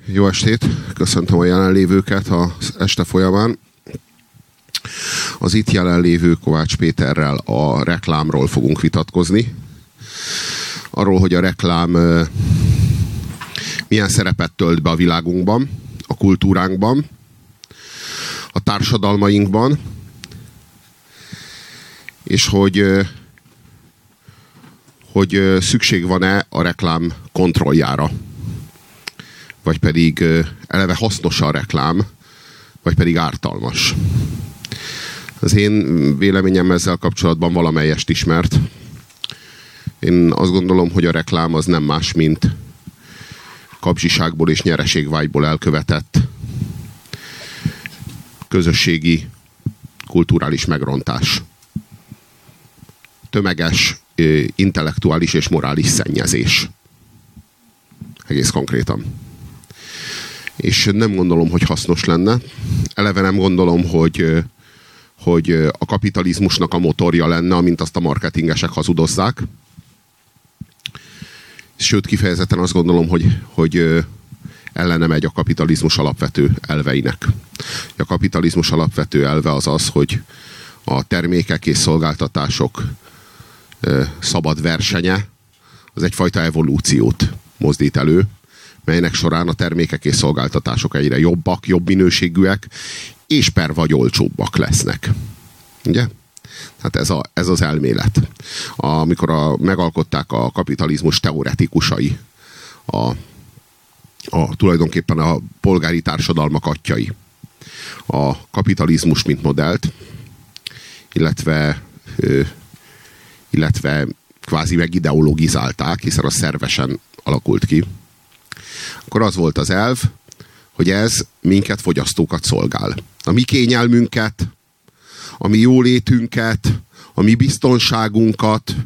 Jó estét! Köszöntöm a jelenlévőket az este folyamán. Az itt jelenlévő Kovács Péterrel a reklámról fogunk vitatkozni. Arról, hogy a reklám milyen szerepet tölt be a világunkban, a kultúránkban, a társadalmainkban, és hogy szükség van-e a reklám kontrolljára. Vagy pedig eleve hasznos a reklám, vagy pedig ártalmas. Az én véleményem ezzel kapcsolatban valamelyest ismert. Én azt gondolom, hogy a reklám az nem más, mint kapzsiságból és nyereségvágyból elkövetett közösségi, kulturális megrontás. Tömeges, intellektuális és morális szennyezés. Egész konkrétan. És nem gondolom, hogy hasznos lenne. Eleve nem gondolom, hogy a kapitalizmusnak a motorja lenne, amint azt a marketingesek hazudozzák. Sőt, kifejezetten azt gondolom, hogy ellene megy a kapitalizmus alapvető elveinek. A kapitalizmus alapvető elve az az, hogy a termékek és szolgáltatások szabad versenye az egyfajta evolúciót mozdít elő, melynek során a termékek és szolgáltatások egyre jobbak, jobb minőségűek, és per vagy olcsóbbak lesznek. Ugye? Hát ez az elmélet. Amikor megalkották a kapitalizmus teoretikusai, tulajdonképpen a polgári társadalmak atyai, a kapitalizmus mint modellt, illetve kvázi megideologizálták, hiszen az szervesen alakult ki, akkor az volt az elv, hogy ez minket, fogyasztókat szolgál. A mi kényelmünket, a mi jólétünket, a mi biztonságunkat,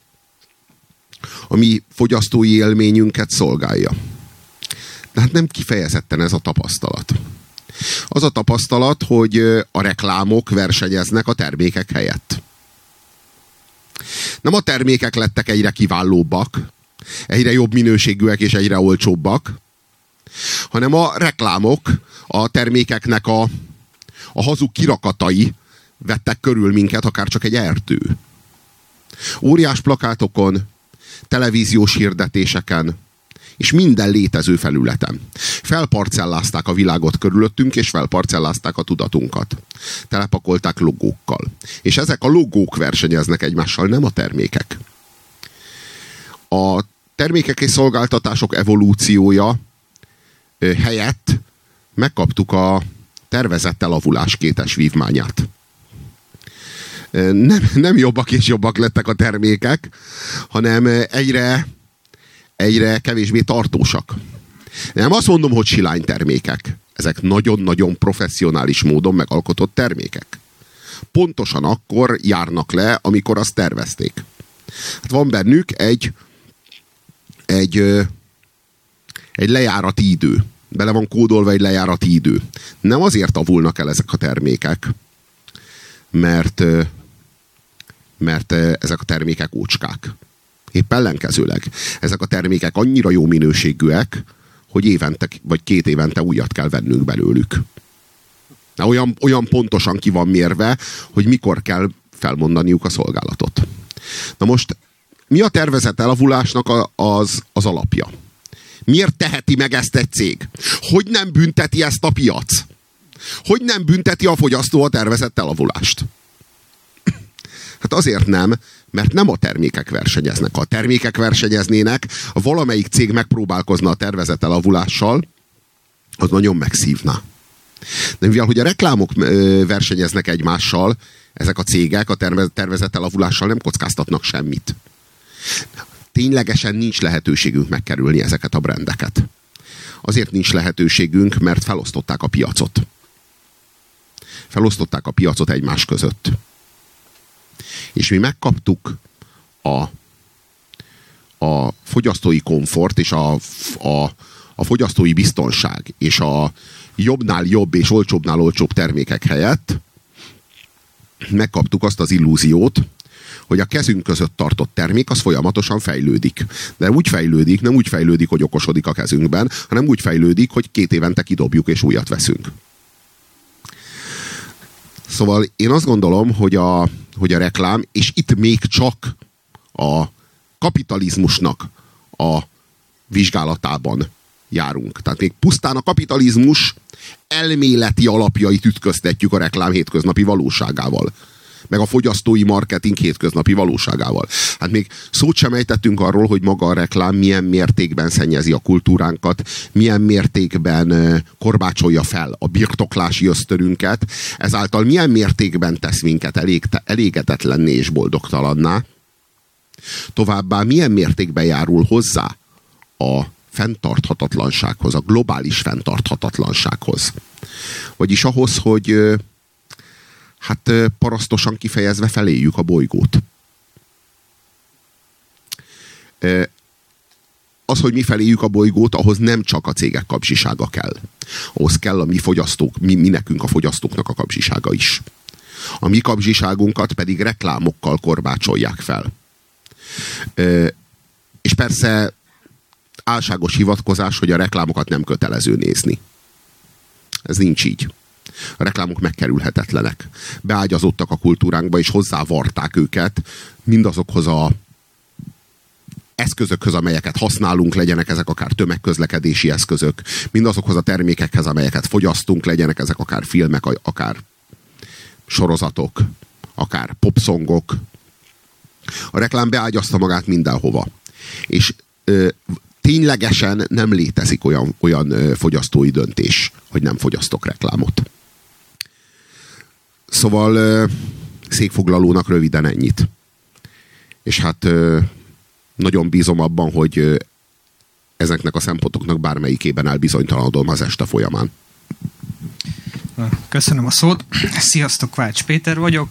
a mi fogyasztói élményünket szolgálja. De hát nem kifejezetten ez a tapasztalat. Az a tapasztalat, hogy a reklámok versenyeznek a termékek helyett. Nem a termékek lettek egyre kiválóbbak, egyre jobb minőségűek és egyre olcsóbbak, hanem a reklámok, a termékeknek a hazug kirakatai vettek körül minket, akár csak egy erdő. Óriás plakátokon, televíziós hirdetéseken, és minden létező felületen. Felparcellázták a világot körülöttünk, és felparcellázták a tudatunkat. Telepakolták logókkal. És ezek a logók versenyeznek egymással, nem a termékek. A termékek és szolgáltatások evolúciója helyett megkaptuk a tervezett elavulás kétes vívmányát. Nem jobbak és jobbak lettek a termékek, hanem egyre kevésbé tartósak. Nem azt mondom, hogy silány termékek. Ezek nagyon-nagyon professzionális módon megalkotott termékek. Pontosan akkor járnak le, amikor azt tervezték. Hát van bennük egy lejárati idő. Bele van kódolva egy lejárati idő. Nem azért avulnak el ezek a termékek, mert ezek a termékek ócskák. Épp ellenkezőleg. Ezek a termékek annyira jó minőségűek, hogy évente vagy 2 évente újat kell vennünk belőlük. Olyan pontosan ki van mérve, hogy mikor kell felmondaniuk a szolgálatot. Na most, mi a tervezett elavulásnak az alapja? Miért teheti meg ezt egy cég? Hogy nem bünteti ezt a piac? Hogy nem bünteti a fogyasztó a tervezett elavulást? Hát azért nem, mert nem a termékek versenyeznek. Ha a termékek versenyeznének, valamelyik cég megpróbálkozna a tervezett elavulással, az nagyon megszívná. De mivel, hogy a reklámok versenyeznek egymással, ezek a cégek a tervezett elavulással nem kockáztatnak semmit. Ténylegesen nincs lehetőségünk megkerülni ezeket a brandeket. Azért nincs lehetőségünk, mert felosztották a piacot. Felosztották a piacot egymás között. És mi megkaptuk a fogyasztói komfort és a fogyasztói biztonság és a jobbnál jobb és olcsóbbnál olcsóbb termékek helyett megkaptuk azt az illúziót, hogy a kezünk között tartott termék az folyamatosan fejlődik. De úgy fejlődik, nem úgy fejlődik, hogy okosodik a kezünkben, hanem úgy fejlődik, hogy 2 évente kidobjuk és újat veszünk. Szóval én azt gondolom, hogy a reklám, és itt még csak a kapitalizmusnak a vizsgálatában járunk. Tehát még pusztán a kapitalizmus elméleti alapjait ütköztetjük a reklám hétköznapi valóságával. Meg a fogyasztói marketing hétköznapi valóságával. Hát még szót sem ejtettünk arról, hogy maga a reklám milyen mértékben szennyezi a kultúránkat, milyen mértékben korbácsolja fel a birtoklási ösztönünket, ezáltal milyen mértékben tesz minket elégedetlenné és boldogtalanná. Továbbá milyen mértékben járul hozzá a fenntarthatatlansághoz, a globális fenntarthatatlansághoz. Vagyis ahhoz, hogy hát parasztosan kifejezve feléljük a bolygót. Az, hogy mi feléljük a bolygót, ahhoz nem csak a cégek kapzsisága kell. Ahhoz kell a mi fogyasztók, mi nekünk a fogyasztóknak a kapzsisága is. A mi kapzsiságunkat pedig reklámokkal korbácsolják fel. És persze álságos hivatkozás, hogy a reklámokat nem kötelező nézni. Ez nincs így. A reklámok megkerülhetetlenek. Beágyazódtak a kultúránkba, és hozzávarták őket mindazokhoz a eszközökhöz, amelyeket használunk, legyenek ezek akár tömegközlekedési eszközök, mindazokhoz a termékekhez, amelyeket fogyasztunk, legyenek ezek akár filmek, akár sorozatok, akár popszongok. A reklám beágyazta magát mindenhova. És ténylegesen nem létezik olyan fogyasztói döntés, hogy nem fogyasztok reklámot. Szóval székfoglalónak röviden ennyit. És hát nagyon bízom abban, hogy ezeknek a szempontoknak bármelyikében elbizonytalanodom az este folyamán. Köszönöm a szót. Sziasztok, Kovács Péter vagyok.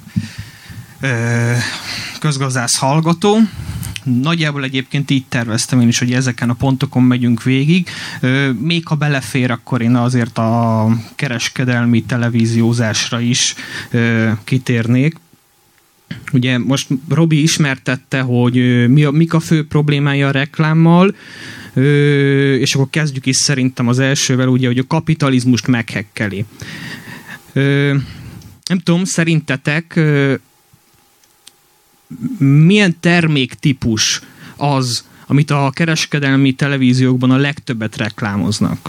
Közgazdász hallgató. Nagyjából egyébként így terveztem én is, hogy ezeken a pontokon megyünk végig. Még ha belefér, akkor én azért a kereskedelmi televíziózásra is kitérnék. Ugye most Robi ismertette, hogy mik a fő problémája a reklámmal, és akkor kezdjük is szerintem az elsővel, ugye, hogy a kapitalizmust meghekkeli. Nem tudom, szerintetek milyen terméktípus az, amit a kereskedelmi televíziókban a legtöbbet reklámoznak?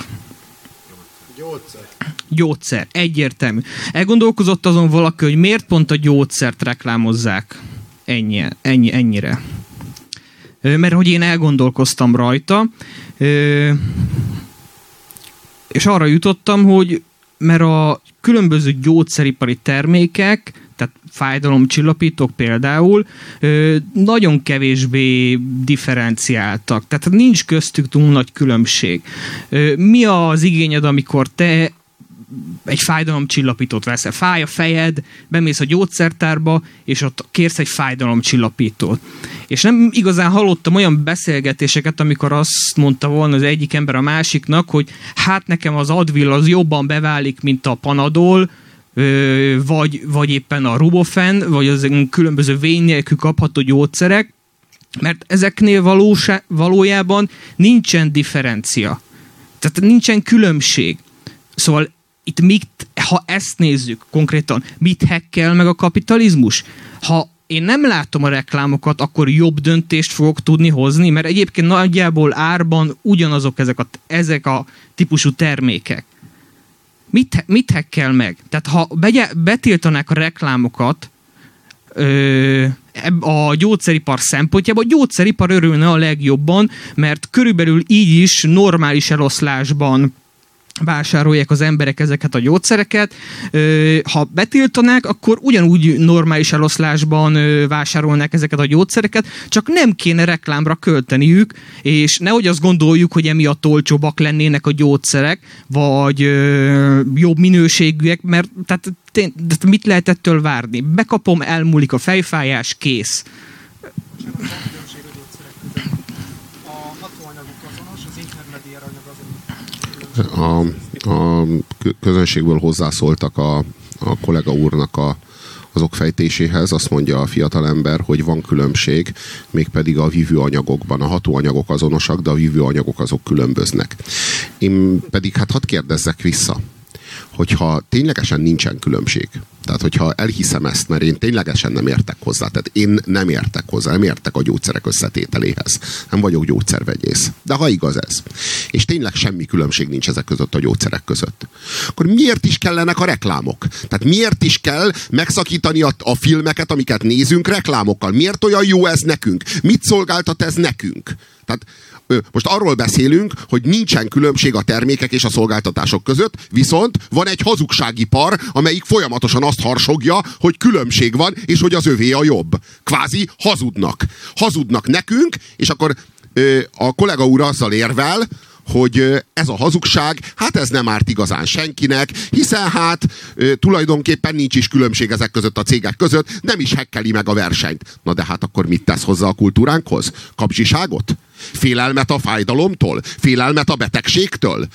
Gyógyszer. Egyértelmű. Elgondolkozott azon valaki, hogy miért pont a gyógyszert reklámozzák ennyire? Mert hogy én elgondolkoztam rajta, és arra jutottam, hogy mert a különböző gyógyszeripari termékek, tehát fájdalomcsillapítók például, nagyon kevésbé differenciáltak. Tehát nincs köztük túl nagy különbség. Mi az igényed, amikor te egy fájdalomcsillapítót veszel? Fáj a fejed, bemész a gyógyszertárba, és ott kérsz egy fájdalomcsillapítót. És nem igazán hallottam olyan beszélgetéseket, amikor azt mondta volna az egyik ember a másiknak, hogy hát nekem az Advil az jobban beválik, mint a Panadol, vagy éppen a Rubofen, vagy az különböző vény nélkül kapható gyógyszerek, mert ezeknél valójában nincsen differencia. Tehát nincsen különbség. Szóval itt ha ezt nézzük konkrétan, mit hekkel meg a kapitalizmus? Ha én nem látom a reklámokat, akkor jobb döntést fogok tudni hozni, mert egyébként nagyjából árban ugyanazok ezek a típusú termékek. Mit hekkel meg? Tehát ha betiltanák a reklámokat a gyógyszeripar szempontjából, a gyógyszeripar örülne a legjobban, mert körülbelül így is normális eloszlásban vásárolják az emberek ezeket a gyógyszereket. Ha betiltanák, akkor ugyanúgy normális eloszlásban vásárolnák ezeket a gyógyszereket, csak nem kéne reklámra költeniük, és nehogy azt gondoljuk, hogy emiatt olcsóbbak lennének a gyógyszerek, vagy jobb minőségűek, mert tehát mit lehet ettől várni? Bekapom, elmúlik a fejfájás, kész. A közönségből hozzászóltak a kollega úrnak az okfejtéséhez, azt mondja a fiatalember, hogy van különbség, mégpedig a vívőanyagokban. A hatóanyagok azonosak, de a vívőanyagok azok különböznek. Én pedig hadd kérdezzek vissza, hogyha ténylegesen nincsen különbség, tehát hogyha elhiszem ezt, mert én ténylegesen nem értek hozzá, tehát én nem értek hozzá, nem értek a gyógyszerek összetételéhez. Nem vagyok gyógyszervegyész. De ha igaz ez, és tényleg semmi különbség nincs ezek között a gyógyszerek között, akkor miért is kellenek a reklámok? Tehát miért is kell megszakítani a filmeket, amiket nézünk reklámokkal? Miért olyan jó ez nekünk? Mit szolgáltat ez nekünk? Tehát most arról beszélünk, hogy nincsen különbség a termékek és a szolgáltatások között, viszont van egy hazugságipar, amelyik folyamatosan azt harsogja, hogy különbség van, és hogy az övé a jobb. Kvázi hazudnak. Hazudnak nekünk, és akkor a kollega úr azzal érvel, hogy ez a hazugság, hát ez nem árt igazán senkinek, hiszen hát tulajdonképpen nincs is különbség ezek között a cégek között, nem is hekkeli meg a versenyt. Na de hát akkor mit tesz hozzá a kultúránkhoz? Kapzsiságot? Félelmet a fájdalomtól? Félelmet a betegségtől?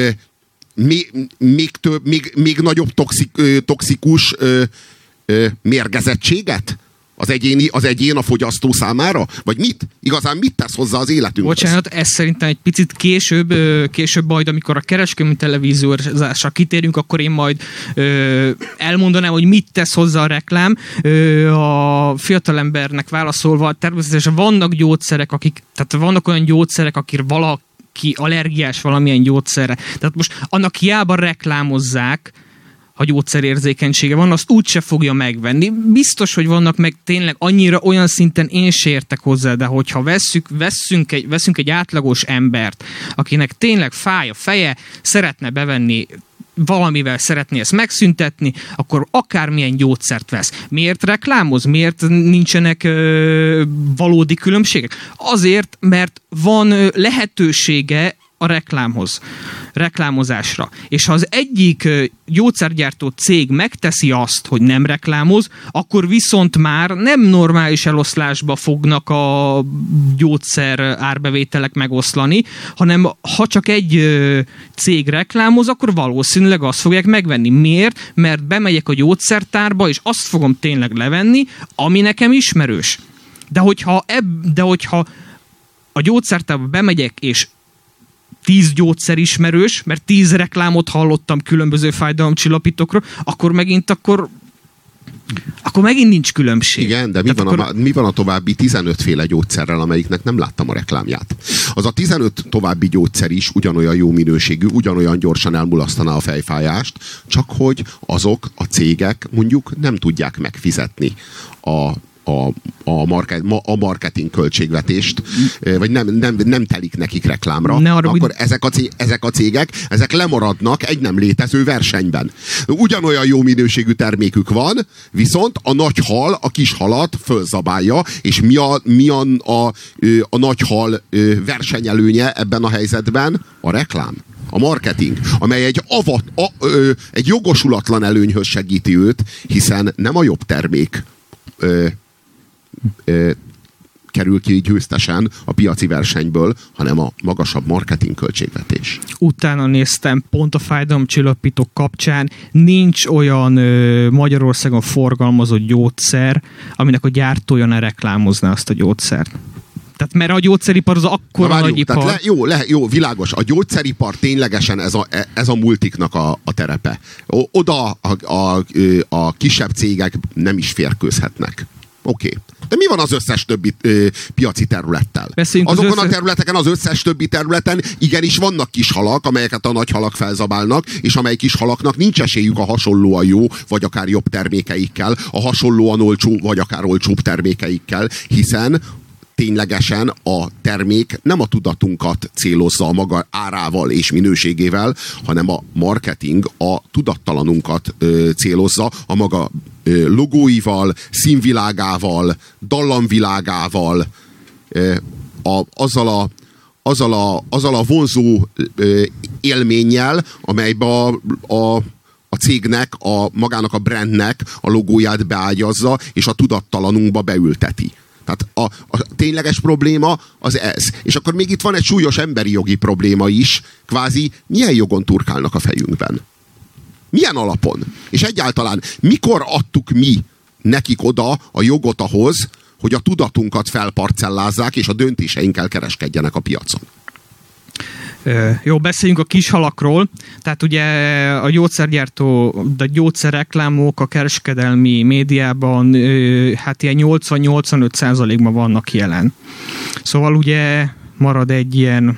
Még nagyobb toxikus mérgezettséget? Az egyén a fogyasztó számára? Vagy mit? Igazán mit tesz hozzá az életünkhez? Bocsánat, ez szerintem egy picit később majd, amikor a kereskedelmi televíziózásra kitérünk, akkor én majd elmondanám, hogy mit tesz hozzá a reklám. A fiatalembernek válaszolva, természetesen vannak gyógyszerek, tehát vannak olyan gyógyszerek, akik valaki allergiás valamilyen gyógyszerre. Tehát most annak hiába reklámozzák, ha gyógyszerérzékenysége van, azt úgyse fogja megvenni. Biztos, hogy vannak meg tényleg annyira olyan szinten én se értek hozzá, de hogyha veszünk egy átlagos embert, akinek tényleg fáj a feje, szeretne bevenni, valamivel szeretné ezt megszüntetni, akkor akármilyen gyógyszert vesz. Miért reklámoz? Miért nincsenek valódi különbségek? Azért, mert van lehetősége a reklámozásra. És ha az egyik gyógyszergyártó cég megteszi azt, hogy nem reklámoz, akkor viszont már nem normális eloszlásba fognak a gyógyszer árbevételek megoszlani, hanem ha csak egy cég reklámoz, akkor valószínűleg azt fogják megvenni. Miért? Mert bemegyek a gyógyszertárba, és azt fogom tényleg levenni, ami nekem ismerős. De hogyha a gyógyszertárba bemegyek, és 10 gyógyszer ismerős, mert 10 reklámot hallottam különböző fájdalomcsillapítókról, akkor megint nincs különbség. Igen, de mi van a további 15 féle gyógyszerrel, amelyiknek nem láttam a reklámját? Az a 15 további gyógyszer is ugyanolyan jó minőségű, ugyanolyan gyorsan elmulasztaná a fejfájást, csak hogy azok a cégek mondjuk nem tudják megfizetni a marketing költségvetést, vagy nem telik nekik reklámra, akkor ezek a cégek lemaradnak egy nem létező versenyben. Ugyanolyan jó minőségű termékük van, viszont a nagy hal a kis halat fölzabálja, és mi a nagy hal versenyelőnye ebben a helyzetben? A reklám. A marketing, amely egy jogosulatlan előnyhöz segíti őt, hiszen nem a jobb termék kerül ki győztesen a piaci versenyből, hanem a magasabb marketing költségvetés. Utána néztem, pont a fájdalomcsillapítók kapcsán nincs olyan Magyarországon forgalmazott gyógyszer, aminek a gyártója ne reklámozná azt a gyógyszert. Tehát mert a gyógyszeripar az akkora nagyipar. Jó, világos. A gyógyszeripar ténylegesen ez a multiknak a terepe. Oda a kisebb cégek nem is férkőzhetnek. Oké. De mi van az összes többi piaci területtel? Azokon a területeken, az összes többi területen igenis vannak kis halak, amelyeket a nagy halak felzabálnak, és amely kis halaknak nincs esélyük a hasonlóan jó, vagy akár jobb termékeikkel, a hasonlóan olcsó, vagy akár olcsóbb termékeikkel, hiszen ténylegesen a termék nem a tudatunkat célozza a maga árával és minőségével, hanem a marketing a tudattalanunkat célozza a maga logóival, színvilágával, dallamvilágával, azzal a vonzó élménnyel, amelybe a cégnek, magának a brandnek a logóját beágyazza, és a tudattalanunkba beülteti. Tehát a tényleges probléma az ez. És akkor még itt van egy súlyos emberi jogi probléma is, kvázi milyen jogon turkálnak a fejünkben? Milyen alapon? És egyáltalán mikor adtuk mi nekik oda a jogot ahhoz, hogy a tudatunkat felparcellázzák, és a döntéseinkkel kereskedjenek a piacon. Jó, beszéljünk a kis halakról. Tehát ugye a gyógyszergyártó, de gyógyszerreklámok a kereskedelmi médiában hát ilyen 80-85%-ban vannak jelen. Szóval ugye marad egy ilyen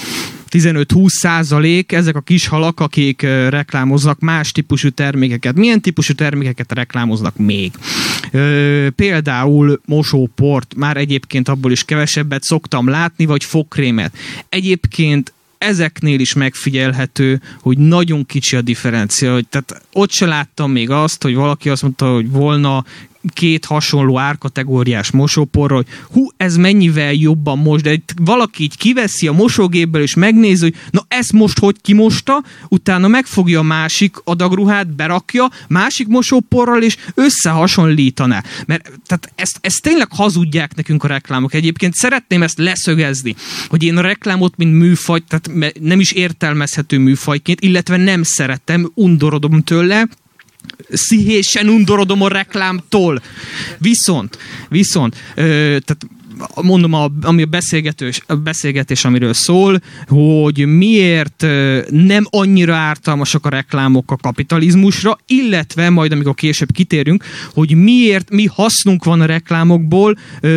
15-20% ezek a kis halak, akik reklámoznak más típusú termékeket. Milyen típusú termékeket reklámoznak még? Például mosóport, már egyébként abból is kevesebbet szoktam látni, vagy fogkrémet. Egyébként ezeknél is megfigyelhető, hogy nagyon kicsi a differencia. Tehát ott se láttam még azt, hogy valaki azt mondta, hogy volna két hasonló árkategóriás mosóporra, hogy ez mennyivel jobban most, de valaki így kiveszi a mosógépből, és megnézi, hogy na ezt most hogy kimosta, utána megfogja a másik adagruhát, berakja, másik mosóporral, és összehasonlítaná. Mert tehát ezt tényleg hazudják nekünk a reklámok. Egyébként szeretném ezt leszögezni, hogy én a reklámot, mint műfaj, tehát nem is értelmezhető műfajként, illetve nem szeretem, undorodom tőle, szíhésen undorodom a reklámtól. Viszont tehát mondom, ami a beszélgetés, amiről szól, hogy miért nem annyira ártalmasak a reklámok a kapitalizmusra, illetve majd amikor később kitérünk, hogy miért mi hasznunk van a reklámokból,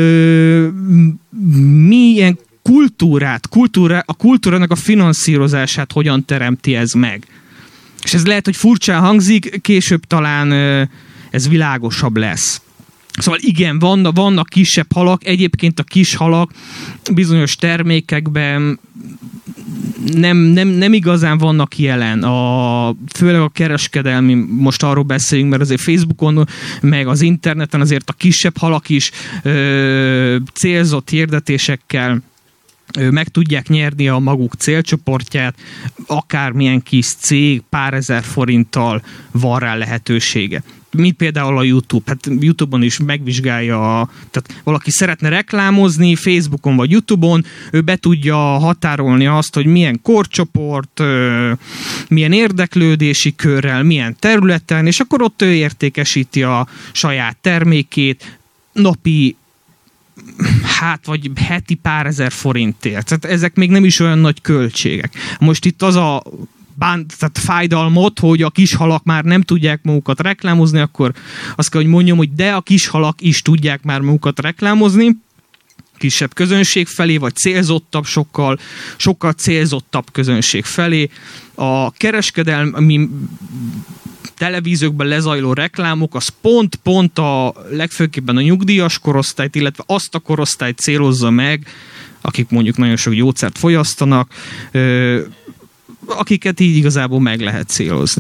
milyen a kultúrának a finanszírozását hogyan teremti ez meg. És ez lehet, hogy furcsán hangzik, később talán ez világosabb lesz. Szóval igen, vannak kisebb halak, egyébként a kis halak bizonyos termékekben nem igazán vannak jelen. Főleg a kereskedelmi, most arról beszéljünk, mert azért Facebookon, meg az interneten azért a kisebb halak is célzott hirdetésekkel meg tudják nyerni a maguk célcsoportját, akármilyen kis cég pár ezer forinttal van rá lehetősége. Mint például a YouTube. Hát YouTube-on is megvizsgálja, tehát valaki szeretne reklámozni Facebookon vagy YouTube-on, ő be tudja határolni azt, hogy milyen korcsoport, milyen érdeklődési körrel, milyen területen, és akkor ott ő értékesíti a saját termékét napi vagy heti pár ezer forintért. Tehát ezek még nem is olyan nagy költségek. Most itt az a tehát fájdalmot, hogy a kis halak már nem tudják magukat reklámozni, akkor azt kell, hogy mondjam, hogy de a kis halak is tudják már magukat reklámozni, kisebb közönség felé, vagy célzottabb, sokkal célzottabb közönség felé. A kereskedelmi televíziókban lezajló reklámok, az pont a legfőképpen a nyugdíjas korosztályt, illetve azt a korosztályt célozza meg, akik mondjuk nagyon sok gyógyszert fogyasztanak, akiket így igazából meg lehet célozni.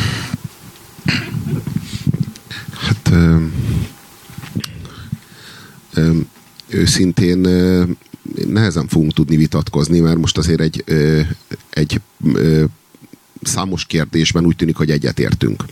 Hát őszintén nehezen fogunk tudni vitatkozni, mert most azért egy számos kérdésben úgy tűnik, hogy egyetértünk.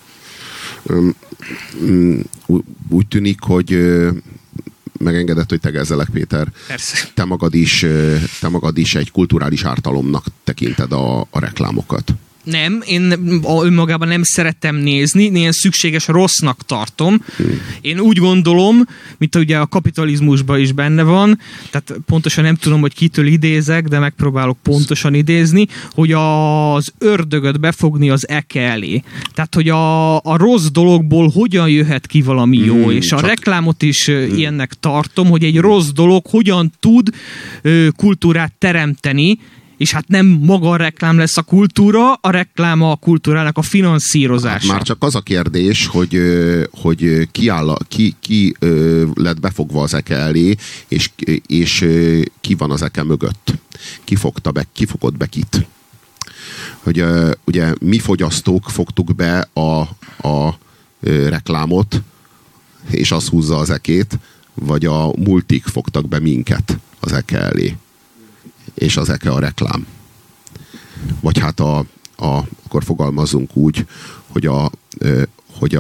Úgy tűnik, hogy megengedett, hogy tegezzelek, Péter. Persze. Te magad is egy kulturális ártalomnak tekinted a reklámokat. Nem, én önmagában nem szeretem nézni, én szükséges rossznak tartom. Én úgy gondolom, mint ugye a kapitalizmusban is benne van, tehát pontosan nem tudom, hogy kitől idézek, de megpróbálok pontosan idézni, hogy az ördögöt befogni az eke elé. Tehát, hogy a rossz dologból hogyan jöhet ki valami jó, és a reklámot is ilyennek tartom, hogy egy rossz dolog hogyan tud kultúrát teremteni, és hát nem maga a reklám lesz a kultúra, a reklám a kultúrának a finanszírozása. Hát már csak az a kérdés, hogy ki lett befogva az eke elé, és ki van az eke mögött. Ki fogott be kit. Hogy ugye mi fogyasztók fogtuk be a reklámot, és az húzza az ekét, vagy a multik fogtak be minket az eke elé. És az eke a reklám. Vagy hát akkor fogalmazunk úgy, hogy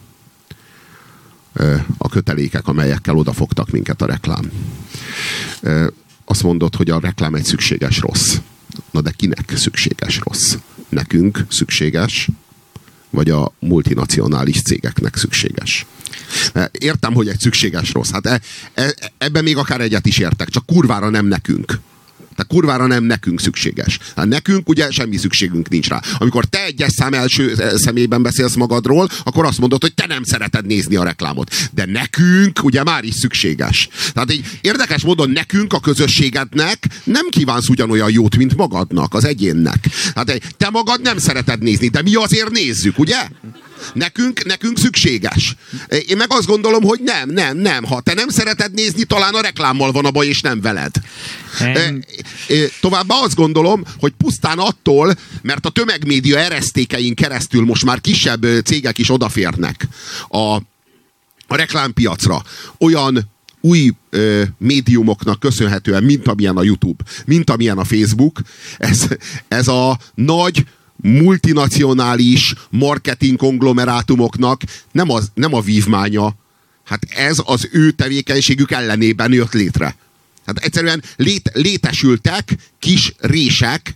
a kötelékek, amelyekkel odafogtak minket a reklám. Azt mondod, hogy a reklám egy szükséges rossz. Na de kinek szükséges rossz? Nekünk szükséges, vagy a multinacionális cégeknek szükséges? Értem, hogy egy szükséges rossz. Hát ebben még akár egyet is értek, csak kurvára nem nekünk. Tehát kurvára nem nekünk szükséges. Hát nekünk ugye semmi szükségünk nincs rá. Amikor te egyes szám első személyben beszélsz magadról, akkor azt mondod, hogy te nem szereted nézni a reklámot. De nekünk ugye már is szükséges. Tehát egy érdekes módon nekünk, a közösségednek nem kívánsz ugyanolyan jót, mint magadnak, az egyénnek. Hát te magad nem szereted nézni, de mi azért nézzük, ugye? Nekünk szükséges. Én meg azt gondolom, hogy nem. Ha te nem szereted nézni, talán a reklámmal van a baj, és nem veled. Továbbá azt gondolom, hogy pusztán attól, mert a tömegmédia eresztékein keresztül most már kisebb cégek is odaférnek a reklámpiacra. Olyan új médiumoknak köszönhetően, mint amilyen a YouTube, mint amilyen a Facebook, ez a nagy multinacionális marketing konglomerátumoknak nem a vívmánya. Hát ez az ő tevékenységük ellenében jött létre. Hát egyszerűen létesültek kis rések,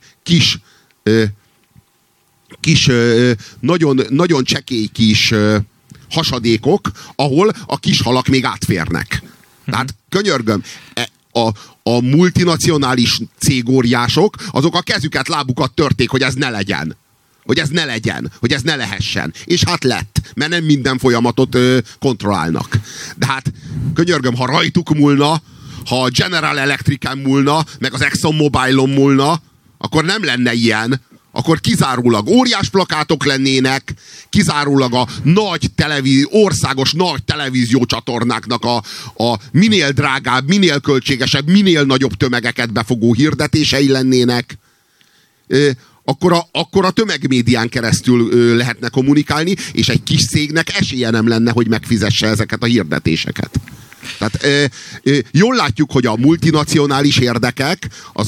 nagyon csekély kis hasadékok, ahol a kis halak még átférnek. Tehát könyörgöm, a multinacionális cégóriások, azok a kezüket, lábukat törték, hogy ez ne legyen. Hogy ez ne lehessen. És hát lett, mert nem minden folyamatot kontrollálnak. De hát könyörgöm, ha rajtuk múlna, ha a General Electric-en múlna, meg az Exxon Mobil-on múlna, akkor nem lenne ilyen. Akkor kizárólag óriás plakátok lennének, kizárólag a országos nagy televíziócsatornáknak a minél drágább, minél költségesebb, minél nagyobb tömegeket befogó hirdetései lennének. Akkor a tömegmédián keresztül lehetne kommunikálni, és egy kis cégnek esélye nem lenne, hogy megfizesse ezeket a hirdetéseket. Tehát jól látjuk, hogy a multinacionális érdekek,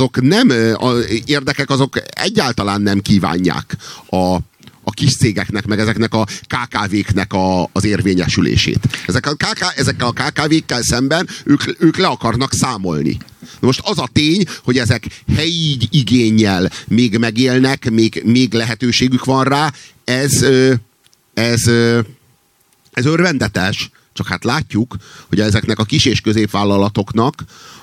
azok egyáltalán nem kívánják a kis cégeknek, meg ezeknek a KKV-knek az érvényesülését. Ezekkel a KKV-kkel szemben ők le akarnak számolni. Most az a tény, hogy ezek helyi igénnyel még megélnek, még lehetőségük van rá, ez örvendetes. Csak hát látjuk, hogy ezeknek a kis és középvállalatoknak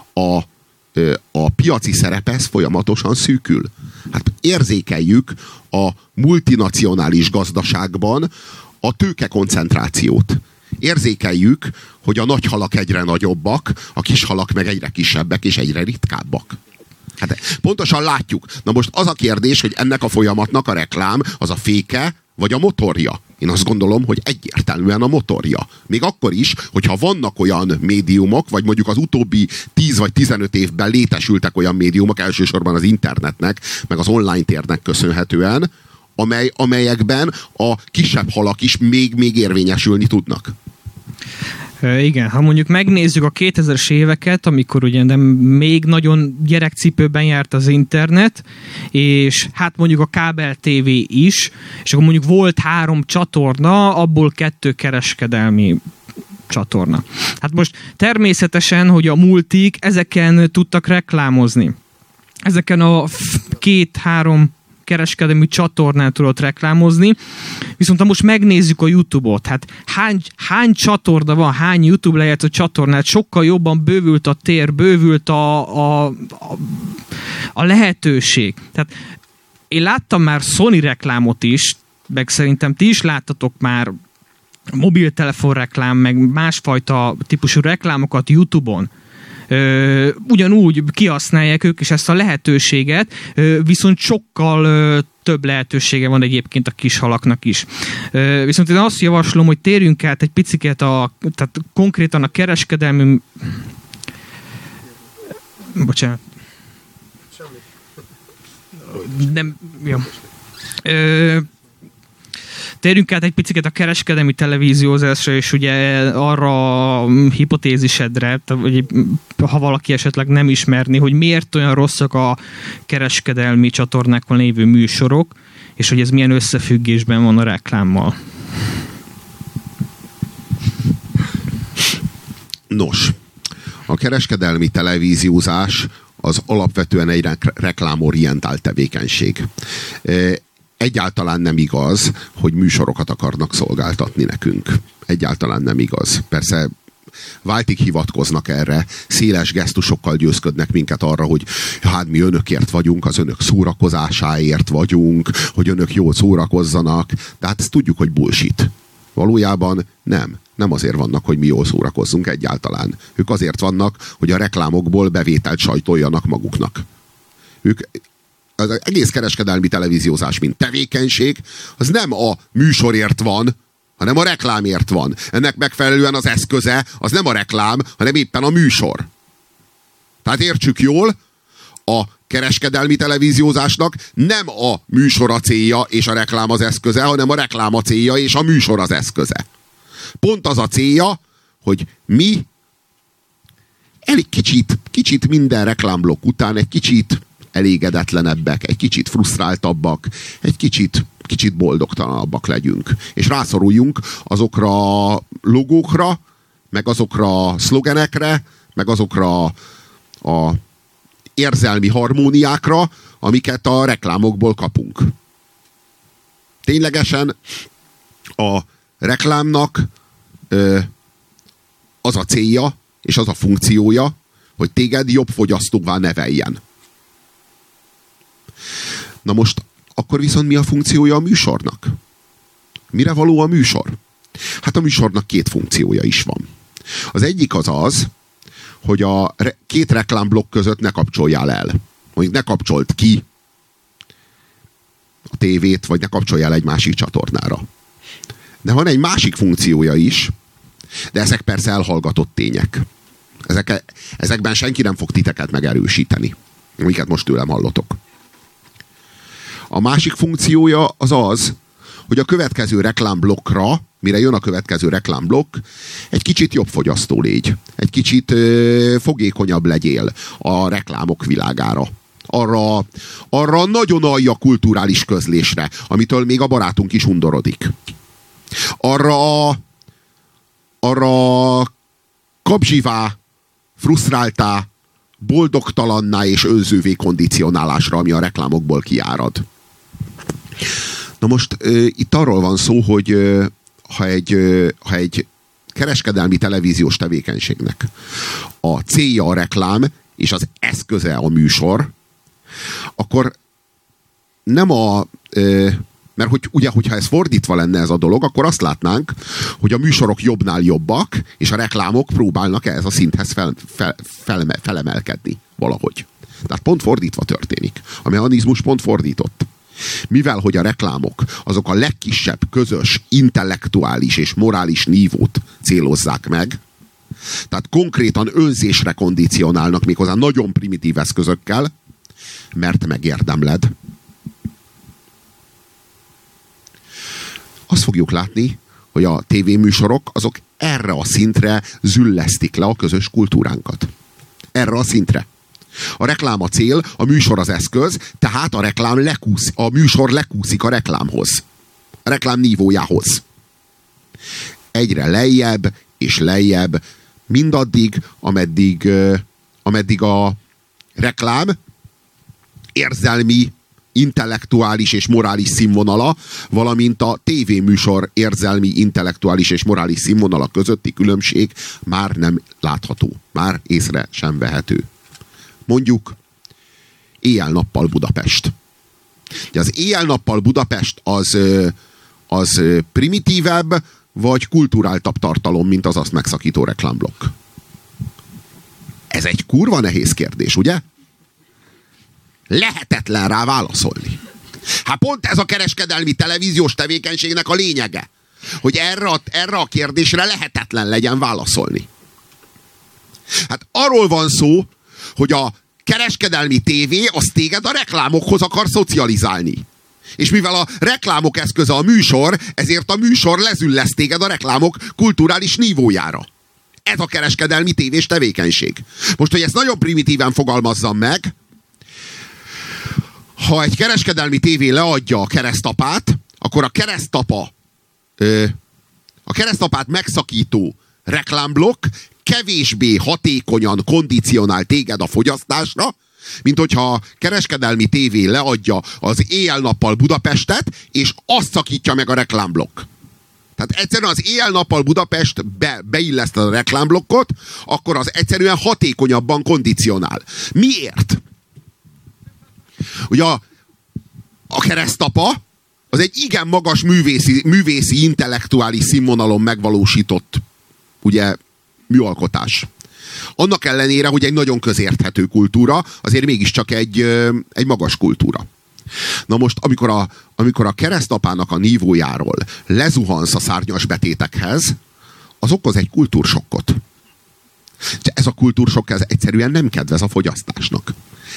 a piaci szerepe folyamatosan szűkül. Hát érzékeljük a multinacionális gazdaságban a tőkekoncentrációt. Érzékeljük, hogy a nagy halak egyre nagyobbak, a kis halak meg egyre kisebbek és egyre ritkábbak. Hát pontosan látjuk. Na most az a kérdés, hogy ennek a folyamatnak a reklám az a féke, vagy a motorja. Én azt gondolom, hogy egyértelműen a motorja. Még akkor is, hogyha vannak olyan médiumok, vagy mondjuk az utóbbi 10 vagy 15 évben létesültek olyan médiumok, elsősorban az internetnek, meg az online térnek köszönhetően, amelyekben a kisebb halak is még érvényesülni tudnak. Igen, ha mondjuk megnézzük a 2000-es éveket, amikor ugye még nagyon gyerekcipőben járt az internet, és hát mondjuk a kábel TV is, és akkor mondjuk volt 3 csatorna, abból 2 kereskedelmi csatorna. Hát most természetesen, hogy a multik ezeken tudtak reklámozni. Ezeken a 2-3 kereskedelmi csatornán tudott reklámozni, viszont ha most megnézzük a YouTube-ot, hát hány csatorna van, hány YouTube lejátszó csatornát, sokkal jobban bővült a tér, bővült a lehetőség. Tehát én láttam már Sony reklámot is, meg szerintem ti is láttatok már mobiltelefon reklám, meg másfajta típusú reklámokat YouTube-on. Ugyanúgy kihasználják ők is ezt a lehetőséget, viszont sokkal több lehetősége van egyébként a kis halaknak is. Viszont én azt javaslom, hogy térjünk át egy picit tehát konkrétan a kereskedelmi... Bocsánat. Nem... Jó. Térjünk át egy picit a kereskedelmi televíziózásra, és ugye arra a hipotézisedre, hogy ha valaki esetleg nem ismerni, hogy miért olyan rosszak a kereskedelmi csatornákon lévő műsorok, és hogy ez milyen összefüggésben van a reklámmal. Nos, a kereskedelmi televíziózás az alapvetően egy reklámorientált tevékenység. egyáltalán nem igaz, hogy műsorokat akarnak szolgáltatni nekünk. Egyáltalán nem igaz. Persze váltig hivatkoznak erre, széles gesztusokkal győzködnek minket arra, hogy hát mi önökért vagyunk, az önök szórakozásáért vagyunk, hogy önök jól szórakozzanak, de hát ezt tudjuk, hogy bullshit. Valójában nem. Nem azért vannak, hogy mi jól szórakozzunk egyáltalán. Ők azért vannak, hogy a reklámokból bevételt sajtoljanak maguknak. Ők, az egész kereskedelmi televíziózás, mint tevékenység, az nem a műsorért van, hanem a reklámért van. Ennek megfelelően az eszköze az nem a reklám, hanem éppen a műsor. Tehát értsük jól, a kereskedelmi televíziózásnak nem a műsor a célja és a reklám az eszköze, hanem a reklám a célja és a műsor az eszköze. Pont az a célja, hogy mi elég kicsit minden reklámblokk után egy kicsit elégedetlenebbek, egy kicsit frusztráltabbak, egy kicsit boldogtalanabbak legyünk. És rászoruljunk azokra a logókra, meg azokra a szlogenekre, meg azokra a érzelmi harmóniákra, amiket a reklámokból kapunk. Ténylegesen a reklámnak az a célja, és az a funkciója, hogy téged jobb fogyasztóvá neveljen. Na most, akkor viszont mi a funkciója a műsornak? Mire való a műsor? Hát a műsornak két funkciója is van. Az egyik az, hogy a két reklámblokk között ne kapcsoljál el. Mondjuk ne kapcsolt ki a tévét, vagy ne kapcsoljál egy másik csatornára. De van egy másik funkciója is, de ezek persze elhallgatott tények. Ezekben senki nem fog titeket megerősíteni, amiket most tőlem hallotok. A másik funkciója az, hogy a következő reklámblokkra, mire jön a következő reklámblokk, egy kicsit jobb fogyasztó légy. Egy kicsit fogékonyabb legyél a reklámok világára. Arra nagyon alja kulturális közlésre, amitől még a barátunk is undorodik. Arra kapzsivá, frusztráltá, boldogtalanná és önzővé kondicionálásra, ami a reklámokból kiárad. Na most itt arról van szó, hogy ha egy kereskedelmi televíziós tevékenységnek a célja a reklám, és az eszköze a műsor, akkor nem mert hogyha ez fordítva lenne ez a dolog, akkor azt látnánk, hogy a műsorok jobbnál jobbak, és a reklámok próbálnak ehhez a szinthez felemelkedni valahogy. Tehát pont fordítva történik. A mechanizmus pont fordított. Mivel, hogy a reklámok azok a legkisebb közös intellektuális és morális nívót célozzák meg, tehát konkrétan önzésre kondicionálnak méghozzá nagyon primitív eszközökkel, mert megérdemled. Azt fogjuk látni, hogy a tévéműsorok azok erre a szintre züllesztik le a közös kultúránkat. Erre a szintre. A reklám a cél, a műsor az eszköz, tehát a műsor lekúszik a reklámhoz. A reklám nívójához. Egyre lejjebb és lejjebb, mindaddig, ameddig a reklám érzelmi, intellektuális és morális színvonala, valamint a tévéműsor érzelmi, intellektuális és morális színvonala közötti különbség már nem látható. Már észre sem vehető. Mondjuk éjjel-nappal Budapest. Az éjjel-nappal Budapest az primitívebb, vagy kulturáltabb tartalom, mint az azt megszakító reklámblokk? Ez egy kurva nehéz kérdés, ugye? Lehetetlen rá válaszolni. Hát pont ez a kereskedelmi televíziós tevékenységnek a lényege, hogy erre a kérdésre lehetetlen legyen válaszolni. Hát arról van szó, hogy a kereskedelmi tévé az téged a reklámokhoz akar szocializálni. És mivel a reklámok eszköze a műsor, ezért a műsor lezüllesz téged a reklámok kulturális nívójára. Ez a kereskedelmi tévés tevékenység. Most, hogy ezt nagyon primitíven fogalmazzam meg, ha egy kereskedelmi tévé leadja a keresztapát, akkor a keresztapát megszakító reklámblokk kevésbé hatékonyan kondicionál téged a fogyasztásra, Mint hogyha a kereskedelmi tévé leadja az éjjel-nappal Budapestet, és azt szakítja meg a reklámblokk. Tehát egyszerűen az éjjel-nappal Budapest beilleszted a reklámblokkot, akkor az egyszerűen hatékonyabban kondicionál. Miért? Ugye a Keresztapa az egy igen magas művészi intellektuális színvonalon megvalósított ugye, műalkotás. Annak ellenére, hogy egy nagyon közérthető kultúra, azért mégiscsak egy magas kultúra. Na most, amikor a Keresztapának a nívójáról lezuhansz a szárnyas betétekhez, az okoz egy kultúrsokkot. Ez a kultúrsokk ez egyszerűen nem kedvez a fogyasztásnak.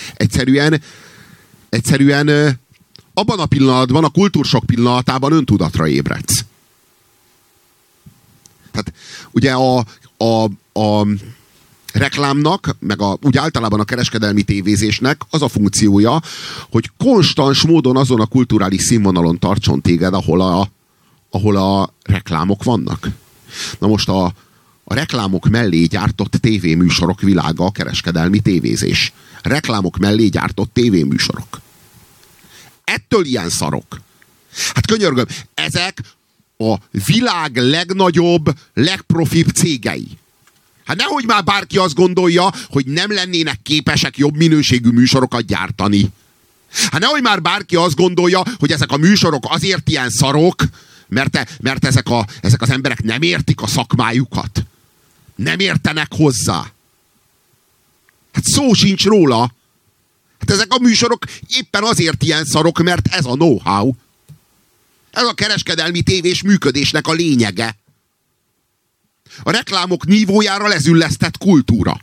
Egyszerűen abban a pillanatban, a kultúrsokk pillanatában öntudatra ébredsz. Tehát ugye a reklámnak, meg úgy általában a kereskedelmi tévézésnek az a funkciója, hogy konstans módon azon a kulturális színvonalon tartson téged, ahol a reklámok vannak. Na most a reklámok mellé gyártott tévéműsorok világa a kereskedelmi tévézés. Reklámok mellé gyártott tévéműsorok. Ettől ilyen szarok. Hát könyörgöm, ezek a világ legnagyobb, legprofibb cégei. Hát nehogy már bárki azt gondolja, hogy nem lennének képesek jobb minőségű műsorokat gyártani. Hát nehogy már bárki azt gondolja, hogy ezek a műsorok azért ilyen szarok, mert ezek az emberek nem értik a szakmájukat. Nem értenek hozzá. Hát szó sincs róla. Hát ezek a műsorok éppen azért ilyen szarok, mert ez a know-how. Ez a kereskedelmi tévés működésnek a lényege. A reklámok nívójára lezüllesztett kultúra.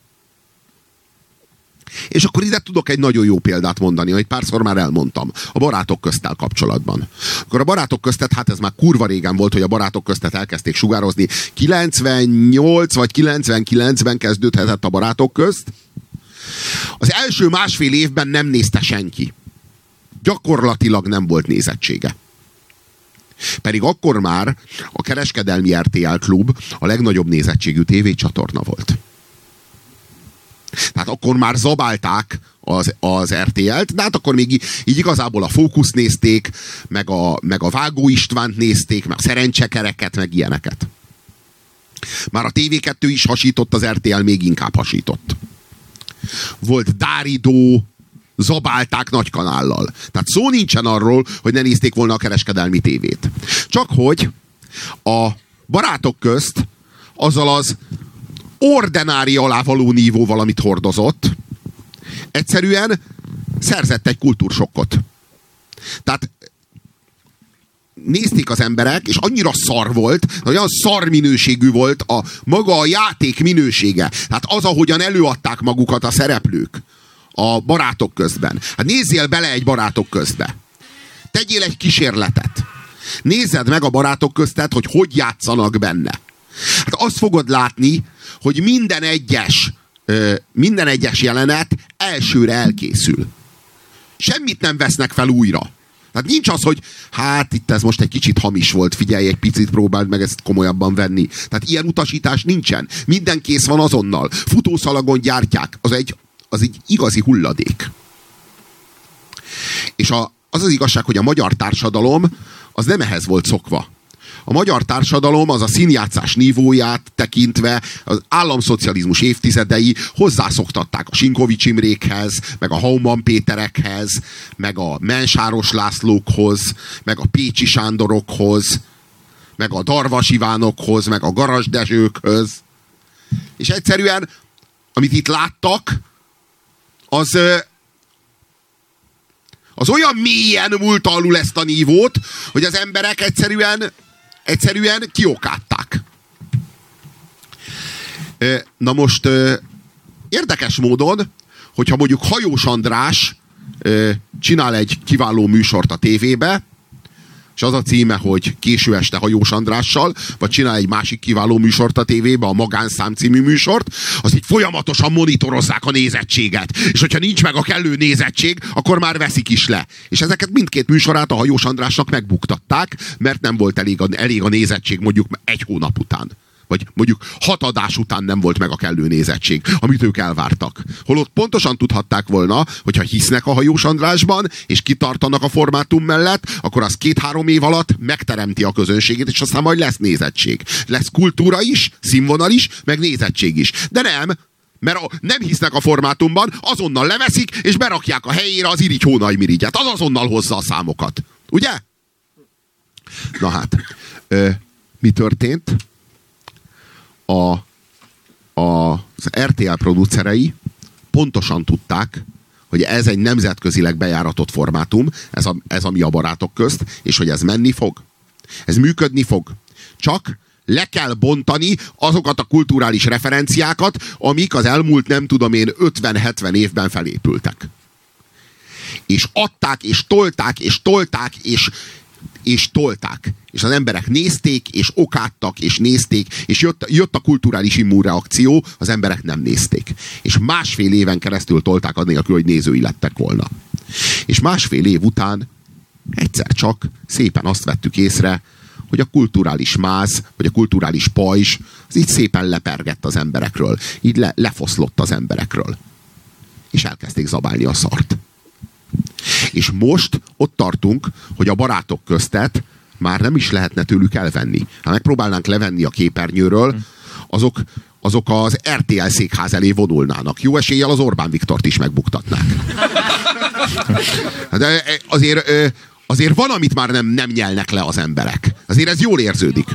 És akkor ide tudok egy nagyon jó példát mondani, amit párszor már elmondtam. A Barátok közttel kapcsolatban. Akkor a Barátok köztet, hát ez már kurva régen volt, hogy a Barátok köztet elkezdték sugározni. 98 vagy 99-ben kezdődhetett a Barátok közt. Az első másfél évben nem nézte senki. Gyakorlatilag nem volt nézettsége. Pedig akkor már a kereskedelmi RTL Klub a legnagyobb nézettségű tévécsatorna volt. Tehát akkor már zabálták az RTL-t, de hát akkor még így igazából a Fókusz nézték, meg a Vágó Istvánt nézték, meg a Szerencsekereket, meg ilyeneket. Már a TV2 is hasított, az RTL még inkább hasított. Volt Dáridó, zabálták nagy kanállal. Tehát szó nincsen arról, hogy ne nézték volna a kereskedelmi tévét. Csak hogy a Barátok közt azzal az ordinári alá való nívóval, amit hordozott, egyszerűen szerzett egy kultúrsokkot. Tehát nézték az emberek, és annyira szar volt, olyan szar minőségű volt maga a játék minősége. Tehát az, ahogyan előadták magukat a szereplők a Barátok közben. Hát nézzél bele egy Barátok közbe. Tegyél egy kísérletet. Nézzed meg a Barátok köztet, hogy játszanak benne. Hát azt fogod látni, hogy minden egyes jelenet elsőre elkészül. Semmit nem vesznek fel újra. Tehát nincs az, hogy hát itt ez most egy kicsit hamis volt, figyelj, egy picit próbáld meg ezt komolyabban venni. Tehát ilyen utasítás nincsen. Minden kész van azonnal. Futószalagon gyártják. Az egy igazi hulladék. És az az igazság, hogy a magyar társadalom az nem ehhez volt szokva. A magyar társadalom az a színjátszás nívóját tekintve az államszocializmus évtizedei hozzászoktatták a Sinkovics Imrékhez, meg a Hauman Péterekhez, meg a Mensáros Lászlókhoz, meg a Pécsi Sándorokhoz, meg a Darvas Ivánokhoz, meg a Garas Dezsőkhöz. És egyszerűen, amit itt láttak, az olyan mélyen múlta alul ezt a nívót, hogy az emberek egyszerűen kiokátták. Na most érdekes módon, hogyha mondjuk Hajós András csinál egy kiváló műsort a tévébe, és az a címe, hogy Késő este Hajós Andrással, vagy csinál egy másik kiváló műsort a tévébe, a Magánszám című műsort, az így folyamatosan monitorozzák a nézettséget. És hogyha nincs meg a kellő nézettség, akkor már veszik is le. És ezeket mindkét műsorát a Hajós Andrásnak megbuktatták, mert nem volt elég a nézettség mondjuk egy hónap után. Vagy mondjuk 6 adás után nem volt meg a kellő nézettség, amit ők elvártak. Holott pontosan tudhatták volna, hogyha hisznek a Hajós Andrásban, és kitartanak a formátum mellett, akkor az 2-3 év alatt megteremti a közönségét, és aztán majd lesz nézettség. Lesz kultúra is, színvonal is, meg nézettség is. De nem, mert nem hisznek a formátumban, azonnal leveszik, és berakják a helyére az Irigy Hónaj-mirigyet. Az azonnal hozza a számokat. Ugye? Na hát, mi történt? Az RTL producerei pontosan tudták, hogy ez egy nemzetközileg bejáratott formátum, ez a Mi a barátok közt, és hogy ez menni fog. Ez működni fog. Csak le kell bontani azokat a kulturális referenciákat, amik az elmúlt, nem tudom én, 50-70 évben felépültek. És adták, és tolták, és tolták, és tolták. És az emberek nézték, és okádtak, és nézték, és jött a kulturális immunreakció, az emberek nem nézték. És 1,5 éven keresztül tolták annélkül, hogy nézői lettek volna. És 1,5 év után egyszer csak szépen azt vettük észre, hogy a kulturális máz, vagy a kulturális pajzs, az így szépen lepergett az emberekről. Így lefoszlott az emberekről. És elkezdték zabálni a szart. És most ott tartunk, hogy a barátok köztet már nem is lehetne tőlük elvenni. Ha megpróbálnánk levenni a képernyőről, azok az RTL székház elé vonulnának. Jó eséllyel az Orbán Viktort is megbuktatnák. De azért van, amit már nem nyelnek le az emberek. Azért ez jól érződik.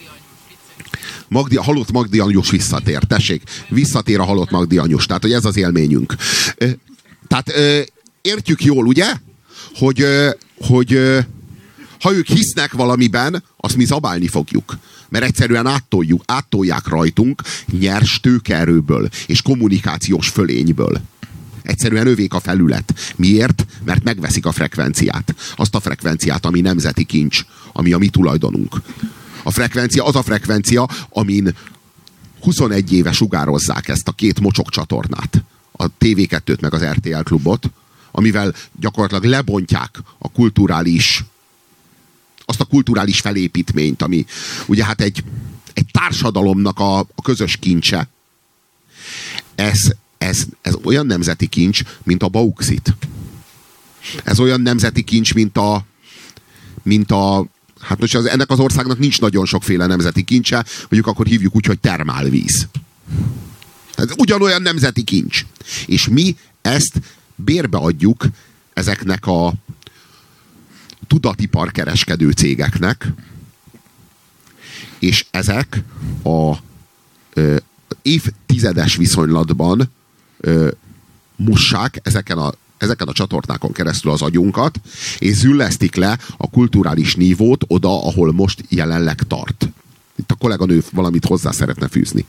A halott Magdi anyus visszatér. Tessék, visszatér a halott Magdi anyus. Tehát, hogy ez az élményünk. Tehát értjük jól, ugye? Hogy ha ők hisznek valamiben, azt mi zabálni fogjuk. Mert egyszerűen áttolják rajtunk nyers tőkeerőből és kommunikációs fölényből. Egyszerűen övék a felület. Miért? Mert megveszik a frekvenciát. Azt a frekvenciát, ami nemzeti kincs, ami a mi tulajdonunk. A frekvencia az a frekvencia, amin 21 éve sugározzák ezt a 2 mocsok csatornát. A TV2-t meg az RTL Klubot, amivel gyakorlatilag lebontják azt a kulturális felépítményt, ami ugye hát egy társadalomnak a közös kincse. Ez olyan nemzeti kincs, mint a bauxit. Ez olyan nemzeti kincs, mint a hát most ennek az országnak nincs nagyon sokféle nemzeti kincse, mondjuk akkor hívjuk úgy, hogy termálvíz. Tehát ugyanolyan nemzeti kincs. És mi ezt bérbe adjuk ezeknek a tudatiparkereskedő cégeknek, és ezek a évtizedes viszonylatban mussák ezeken a csatornákon keresztül az agyunkat, és züllesztik le a kulturális nívót oda, ahol most jelenleg tart. Itt a kolléganő valamit hozzá szeretne fűzni.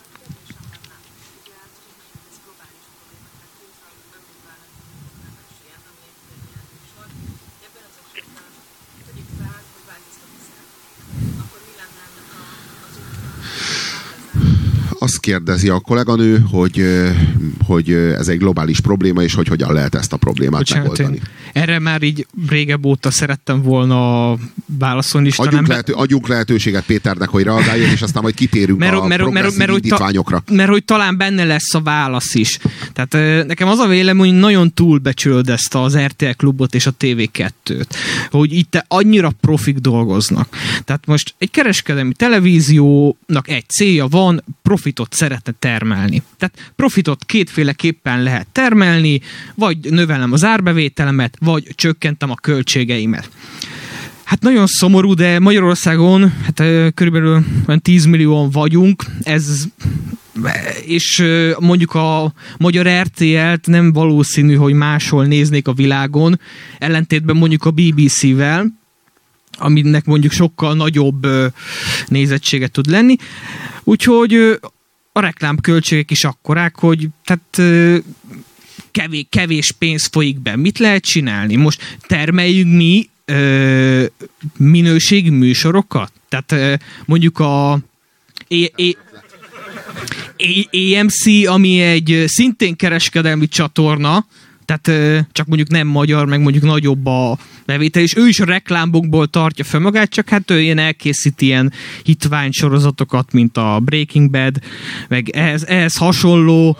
Azt kérdezi a kolléganő, hogy ez egy globális probléma, és hogy hogyan lehet ezt a problémát megoldani. Erre már így régebb óta szerettem volna válaszolni. Adjunk lehetőséget Péternek, hogy reagáljon, és aztán majd kitérünk a progresszív indítványokra. Mert hogy talán benne lesz a válasz is. Tehát nekem az a vélemény, hogy nagyon túlbecsüld az RTL Klubot és a TV2-t. Hogy itt annyira profik dolgoznak. Tehát most egy kereskedelmi televíziónak egy célja van, profitot szeretne termelni. Tehát profitot kétféleképpen lehet termelni, vagy növelem az árbevételemet, vagy csökkentem a költségeimet. Hát nagyon szomorú, de Magyarországon körülbelül 10 millióan vagyunk, és mondjuk a magyar RTL-t nem valószínű, hogy máshol néznék a világon, ellentétben mondjuk a BBC-vel, aminek mondjuk sokkal nagyobb nézettsége tud lenni. Úgyhogy a reklámköltségek is akkorák, hogy tehát kevés pénz folyik be. Mit lehet csinálni? Most termeljünk mi minőségi műsorokat? Tehát mondjuk a AMC, ami egy szintén kereskedelmi csatorna, Tehát csak mondjuk nem magyar, meg mondjuk nagyobb a bevétel, és ő is a reklámokból tartja fel magát, csak hát ő ilyen elkészít ilyen hitvány sorozatokat, mint a Breaking Bad, meg ehhez hasonló,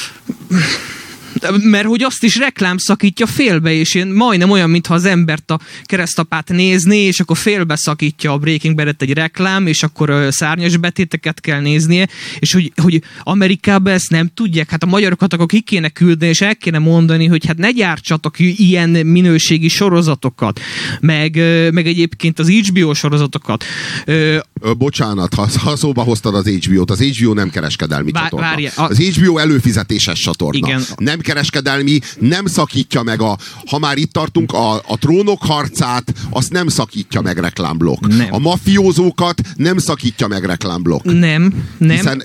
mert hogy azt is reklám szakítja félbe, és én majdnem olyan, mintha az embert a Keresztapát nézné, és akkor félbe szakítja a Breaking Bad-et egy reklám, és akkor szárnyas betéteket kell néznie, és hogy Amerikában ezt nem tudják, hát a magyarokat akkor ki kéne küldeni, és el kéne mondani, hogy hát ne gyártsatok ilyen minőségi sorozatokat, meg egyébként az HBO sorozatokat. Bocsánat, ha szóba hoztad az HBO-t, az HBO nem kereskedelmi csatorna. Várjál, az HBO előfizetéses csatorna. Igen. Nem kereskedelmi, nem szakítja meg ha már itt tartunk, a Trónok harcát, azt nem szakítja meg reklámblokk. Nem. A mafiózókat nem szakítja meg reklámblokk. Nem. Hiszen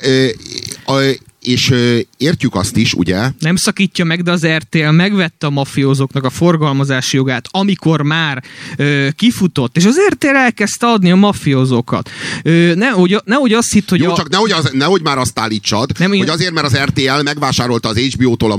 és értjük azt is, ugye? Nem szakítja meg, de az RTL megvette a mafiózóknak a forgalmazási jogát, amikor már kifutott, és az RTL elkezdte adni a mafiózókat. Nehogy azt hitt, hogy... Jó, csak nehogy már azt állítsad, hogy azért, mert az RTL megvásárolta az HBO-tól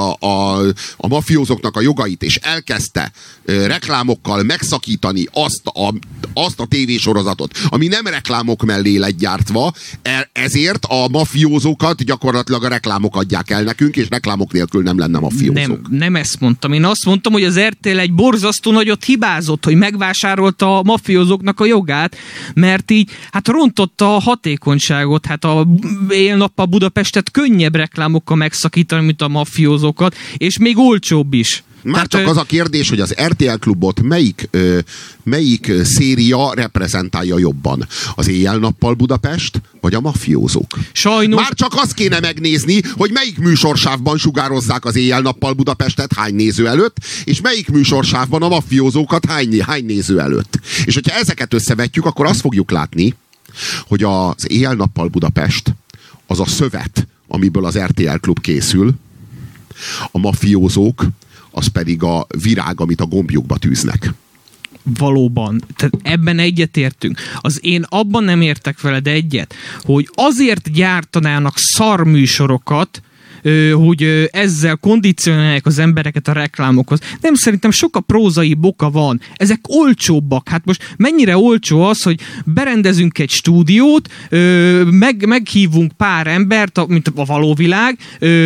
a mafiózóknak a jogait, és elkezdte reklámokkal megszakítani azt a tévésorozatot, ami nem reklámok mellé lett gyártva, ezért a mafiózókat gyakorlatilag a reklámok adják el nekünk, és reklámok nélkül nem lenne mafiózók. Nem ezt mondtam. Én azt mondtam, hogy az RTL egy borzasztó nagyot hibázott, hogy megvásárolta a mafiózóknak a jogát, mert így hát rontotta a hatékonyságot. Hát a éjjel-nappal Budapestet könnyebb reklámokkal megszakítani, mint a mafiózókat, és még olcsóbb is. Már csak az a kérdés, hogy az RTL Klubot melyik széria reprezentálja jobban? Az Éjjel-nappal Budapest, vagy a mafiózók? Sajnos... Már csak azt kéne megnézni, hogy melyik műsorsávban sugározzák az Éjjel-nappal Budapestet hány néző előtt, és melyik műsorsávban a mafiózókat hány néző előtt. És hogyha ezeket összevetjük, akkor azt fogjuk látni, hogy az Éjjel-nappal Budapest az a szövet, amiből az RTL Klub készül, a mafiózók az pedig a virág, amit a gombjukba tűznek. Valóban. Tehát ebben egyetértünk. Én abban nem értek veled egyet, hogy azért gyártanának szarműsorokat, hogy ezzel kondicionálják az embereket a reklámokhoz. Nem, szerintem sok a prózai boka van. Ezek olcsóbbak. Hát most mennyire olcsó az, hogy berendezünk egy stúdiót, meghívunk pár embert, mint a való világ,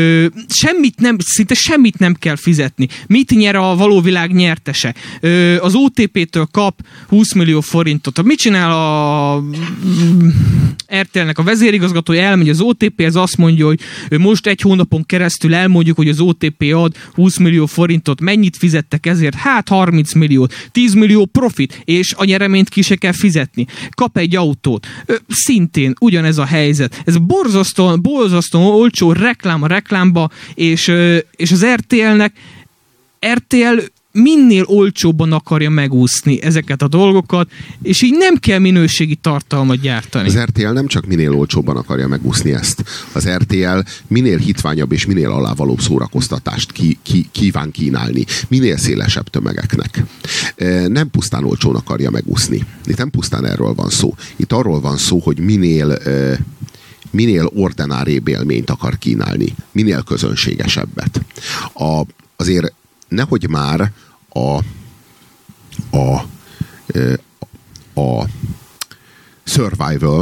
szinte semmit nem kell fizetni. Mit nyer a való világ nyertese? Az OTP-től kap 20 millió forintot. Mit csinál a RTL-nek a vezérigazgatója? Elmegy az OTP-hez, azt mondja, hogy most egy hónapon keresztül elmondjuk, hogy az OTP ad 20 millió forintot, mennyit fizettek ezért? Hát 30 milliót, 10 millió profit, és a nyereményt ki se kell fizetni. Kap egy autót. Szintén ugyanez a helyzet. Ez borzasztóan olcsó reklám a reklámba, és az RTL minél olcsóbban akarja megúszni ezeket a dolgokat, és így nem kell minőségi tartalmat gyártani. Az RTL nem csak minél olcsóbban akarja megúszni ezt. Az RTL minél hitványabb és minél alávalóbb szórakoztatást kíván kínálni. Minél szélesebb tömegeknek. Nem pusztán olcsón akarja megúszni. Itt nem pusztán erről van szó. Itt arról van szó, hogy minél ordinárébb élményt akar kínálni. Minél közönségesebbet. Azért nehogy már a Survival,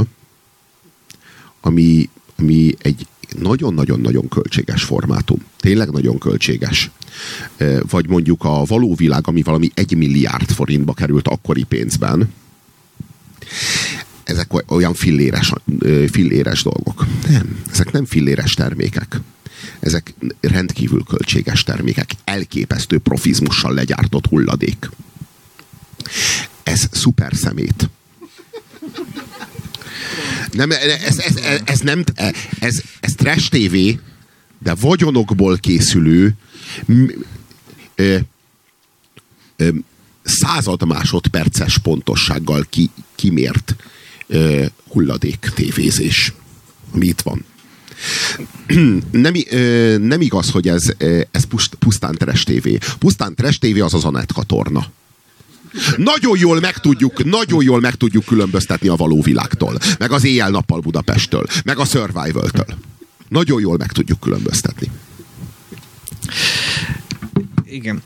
ami egy nagyon-nagyon-nagyon költséges formátum. Tényleg nagyon költséges. Vagy mondjuk a való világ, ami valami 1 milliárd forintba került akkori pénzben. Ezek olyan filléres dolgok. Nem, ezek nem filléres termékek. Ezek rendkívül költséges termékek. Elképesztő profizmussal legyártott hulladék. Ez szuper szemét. Nem, ez trash TV, de vagyonokból készülő század másodperces pontossággal kimért hulladék tévézés, ami itt van. Nem igaz, hogy ez pusztán trash TV. Pusztán trash TV az Anett csatorna. Nagyon jól meg tudjuk különböztetni a való világtól, meg az Éjjel-nappal Budapesttől, meg a Survival-től. Nagyon jól meg tudjuk különböztetni. Igen.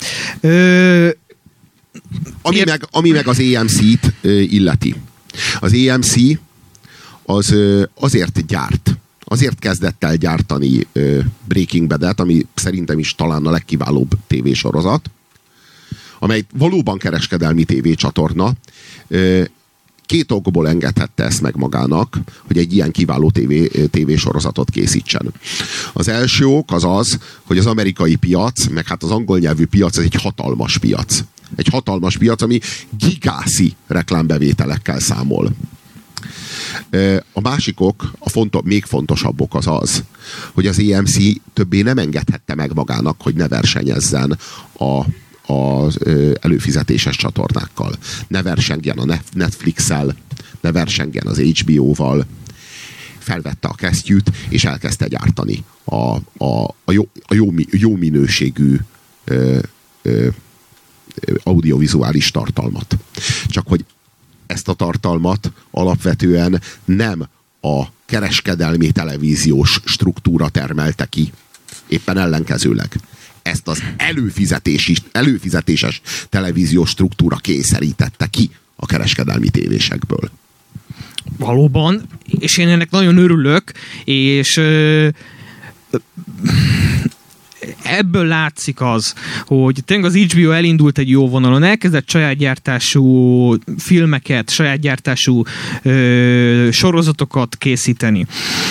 Ami meg az AMC-t illeti. Az AMC az azért azért kezdett el gyártani Breaking Bad-et, ami szerintem is talán a legkiválóbb tévésorozat, amely valóban kereskedelmi tévécsatorna. Két okból engedhette ezt meg magának, hogy egy ilyen kiváló tévésorozatot készítsen. Az első ok az, hogy az amerikai piac, meg hát az angol nyelvű piac, ez egy hatalmas piac. Egy hatalmas piac, ami gigászi reklámbevételekkel számol. A másik ok, még fontosabb ok az, hogy az AMC többé nem engedhette meg magának, hogy ne versenyezzen az előfizetéses csatornákkal. Ne versengjen a Netflix-el, ne versengjen az HBO-val. Felvette a kesztyűt, és elkezdte gyártani a jó minőségű audiovizuális tartalmat. Csak hogy ezt a tartalmat alapvetően nem a kereskedelmi televíziós struktúra termelte ki. Éppen ellenkezőleg. Ezt az előfizetéses televíziós struktúra kényszerítette ki a kereskedelmi tévésekből. Valóban, és én ennek nagyon örülök, és ebből látszik az, hogy tényleg az HBO elindult egy jó vonalon, elkezdett saját gyártású filmeket, saját gyártású sorozatokat készíteni.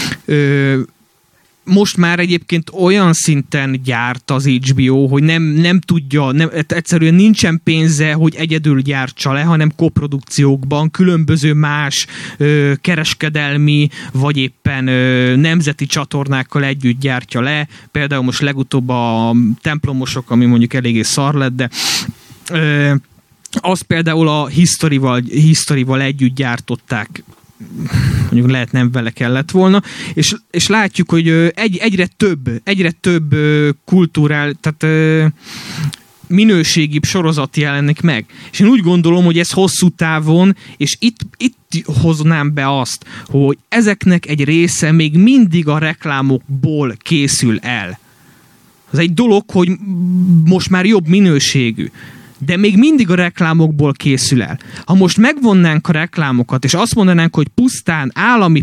Most már egyébként olyan szinten gyárt az HBO, hogy nem tudja, egyszerűen nincsen pénze, hogy egyedül gyártsa le, hanem koprodukciókban, különböző más kereskedelmi, vagy éppen nemzeti csatornákkal együtt gyártja le. Például most legutóbb a Templomosok, ami mondjuk eléggé szar lett, de az például a History-val együtt gyártották, mondjuk lehet nem vele kellett volna, és látjuk, hogy egyre több kultúrál, tehát minőségibb sorozat jelenik meg. És én úgy gondolom, hogy ez hosszú távon, és itt hoznám be azt, hogy ezeknek egy része még mindig a reklámokból készül el. Az egy dolog, hogy most már jobb minőségű, de még mindig a reklámokból készül el. Ha most megvonnánk a reklámokat, és azt mondanánk, hogy pusztán állami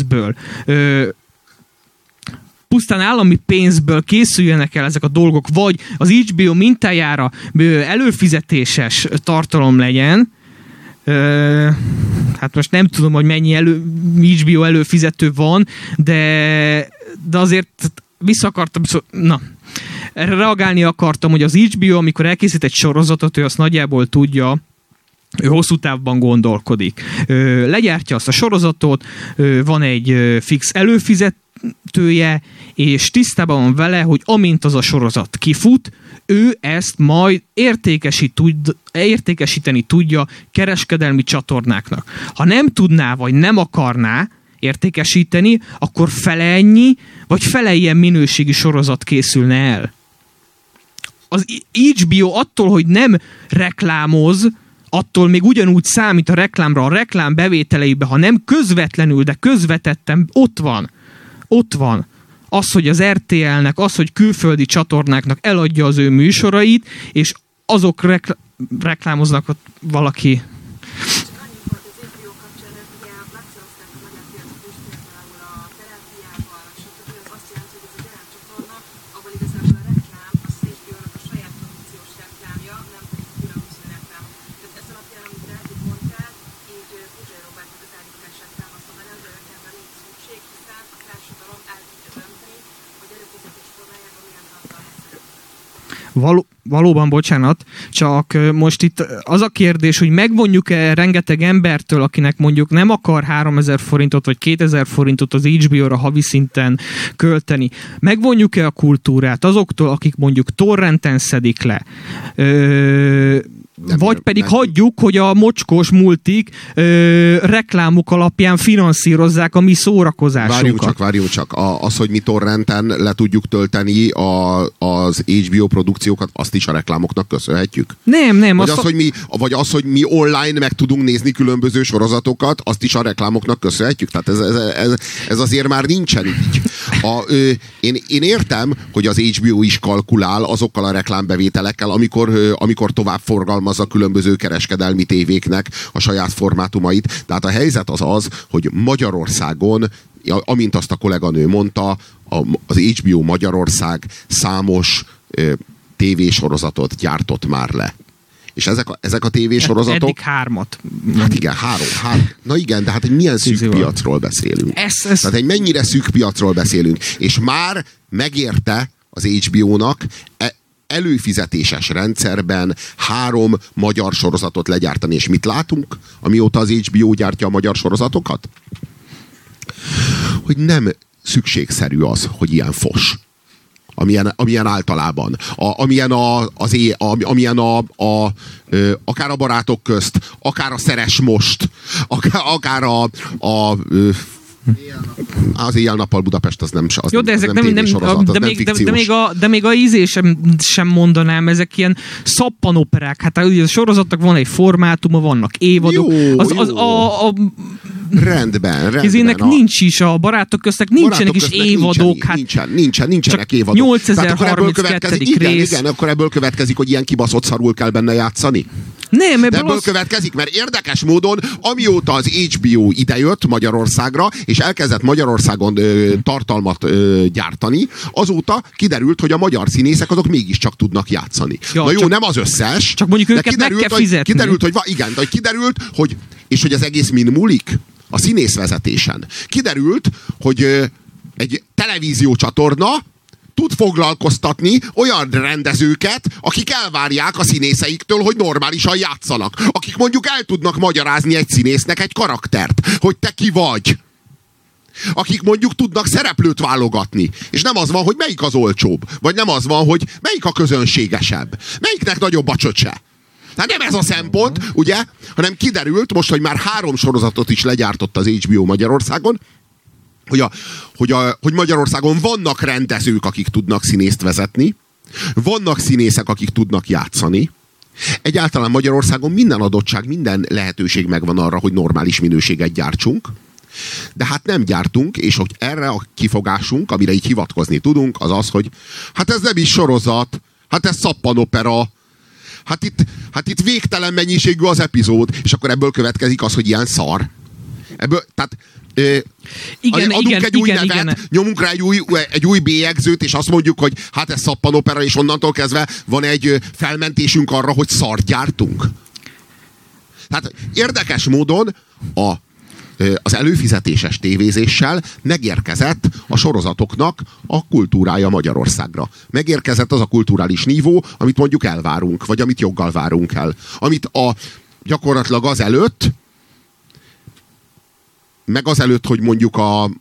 pénzből készüljenek el ezek a dolgok, vagy az HBO mintájára előfizetéses tartalom legyen, hát most nem tudom, hogy mennyi HBO előfizető van, de azért vissza akartam, erre reagálni akartam, hogy az HBO, amikor elkészít egy sorozatot, ő azt nagyjából tudja, ő hosszú távban gondolkodik. Legyártja azt a sorozatot, van egy fix előfizetője, és tisztában van vele, hogy amint az a sorozat kifut, ő ezt majd értékesíteni tudja kereskedelmi csatornáknak. Ha nem tudná, vagy nem akarná értékesíteni, akkor fele ennyi, vagy fele ilyen minőségi sorozat készülne el. Az HBO attól, hogy nem reklámoz, attól még ugyanúgy számít a reklámra, a reklám bevételeibe, ha nem közvetlenül, de közvetetten ott van az, hogy az RTL-nek, az, hogy külföldi csatornáknak eladja az ő műsorait, és azok reklámoznak ott valaki. Valóban, bocsánat, csak most itt az a kérdés, hogy megvonjuk-e rengeteg embertől, akinek mondjuk nem akar 3000 forintot vagy 2000 forintot az HBO-ra havi szinten költeni. Megvonjuk-e a kultúrát azoktól, akik mondjuk torrenten szedik le? Vagy pedig hagyjuk, hogy a mocskos multik reklámok alapján finanszírozzák a mi szórakozásunkat. Várjunk csak. Az, hogy mi torrenten le tudjuk tölteni az HBO produkciókat, azt is a reklámoknak köszönhetjük? Nem. Vagy az, hogy mi online meg tudunk nézni különböző sorozatokat, azt is a reklámoknak köszönhetjük? Tehát ez azért már nincsen így. Én értem, hogy az HBO is kalkulál azokkal a reklámbevételekkel, amikor tovább forgalmazza különböző kereskedelmi tévéknek a saját formátumait. Tehát a helyzet az, hogy Magyarországon, amint azt a kolléganő mondta, az HBO Magyarország számos tévésorozatot gyártott már le. És ezek a tévésorozatok... Eddig 3. Hát igen, 3. Na igen, de hát egy milyen szűk piacról beszélünk. Tehát egy mennyire szűk piacról beszélünk. És már megérte az HBO-nak előfizetéses rendszerben 3 magyar sorozatot legyártani. És mit látunk, amióta az HBO gyártja a magyar sorozatokat? Hogy nem szükségszerű az, hogy ilyen fos. Amilyen általában. Amilyen akár a barátok közt, akár a Szeres most, akár az Éjjel-nappal Budapest, az nem jó, de ezek nem de még a ízé sem mondanám, ezek ilyen szappanoperák. Hát a sorozatnak van egy formátuma, vannak évadok. Jó. Rendben. Ezének nincs is, a barátok köztek nincsenek is évadok. Nincsenek évadok. 8032. rész. Igen, akkor ebből következik, hogy ilyen kibaszott szarul kell benne játszani? Nem, ebből következik, mert érdekes módon, amióta az HBO idejött Magyarországra, és elkezdett Magyarországon tartalmat gyártani, azóta kiderült, hogy a magyar színészek azok mégiscsak tudnak játszani. Ja, na jó, nem az összes. Csak mondjuk őket meg kell fizetni. Kiderült, hogy az egész min múlik? A színészvezetésen. Kiderült, hogy egy televíziócsatorna tud foglalkoztatni olyan rendezőket, akik elvárják a színészeiktől, hogy normálisan játszanak. Akik mondjuk el tudnak magyarázni egy színésznek egy karaktert, hogy te ki vagy. Akik mondjuk tudnak szereplőt válogatni. És nem az van, hogy melyik az olcsóbb. Vagy nem az van, hogy melyik a közönségesebb. Melyiknek nagyobb a csöcse. Tehát nem ez a szempont, ugye? Hanem kiderült most, hogy már 3 sorozatot is legyártott az HBO Magyarországon, hogy Magyarországon vannak rendezők, akik tudnak színészt vezetni, vannak színészek, akik tudnak játszani. Egyáltalán Magyarországon minden adottság, minden lehetőség megvan arra, hogy normális minőséget gyártsunk, de hát nem gyártunk, és hogy erre a kifogásunk, amire így hivatkozni tudunk, az az, hogy hát ez nem is sorozat, hát ez szappanopera, hát itt végtelen mennyiségű az epizód, és akkor ebből következik az, hogy ilyen szar. Tehát adunk egy új nevet, nyomunk rá egy új bélyegzőt, és azt mondjuk, hogy hát ez szappanopera, és onnantól kezdve van egy felmentésünk arra, hogy szart gyártunk. Tehát érdekes módon az előfizetéses tévézéssel megérkezett a sorozatoknak a kultúrája Magyarországra. Megérkezett az a kulturális nívó, amit mondjuk elvárunk, vagy amit joggal várunk el. Amit gyakorlatilag azelőtt, hogy mondjuk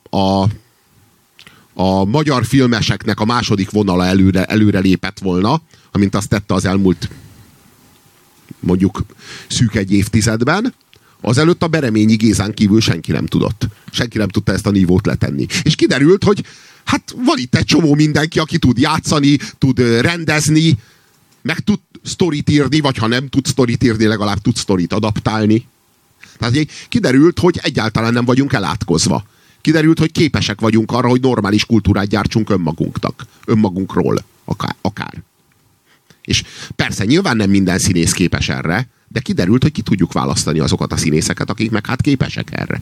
a magyar filmeseknek a második vonala előre lépett volna, amint azt tette az elmúlt mondjuk szűk egy évtizedben, azelőtt a Bereményi Gézán kívül senki nem tudott. Senki nem tudta ezt a nívót letenni. És kiderült, hogy hát van itt egy csomó mindenki, aki tud játszani, tud rendezni, meg tud sztorit írni, vagy ha nem tud sztorit írni, legalább tud sztorit adaptálni. Tehát kiderült, hogy egyáltalán nem vagyunk elátkozva. Kiderült, hogy képesek vagyunk arra, hogy normális kultúrát gyártsunk önmagunkról akár. És persze nyilván nem minden színész képes erre, de kiderült, hogy ki tudjuk választani azokat a színészeket, akik meg hát képesek erre.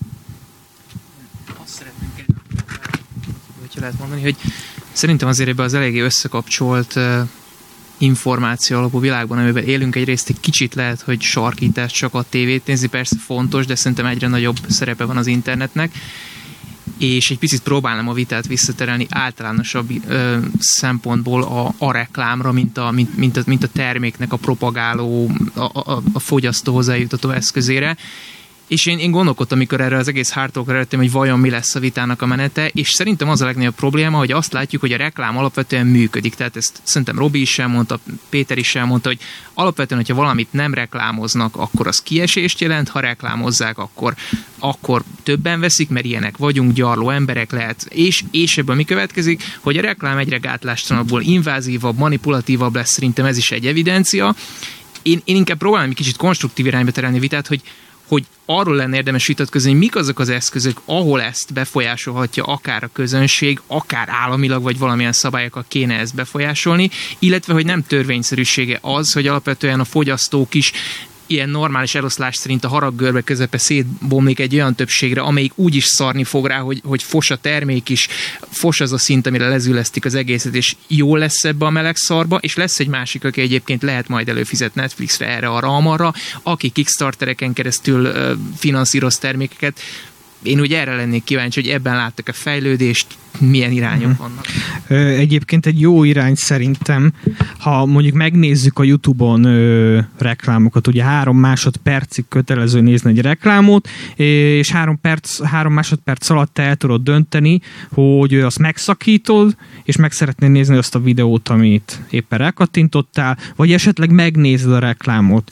Azt szeretnénk hogyha lehet mondani, hogy szerintem azért ebben az eléggé összekapcsolt információ alapú világban, amiben élünk, egyrészt egy kicsit lehet, hogy sarkítás csak a tévét nézni, persze fontos, de szerintem egyre nagyobb szerepe van az internetnek, és egy picit próbálnám a vitát visszaterelni általánosabb szempontból a reklámra, mint a terméknek a propagáló, a fogyasztó hozzájutató eszközére, És én gondolkodtam, amikor erre az egész hardtalkra jöttem, hogy vajon mi lesz a vitának a menete, és szerintem az a legnagyobb probléma, hogy azt látjuk, hogy a reklám alapvetően működik. Tehát ezt szerintem Robi is elmondta, Péter is elmondta, hogy alapvetően, hogyha valamit nem reklámoznak, akkor az kiesést jelent, ha reklámozzák, akkor többen veszik, mert ilyenek vagyunk, gyarló emberek lehet, és ebből mi következik, hogy a reklám egyre gátlástalanabbul invázívabb, manipulatívabb lesz, szerintem ez is egy evidencia. Én inkább próbálom egy kicsit konstruktív irányba terelni vitát, hogy arról lenne érdemes vitatkozni, hogy mik azok az eszközök, ahol ezt befolyásolhatja akár a közönség, akár államilag, vagy valamilyen szabályokkal kéne ezt befolyásolni, illetve hogy nem törvényszerűsége az, hogy alapvetően a fogyasztók is ilyen normális eloszlás szerint a haraggörbe közepe szétbomlik egy olyan többségre, amelyik úgy is szarni fog rá, hogy fos a termék is, fos az a szint, amire lezülesztik az egészet, és jól lesz ebbe a meleg szarba, és lesz egy másik, aki egyébként lehet majd előfizet Netflixre, erre, arra, aki Kickstartereken keresztül finanszíroz termékeket. Én úgy erre lennék kíváncsi, hogy ebben láttak a fejlődést, milyen irányok vannak. Egyébként egy jó irány szerintem, ha mondjuk megnézzük a YouTube-on reklámokat, ugye 3 másodpercig kötelező nézni egy reklámot, és 3 másodperc alatt te el tudod dönteni, hogy azt megszakítod, és meg szeretnél nézni azt a videót, amit éppen rákattintottál, vagy esetleg megnézed a reklámot.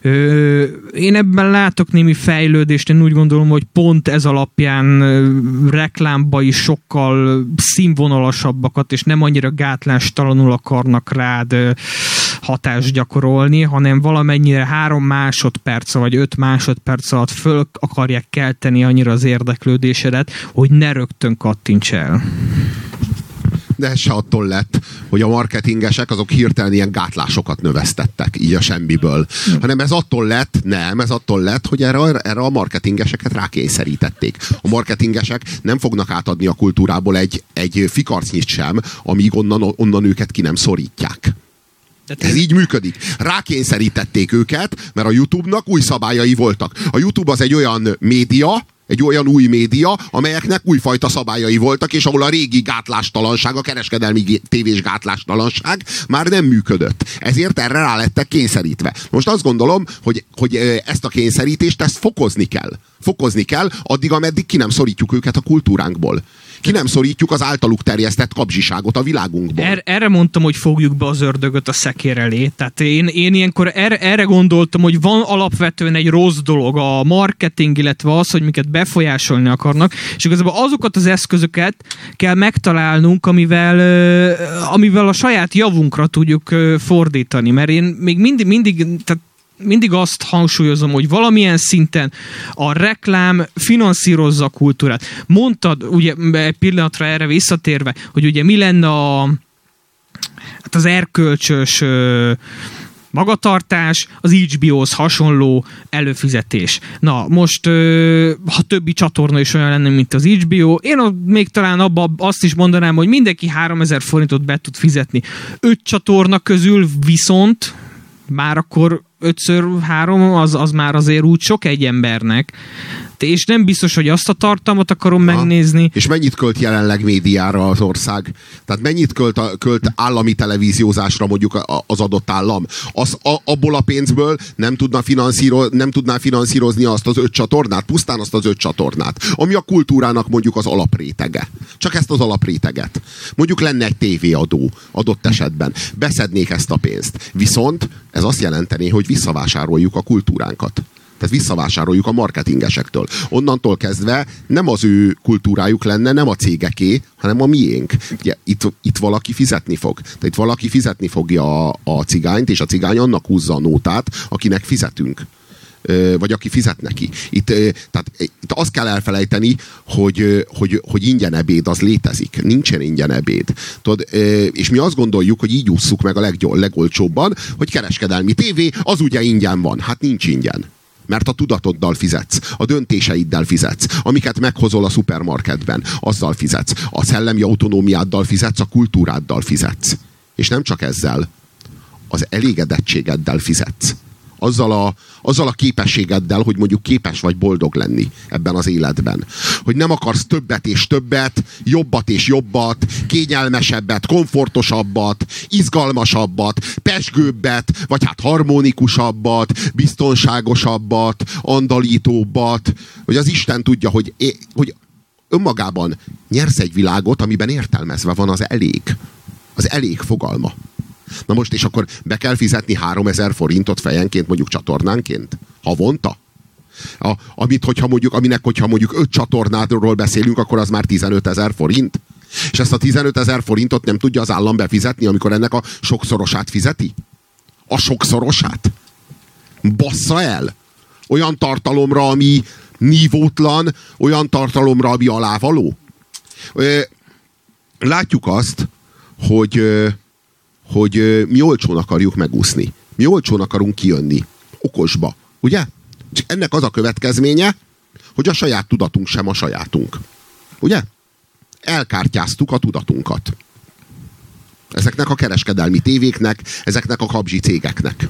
Én ebben látok némi fejlődést, én úgy gondolom, hogy pont ez alapján reklámba is sokkal színvonalasabbakat, és nem annyira gátlástalanul akarnak rád hatást gyakorolni, hanem valamennyire 3 másodperc vagy 5 másodperc alatt föl akarják kelteni annyira az érdeklődésedet, hogy ne rögtön kattints el. De ez se attól lett, hogy a marketingesek azok hirtelen ilyen gátlásokat növesztettek, így a semmiből. Hanem ez attól lett, hogy erre a marketingeseket rákényszerítették. A marketingesek nem fognak átadni a kultúrából egy fikarcnyit sem, amíg onnan őket ki nem szorítják. Ez így működik. Rákényszerítették őket, mert a YouTube-nak új szabályai voltak. A YouTube az egy olyan média, egy olyan új média, amelyeknek újfajta szabályai voltak, és ahol a régi gátlástalanság, a kereskedelmi tévés gátlástalanság már nem működött. Ezért erre rá lettek kényszerítve. Most azt gondolom, hogy ezt a kényszerítést, ezt fokozni kell. Fokozni kell, addig, ameddig ki nem szorítjuk őket a kultúránkból. Ki nem szorítjuk az általuk terjesztett kapzsiságot a világunkból. Erre mondtam, hogy fogjuk be az ördögöt a szekér elé. Tehát én ilyenkor erre gondoltam, hogy van alapvetően egy rossz dolog, a marketing, illetve az, hogy minket befolyásolni akarnak, és igazából azokat az eszközöket kell megtalálnunk, amivel a saját javunkra tudjuk fordítani. Mert én még mindig azt hangsúlyozom, hogy valamilyen szinten a reklám finanszírozza a kultúrát. Mondtad, ugye egy pillanatra erre visszatérve, hogy ugye mi lenne az erkölcsös magatartás, az HBO-hoz hasonló előfizetés. Na, most ha többi csatorna is olyan lenne, mint az HBO, én még talán abban azt is mondanám, hogy mindenki 3000 forintot be tud fizetni. 5 csatorna közül viszont már akkor 5x3 az már azért úgy sok egy embernek. És nem biztos, hogy azt a tartalmat akarom megnézni. És mennyit költ jelenleg médiára az ország? Tehát mennyit költ állami televíziózásra mondjuk az adott állam? Abból a pénzből nem tudná finanszírozni azt az 5 csatornát, pusztán azt az 5 csatornát, ami a kultúrának mondjuk az alaprétege. Csak ezt az alapréteget. Mondjuk lenne egy tévéadó adott esetben. Beszednék ezt a pénzt. Viszont ez azt jelenteni, hogy visszavásároljuk a kultúránkat. Tehát visszavásároljuk a marketingesektől. Onnantól kezdve nem az ő kultúrájuk lenne, nem a cégeké, hanem a miénk. Ugye, itt valaki fizetni fog. Tehát itt valaki fizetni fogja a cigányt, és a cigány annak húzza a nótát, akinek fizetünk. Vagy aki fizet neki. Itt azt kell elfelejteni, hogy ingyen ebéd az létezik. Nincsen ingyen ebéd. Tudod, és mi azt gondoljuk, hogy így ússzuk meg a legolcsóbban, hogy kereskedelmi tévé az ugye ingyen van. Hát nincs ingyen. Mert a tudatoddal fizetsz, a döntéseiddel fizetsz, amiket meghozol a szupermarketben, azzal fizetsz. A szellemi autonómiáddal fizetsz, a kultúráddal fizetsz. És nem csak ezzel, az elégedettségeddel fizetsz. azzal a képességeddel, hogy mondjuk képes vagy boldog lenni ebben az életben. Hogy nem akarsz többet és többet, jobbat és jobbat, kényelmesebbet, komfortosabbat, izgalmasabbat, pezsgőbbet, vagy hát harmonikusabbat, biztonságosabbat, andalítóbbat, hogy az Isten tudja, hogy önmagában nyersz egy világot, amiben értelmezve van az elég. Az elég fogalma. Na most, és akkor be kell fizetni 3000 forintot fejenként, mondjuk csatornánként? Havonta? Aminek, hogyha mondjuk 5 csatornádról beszélünk, akkor az már 15 000 forint. És ezt a 15 000 forintot nem tudja az állam befizetni, amikor ennek a sokszorosát fizeti? A sokszorosát? Bassza el! Olyan tartalomra, ami nívótlan, olyan tartalomra, ami alávaló. Látjuk azt, hogy mi olcsón akarjuk megúszni. Mi olcsón akarunk kijönni. Okosba. Ugye? És ennek az a következménye, hogy a saját tudatunk sem a sajátunk. Ugye? Elkártyáztuk a tudatunkat. Ezeknek a kereskedelmi tévéknek, ezeknek a kabzsi cégeknek.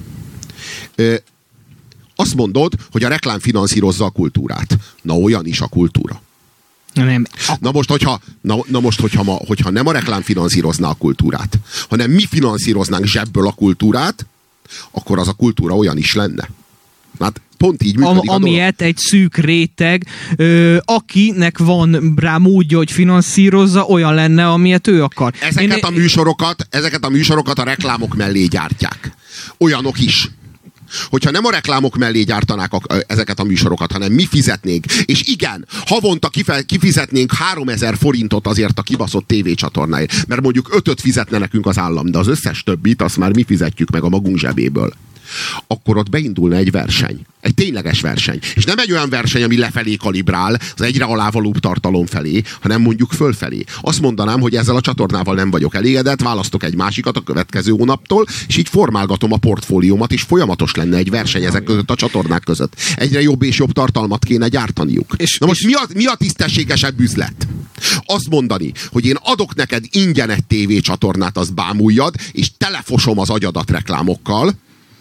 Azt mondod, hogy a reklám finanszírozza a kultúrát. Na, olyan is a kultúra. Nem. Na most, hogyha nem a reklám finanszírozná a kultúrát, hanem mi finanszíroznánk zsebből a kultúrát, akkor az a kultúra olyan is lenne. Hát pont így működik a amilyet egy szűk réteg, akinek van rá módja, hogy finanszírozza, olyan lenne, amilyet ő akar. Ezeket a műsorokat a reklámok mellé gyártják. Olyanok is. Hogyha nem a reklámok mellé gyártanák ezeket a műsorokat, hanem mi fizetnénk, és igen, havonta kifizetnénk 3000 forintot azért a kibaszott tévécsatornáért, mert mondjuk 5-öt fizetne nekünk az állam, de az összes többit azt már mi fizetjük meg a magunk zsebéből, akkor ott beindulna egy verseny. Egy tényleges verseny. És nem egy olyan verseny, ami lefelé kalibrál, az egyre alávalóbb tartalom felé, hanem mondjuk fölfelé. Azt mondanám, hogy ezzel a csatornával nem vagyok elégedett, választok egy másikat a következő hónaptól, és így formálgatom a portfóliómat, és folyamatos lenne egy verseny ezek között a csatornák között. Egyre jobb és jobb tartalmat kéne gyártaniuk. Na most mi a tisztességesebb üzlet? Azt mondani, hogy én adok neked ingyen egy tévécsatornát, azt bámuljad, és telefosom az agyadat reklámokkal,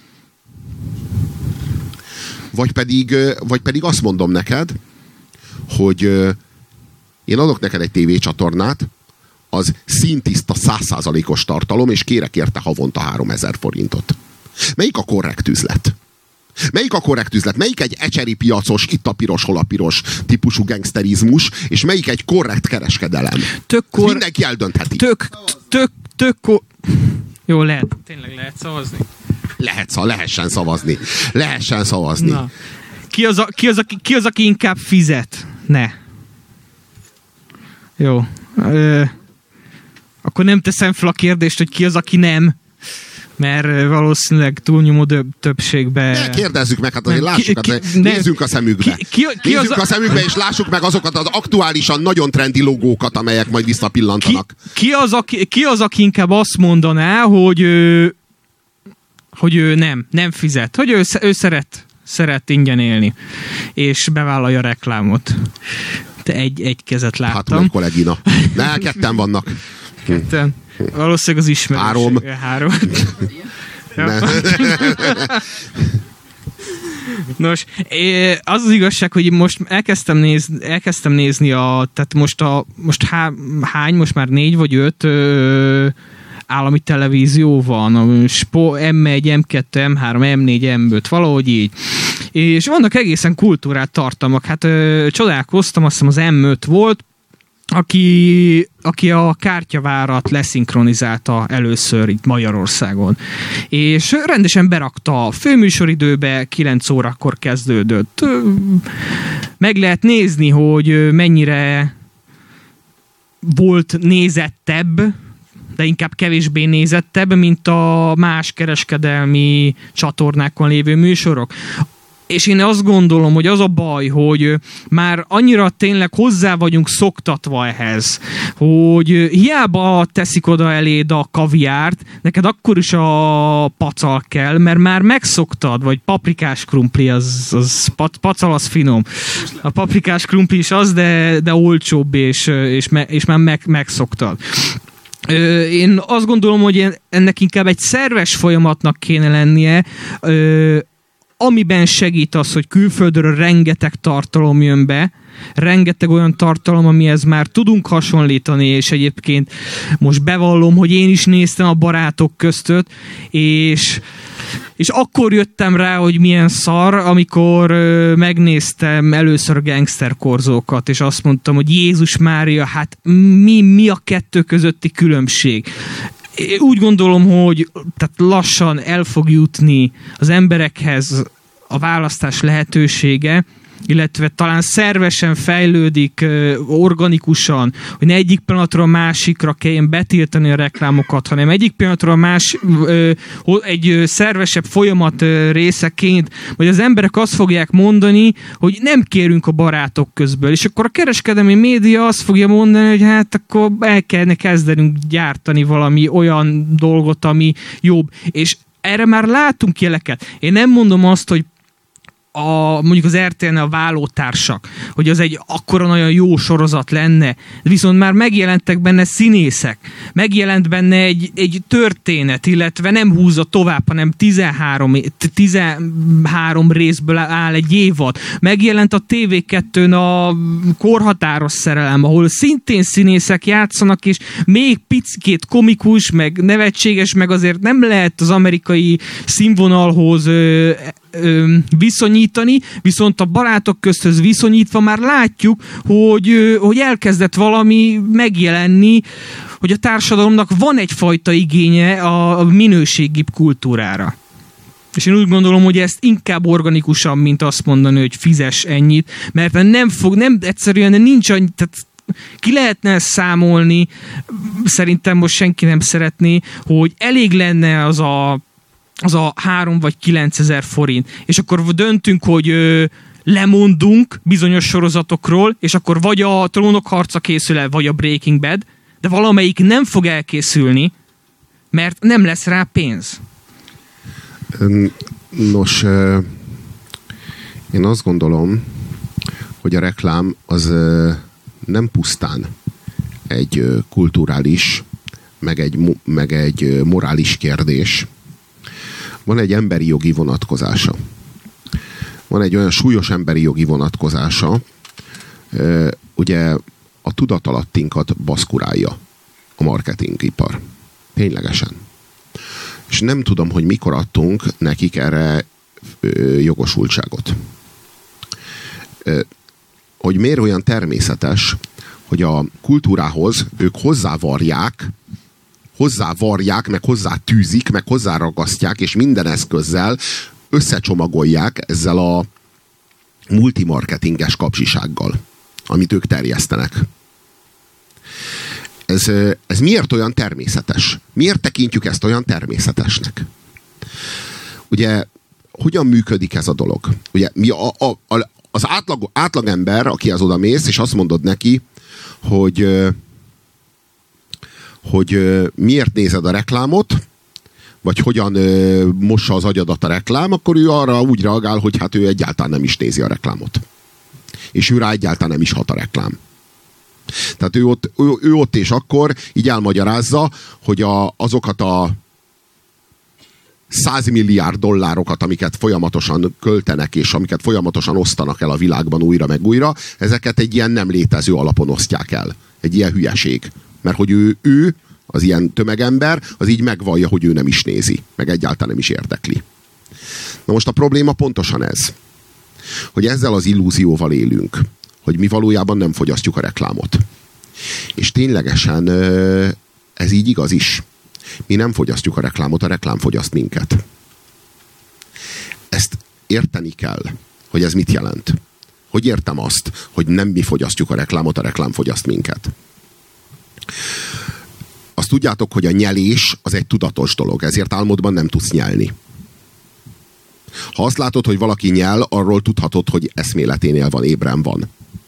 vagy pedig azt mondom neked, hogy én adok neked egy tévécsatornát, az színtiszta 100%-os tartalom, és kérek érte havonta 3000 forintot. Melyik a korrekt üzlet? Melyik egy ecseri piacos, itt a piros, hol a piros típusú gangsterizmus, és melyik egy korrekt kereskedelem? Mindenki eldöntheti. Jó, tényleg lehet szavazni? Lehessen szavazni. Na. Ki az, aki inkább fizet? Ne. Jó. Akkor nem teszem fel a kérdést, hogy ki az, aki nem. Mert valószínűleg túlnyomó többségben... Ne, kérdezzük meg, hát azért lássuk, nézzünk a szemükbe. Nézzünk a szemükbe, és lássuk meg azokat az aktuálisan nagyon trendi logókat, amelyek majd visszapillantanak. Ki az, aki inkább azt mondaná, hogy ő nem fizet. Hogy ő szeret ingyen élni. És bevállalja a reklámot. De egy kezet láttam. Hát, kollégina. Ne, ketten vannak. Ketten. Valószínűleg az ismerőség. 3. Nos, az igazság, hogy most elkezdtem nézni tehát most már 4 vagy 5 állami televízió van, M1, M2, M3, M4, M5, valahogy így. És vannak egészen kultúrát tartalmak. Hát csodálkoztam, azt hiszem az M5 volt, aki a Kártyavárat leszinkronizálta először itt Magyarországon. És rendesen berakta a főműsoridőbe, 9 órakor kezdődött. Meg lehet nézni, hogy mennyire volt nézettebb, de inkább kevésbé nézettebb, mint a más kereskedelmi csatornákon lévő műsorok. És én azt gondolom, hogy az a baj, hogy már annyira tényleg hozzá vagyunk szoktatva ehhez, hogy hiába teszik oda eléd a kaviárt, neked akkor is a pacal kell, mert már megszoktad, vagy paprikás krumpli, pacal az finom. A paprikás krumpli is az, de olcsóbb, és már megszoktad. Én azt gondolom, hogy ennek inkább egy szerves folyamatnak kéne lennie, amiben segít az, hogy külföldről rengeteg tartalom jön be, rengeteg olyan tartalom, amihez már tudunk hasonlítani, és egyébként most bevallom, hogy én is néztem a Barátok köztöt, és akkor jöttem rá, hogy milyen szar, amikor megnéztem először a gangsterkorzókat, és azt mondtam, hogy Jézus Mária, hát mi a kettő közötti különbség? Úgy gondolom, hogy tehát lassan el fog jutni az emberekhez a választás lehetősége, illetve talán szervesen fejlődik, organikusan, hogy ne egyik pillanatról a másikra kelljen betiltani a reklámokat, hanem egyik pillanatról egy szervesebb folyamat részeként, vagy az emberek azt fogják mondani, hogy nem kérünk a Barátok közből, és akkor a kereskedelmi média azt fogja mondani, hogy hát akkor el kellene kezdenünk gyártani valami olyan dolgot, ami jobb. És erre már látunk jeleket. Én nem mondom azt, hogy mondjuk az RTL-nél a Vállótársak, hogy az egy akkora nagyon jó sorozat lenne, viszont már megjelentek benne színészek, megjelent benne egy történet, illetve nem húzza tovább, hanem 13 részből áll egy évad. Megjelent a TV2-n a Korhatáros szerelem, ahol szintén színészek játszanak, és még picikét komikus, meg nevetséges, meg azért nem lehet az amerikai színvonalhoz viszonyítani, viszont a Barátok közthöz viszonyítva már látjuk, hogy elkezdett valami megjelenni, hogy a társadalomnak van egyfajta igénye a minőségibb kultúrára. És én úgy gondolom, hogy ezt inkább organikusan, mint azt mondani, hogy fizes ennyit, mert egyszerűen nincs annyi, tehát ki lehetne számolni, szerintem most senki nem szeretné, hogy elég lenne az a 3 vagy 9 ezer forint. És akkor döntünk, hogy lemondunk bizonyos sorozatokról, és akkor vagy a Trónok harca készül el, vagy a Breaking Bad, de valamelyik nem fog elkészülni, mert nem lesz rá pénz. Nos, én azt gondolom, hogy a reklám az nem pusztán egy kulturális, meg egy morális kérdés. Van egy emberi jogi vonatkozása. Van egy olyan súlyos emberi jogi vonatkozása, ugye a tudatalattinkat baszkurálja a marketingipar. Ténylegesen. És nem tudom, hogy mikor adtunk nekik erre jogosultságot. Hogy miért olyan természetes, hogy a kultúrához ők hozzávarják, meg hozzátűzik, meg hozzáragasztják, és minden eszközzel összecsomagolják ezzel a multimarketinges kapzsisággal, amit ők terjesztenek. Ez miért olyan természetes? Miért tekintjük ezt olyan természetesnek? Ugye, hogyan működik ez a dolog? Ugye, az átlagember, akihez oda mész, és azt mondod neki, hogy miért nézed a reklámot, vagy hogyan mossa az agyadat a reklám, akkor ő arra úgy reagál, hogy hát ő egyáltalán nem is nézi a reklámot. És ő rá egyáltalán nem is hat a reklám. Tehát ő ott és akkor így elmagyarázza, hogy azokat a 100 milliárd dollárokat, amiket folyamatosan költenek, és amiket folyamatosan osztanak el a világban újra meg újra, ezeket egy ilyen nem létező alapon osztják el. Egy ilyen hülyeség. Mert hogy ő az ilyen tömegember, az így megvallja, hogy ő nem is nézi, meg egyáltalán nem is érdekli. Na most a probléma pontosan ez, hogy ezzel az illúzióval élünk, hogy mi valójában nem fogyasztjuk a reklámot. És ténylegesen ez így igaz is. Mi nem fogyasztjuk a reklámot, a reklám fogyaszt minket. Ezt érteni kell, hogy ez mit jelent. Hogy értem azt, hogy nem mi fogyasztjuk a reklámot, a reklám fogyaszt minket. Azt tudjátok, hogy a nyelés az egy tudatos dolog, ezért álmodban nem tudsz nyelni. Ha azt látod, hogy valaki nyel, arról tudhatod, hogy eszméleténél van, ébren van.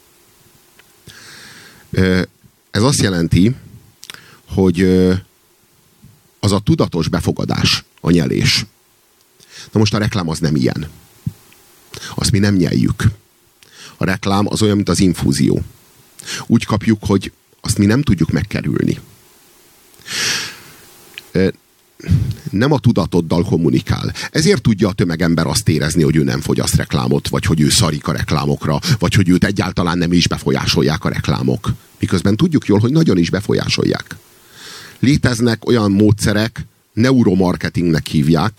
Ez azt jelenti, hogy az a tudatos befogadás, a nyelés. Na most a reklám az nem ilyen. Azt mi nem nyeljük. A reklám az olyan, mint az infúzió. Úgy kapjuk, hogy azt mi nem tudjuk megkerülni. nem a tudatoddal kommunikál. Ezért tudja a tömegember azt érezni, hogy ő nem fogyaszt reklámot, vagy hogy ő szarik a reklámokra, vagy hogy őt egyáltalán nem is befolyásolják a reklámok. Miközben tudjuk jól, hogy nagyon is befolyásolják. Léteznek olyan módszerek, neuromarketingnek hívják,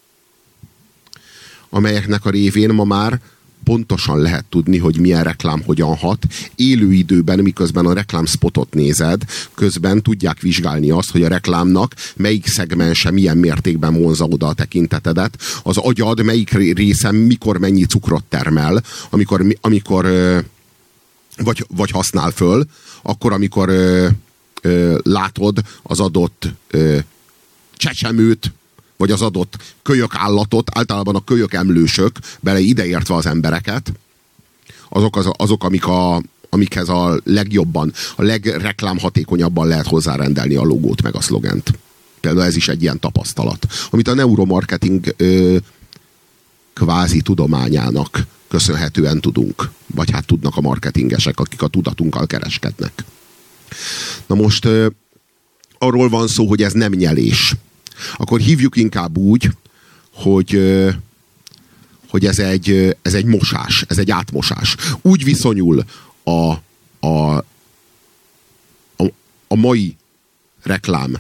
amelyeknek a révén ma már pontosan lehet tudni, hogy milyen reklám hogyan hat. Élő időben, miközben a reklámspotot nézed, közben tudják vizsgálni azt, hogy a reklámnak melyik szegmense milyen mértékben vonza oda a tekintetedet, az agyad melyik része mikor mennyi cukrot termel, amikor vagy használ föl, akkor, amikor látod az adott csecsemőt, vagy az adott kölyök állatot, általában a kölyök emlősök, bele ideértve az embereket, azok amikhez a legjobban, a legreklámhatékonyabban lehet hozzárendelni a logót meg a szlogent. Például ez is egy ilyen tapasztalat, amit a neuromarketing kvázi tudományának köszönhetően tudunk. Vagy hát tudnak a marketingesek, akik a tudatunkkal kereskednek. Na most arról van szó, hogy ez nem nyelés. Akkor hívjuk inkább úgy, hogy ez egy mosás, ez egy átmosás. Úgy viszonyul a mai reklám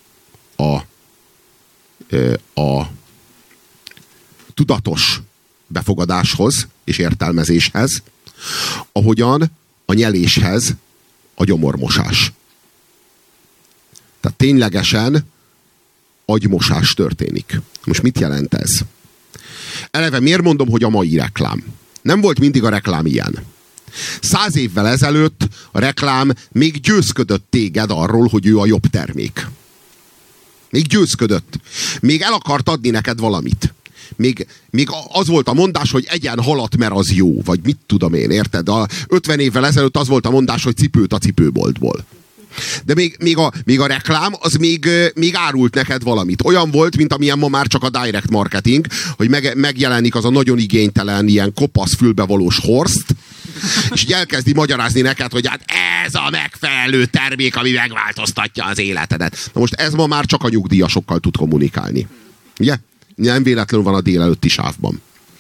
a tudatos befogadáshoz és értelmezéshez, ahogyan a nyeléshez a gyomormosás. Tehát ténylegesen agymosás történik. Most mit jelent ez? Eleve miért mondom, hogy a mai reklám? Nem volt mindig a reklám ilyen. 100 évvel ezelőtt a reklám még győzködött téged arról, hogy ő a jobb termék. Még győzködött. Még el akart adni neked valamit. Még az volt a mondás, hogy egyen halat, mert az jó. Vagy mit tudom én, érted? 50 évvel ezelőtt az volt a mondás, hogy cipőt a cipőboltból. De még a reklám, az még árult neked valamit. Olyan volt, mint amilyen ma már csak a direct marketing, hogy megjelenik az a nagyon igénytelen, ilyen kopasz, fülbevalós Horst, és így elkezdi magyarázni neked, hogy hát ez a megfelelő termék, ami megváltoztatja az életedet. Na most ez ma már csak a nyugdíjasokkal tud kommunikálni. Ugye? Nem véletlenül van a délelőtti sávban.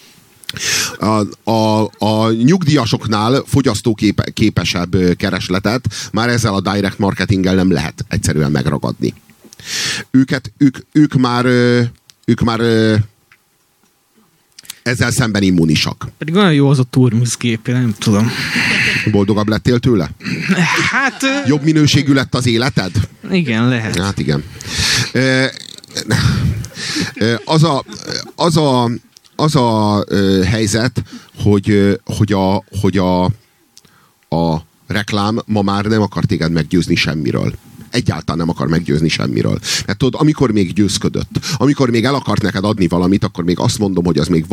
A nyugdíjasoknál fogyasztóképesebb keresletet már ezzel a direct marketinggel nem lehet egyszerűen megragadni. Ők már ezzel szemben immunisak. Pedig olyan jó az a turmixgép, nem tudom. Boldogabb lettél tőle? Hát... Jobb minőségű lett az életed? Igen, lehet. Hát igen. Az a helyzet, hogy a reklám ma már nem akar téged meggyőzni semmiről. Egyáltalán nem akar meggyőzni semmiről. Mert tudod, amikor még győzködött, amikor még el akart neked adni valamit, akkor még azt mondom, hogy az még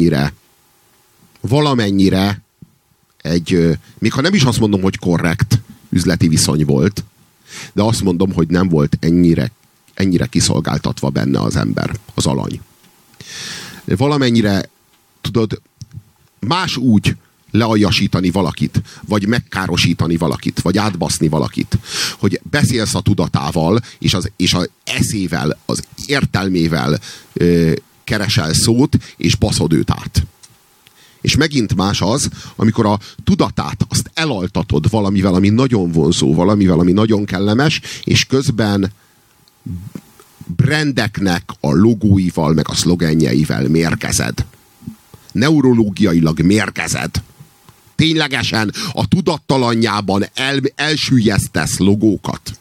valamennyire még ha nem is azt mondom, hogy korrekt üzleti viszony volt, de azt mondom, hogy nem volt ennyire kiszolgáltatva benne az ember, az alany. Valamennyire, tudod, más úgy lealjasítani valakit, vagy megkárosítani valakit, vagy átbaszni valakit, hogy beszélsz a tudatával, és az eszével, az értelmével keresel szót, és baszod őt át. És megint más az, amikor a tudatát azt elaltatod valamivel, ami nagyon vonzó, valamivel, ami nagyon kellemes, és közben brandeknek a logóival, meg a szlogenjeivel mérgezed. Neurológiailag mérgezed. Ténylegesen a tudattalanjában elsüllyesztesz logókat.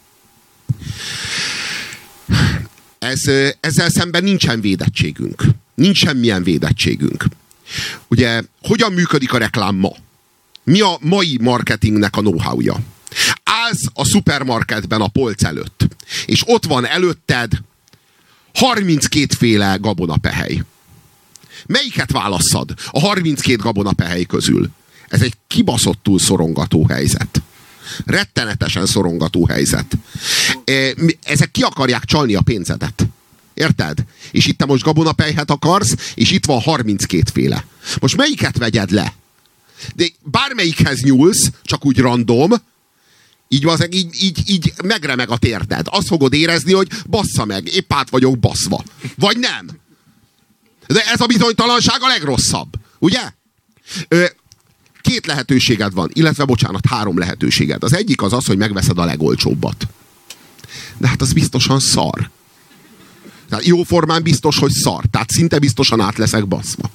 Ezzel szemben nincsen védettségünk. Nincs semmilyen védettségünk. Ugye, hogyan működik a reklám ma? Mi a mai marketingnek a know-howja? Állsz a szupermarketben a polc előtt, és ott van előtted 32 féle gabonapehely. Melyiket válasszad a 32 gabonapehely közül? Ez egy kibaszottul szorongató helyzet. Rettenetesen szorongató helyzet. Ezek ki akarják csalni a pénzedet. Érted? És itt te most gabonapelyhet akarsz, és itt van 32 féle. Most melyiket vegyed le? De bármelyikhez nyúlsz, csak úgy random, így megremeg a térded. Azt fogod érezni, hogy bassza meg, épp át vagyok baszva. Vagy nem. De ez a bizonytalanság a legrosszabb. Ugye? Két lehetőséged van, illetve bocsánat, 3 lehetőséged. Az egyik az, hogy megveszed a legolcsóbbat. De hát az biztosan szar. Tehát jóformán biztos, hogy szar. Tehát szinte biztosan át leszek baszva.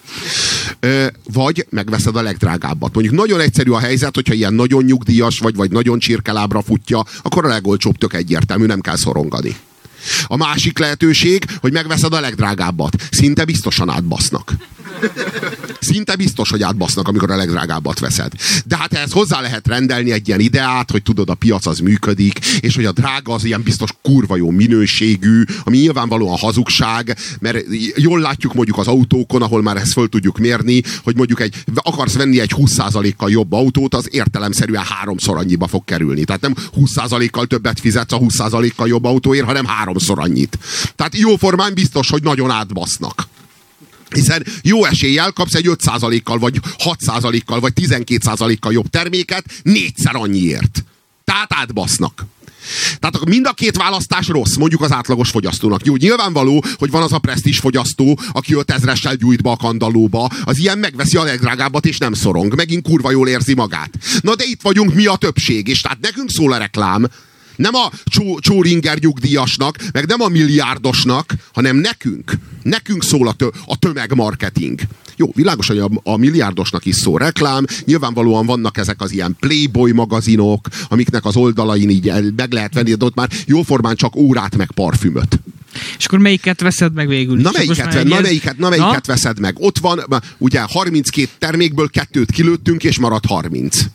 Vagy megveszed a legdrágábbat. Mondjuk nagyon egyszerű a helyzet, hogyha ilyen nagyon nyugdíjas vagy nagyon csirkelábra futja, akkor a legolcsóbb tök egyértelmű, nem kell szorongani. A másik lehetőség, hogy megveszed a legdrágábbat. Szinte biztosan átbasznak. Szinte biztos, hogy átbasznak, amikor a legdrágábbat veszed. De hát ehhez hozzá lehet rendelni egy ilyen ideát, hogy tudod, a piac az működik, és hogy a drága az ilyen biztos kurva jó minőségű, ami nyilvánvalóan hazugság, mert jól látjuk mondjuk az autókon, ahol már ezt föl tudjuk mérni, hogy mondjuk akarsz venni egy 20%-kal jobb autót, az értelemszerűen 3-szor annyiba fog kerülni. Tehát nem 20%-kal többet fizetsz a 20%-kal jobb autóért, hanem 3-szor annyit. Tehát jóformán biztos, hogy nagyon átbasznak. Hiszen jó eséllyel kapsz egy 5%-kal, vagy 6%-kal, vagy 12%-kal jobb terméket 4-szer annyiért. Tehát átbasznak. Tehát mind a két választás rossz, mondjuk az átlagos fogyasztónak. Jó, nyilvánvaló, hogy van az a presztízs fogyasztó, aki 5000-essel gyújt be a kandallóba, az ilyen megveszi a legdrágábbat és nem szorong. Megint kurva jól érzi magát. Na de itt vagyunk mi a többség, és tehát nekünk szól a reklám. Nem a Csóringer nyugdíjasnak, meg nem a milliárdosnak, hanem nekünk. Nekünk szól a tömegmarketing. Jó, világos, hogy a milliárdosnak is szól reklám. Nyilvánvalóan vannak ezek az ilyen Playboy magazinok, amiknek az oldalain így meg lehet venni, de ott már jóformán csak órát meg parfümöt. És akkor melyiket veszed meg végül? Na melyiket veszed meg? Ott van, ugye 32 termékből 2-t kilőttünk, és maradt 30.